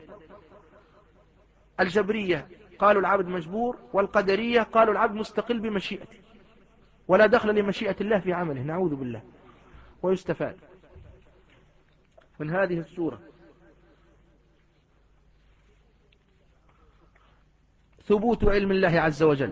الجبرية قالوا العبد مجبور، والقدرية قالوا العبد مستقل بمشيئته ولا دخل لمشيئة الله في عمله، نعوذ بالله. ويستفاد من هذه السورة ثبوت علم الله عز وجل.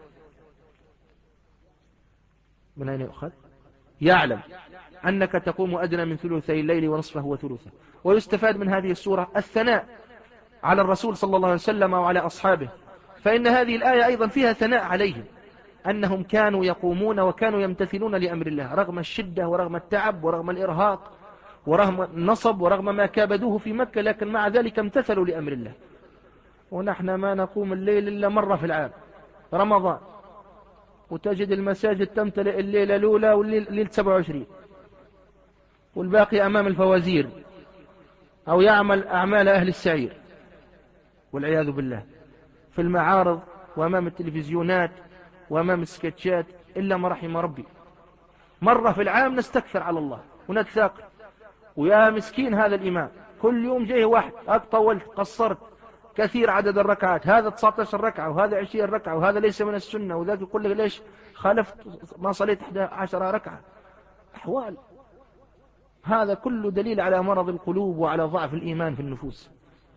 من أين يؤخذ؟ يعلم أنك تقوم أدنى من ثلثي الليل ونصفه وثلثه. ويستفاد من هذه السورة الثناء على الرسول صلى الله عليه وسلم وعلى أصحابه، فإن هذه الآية أيضا فيها ثناء عليهم، أنهم كانوا يقومون وكانوا يمتثلون لأمر الله رغم الشدة ورغم التعب ورغم الإرهاق ورغم النصب ورغم ما كابدوه في مكة، لكن مع ذلك امتثلوا لأمر الله. ونحن ما نقوم الليل إلا مرة في العام، رمضان، وتجد المساجد تمتلئ الليلة الأولى والليلة سبعة وعشرين، والباقي أمام الفوازير أو يعمل أعمال أهل السعير والعياذ بالله في المعارض وأمام التلفزيونات وأمام السكتشات، إلا ما رحم ربي. مرة في العام نستكثر على الله ونتثاقل، ويا مسكين هذا الإمام كل يوم جاي واحد أطولت قصرت كثير عدد الركعات، هذا تسعة عشر ركعة وهذا عشرين ركعة وهذا ليس من السنة، وذاك يقول لك ليش خالفت ما صليت إحدى عشرة ركعة. أحوال، هذا كله دليل على مرض القلوب وعلى ضعف الإيمان في النفوس.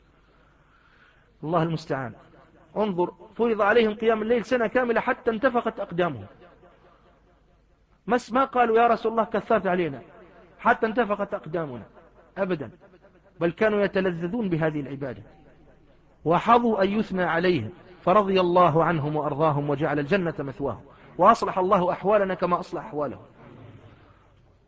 الله المستعان. انظر، فرض عليهم قيام الليل سنة كاملة حتى انتفخت أقدامهم، ما قالوا يا رسول الله كثرت علينا حتى انتفخت أقدامنا أبدا، بل كانوا يتلذذون بهذه العبادة وحظوا أن يثنى عليهم، فرضي الله عنهم وأرضاهم وجعل الجنة مثواهم، وأصلح الله أحوالنا كما أصلح أحوالهم.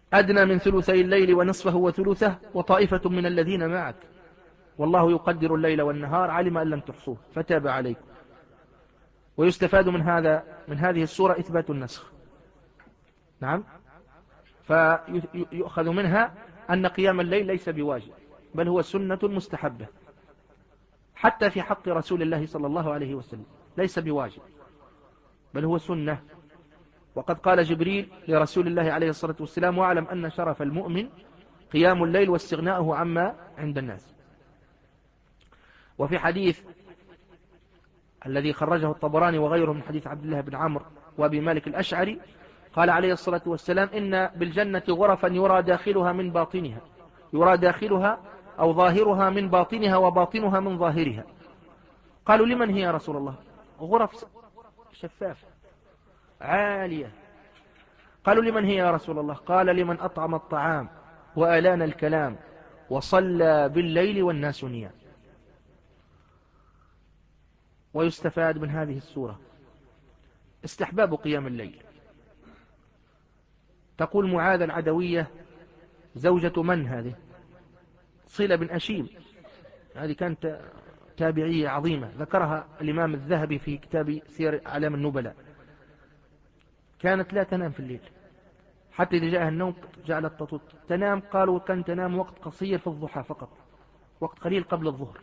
أدنى من ثلثي الليل ونصفه وثلثه وطائفة من الذين معك والله يقدر الليل والنهار علم أن لم تحصوه فتاب عليكم. ويستفاد من هذا من هذه السورة إثبات النسخ. نعم. فيؤخذ منها أن قيام الليل ليس بواجب بل هو سنة مستحبة حتى في حق رسول الله صلى الله عليه وسلم ليس بواجب بل هو سنة. وقد قال جبريل لرسول الله عليه الصلاة والسلام واعلم أن شرف المؤمن قيام الليل واستغناؤه عما عند الناس. وفي حديث الذي خرجه الطبراني وغيره من حديث عبد الله بن عمرو وأبي مالك الأشعري قال عليه الصلاة والسلام إن بالجنة غرفا يرى داخلها من باطنها يرى داخلها أو ظاهرها من باطنها وباطنها من ظاهرها. قالوا لمن هي يا رسول الله؟ غرف شفافة عالية. قالوا لمن هي يا رسول الله؟ قال لمن أطعم الطعام وألان الكلام وصلى بالليل والناس نيام. ويستفاد من هذه السورة استحباب قيام الليل. تقول معاذ العدوية زوجة من هذه؟ صلة بن أشيم، هذه كانت تابعية عظيمة ذكرها الإمام الذهبي في كتاب سير أعلام النبلاء. كانت لا تنام في الليل حتى إذا جاءها النوم جعلت تنام. قالوا كان تنام وقت قصير في الضحى فقط وقت قليل قبل الظهر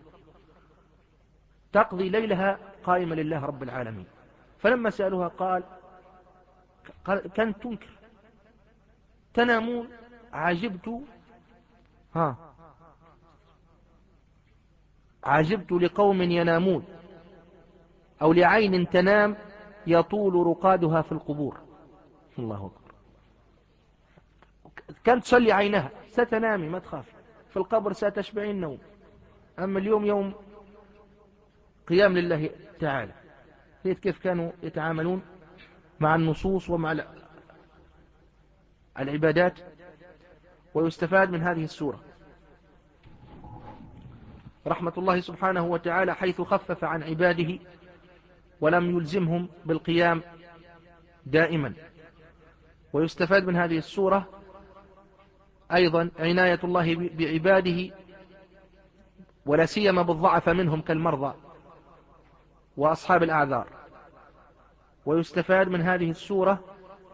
تقضي ليلها قائمة لله رب العالمين. فلما سألوها قال, قال كانت تنكر تنامون عجبت ها عجبت لقوم ينامون أو لعين تنام يطول رقادها في القبور. الله أكبر. كانت تصلي عينها ستنامي ما تخافي في القبر ستشبعين نوم. أما اليوم يوم قيام لله تعالى. هي كيف كانوا يتعاملون مع النصوص ومع العبادات. ويستفاد من هذه السورة رحمة الله سبحانه وتعالى حيث خفف عن عباده ولم يلزمهم بالقيام دائما. ويستفاد من هذه السورة أيضا عناية الله بعباده ولا سيما بالضعف منهم كالمرضى وأصحاب الأعذار. ويستفاد من هذه السورة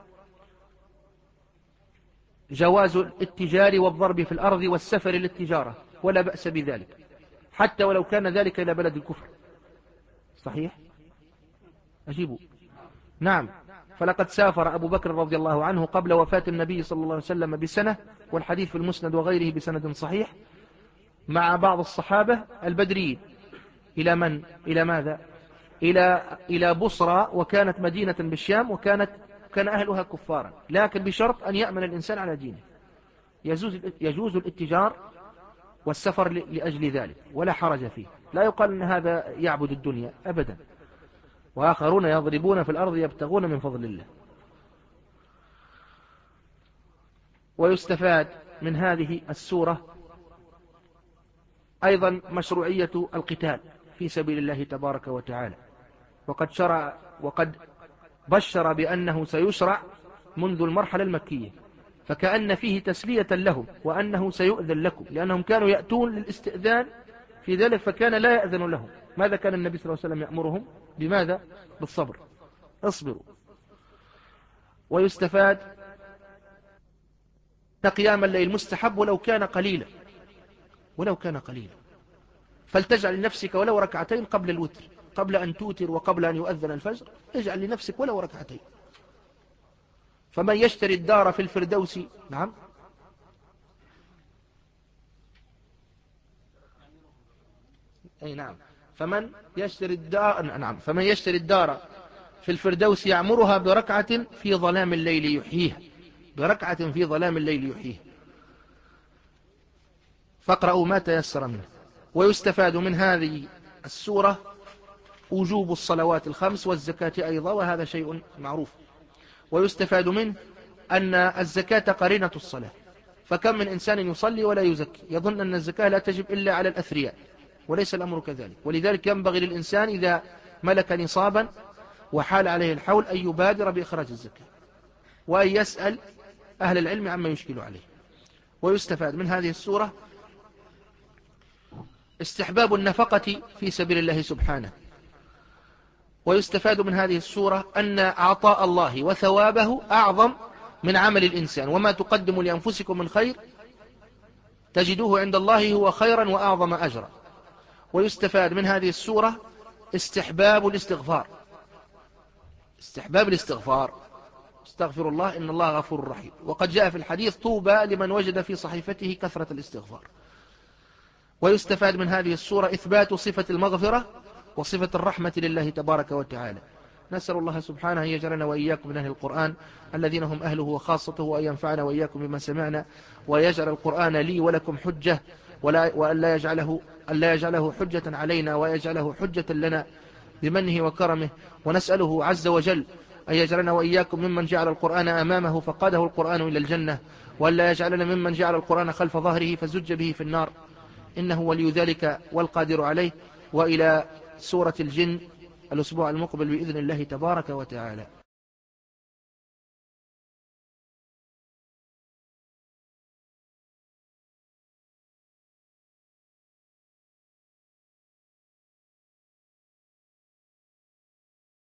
جواز الاتجار والضرب في الأرض والسفر للتجارة ولا بأس بذلك حتى ولو كان ذلك إلى بلد الكفر. صحيح؟ أجيبوا. نعم. فلقد سافر أبو بكر رضي الله عنه قبل وفاة النبي صلى الله عليه وسلم بسنة والحديث في المسند وغيره بسند صحيح مع بعض الصحابة البدريين إلى من؟ إلى ماذا؟ إلى إلى بصرى وكانت مدينة بالشام وكانت كان أهلها كفارا لكن بشرط أن يأمن الإنسان على دينه. يجوز يجوز الاتجار والسفر لأجل ذلك ولا حرج فيه. لا يقال أن هذا يعبد الدنيا أبدا. وآخرون يضربون في الأرض يبتغون من فضل الله. ويستفاد من هذه السورة أيضا مشروعية القتال في سبيل الله تبارك وتعالى. وقد شرع وقد بشر بأنه سيشرع منذ المرحلة المكية فكأن فيه تسلية لهم وأنه سيؤذن لكم لأنهم كانوا يأتون للاستئذان في ذلك فكان لا يأذن لهم. ماذا كان النبي صلى الله عليه وسلم يأمرهم؟ بماذا؟ بالصبر. اصبروا. ويستفاد أن قيام الليل مستحب ولو كان قليلا ولو كان قليلا فلتجعل لنفسك ولو ركعتين قبل الوتر قبل أن توتر وقبل أن يؤذن الفجر اجعل لنفسك ولو ركعتين. فمن يشتري الدار في الفردوس نعم أي نعم فمن يشتري الدار نعم فمن يشتري الدار في الفردوس يعمرها بركعة في ظلام الليل يحييها بركعة في ظلام الليل يحييها. فاقرأوا ما تيسر منه. ويستفاد من هذه السورة وجوب الصلوات الخمس والزكاة أيضا وهذا شيء معروف. ويستفاد منه أن الزكاة قرينة الصلاة فكم من إنسان يصلي ولا يزكي يظن أن الزكاة لا تجب إلا على الأثرياء وليس الأمر كذلك. ولذلك ينبغي للإنسان إذا ملك نصابا وحال عليه الحول أن يبادر بإخراج الزكاة وأن يسأل أهل العلم عما يشكل عليه. ويستفاد من هذه السورة استحباب النفقة في سبيل الله سبحانه. ويستفاد من هذه السورة أن عطاء الله وثوابه أعظم من عمل الإنسان، وما تقدموا لأنفسكم من خير تجدوه عند الله هو خيرا وأعظم أجرا. ويستفاد من هذه السورة استحباب الاستغفار، استحباب الاستغفار، استغفر الله إن الله غفور رحيم. وقد جاء في الحديث طوبى لمن وجد في صحيفته كثرة الاستغفار. ويستفاد من هذه السورة إثبات صفة المغفرة وصفة الرحمة لله تبارك وتعالى. نسأل الله سبحانه أن يجعلنا وإياكم من أهل القرآن الذين هم أهله وخاصته، وأن ينفعنا وإياكم بما سمعنا، ويجعل القرآن لي ولكم حجة، وأن لا يجعله, لا يجعله حجة علينا، ويجعله حجة لنا بمنه وكرمه. ونسأله عز وجل أن يجعلنا وإياكم ممن جعل القرآن أمامه فقاده القرآن إلى الجنة، وأن لا يجعلنا ممن جعل القرآن خلف ظهره فزج به في النار، إنه ولي ذلك والقادر عليه. وإلى سورة الجن الأسبوع المقبل بإذن الله تبارك وتعالى.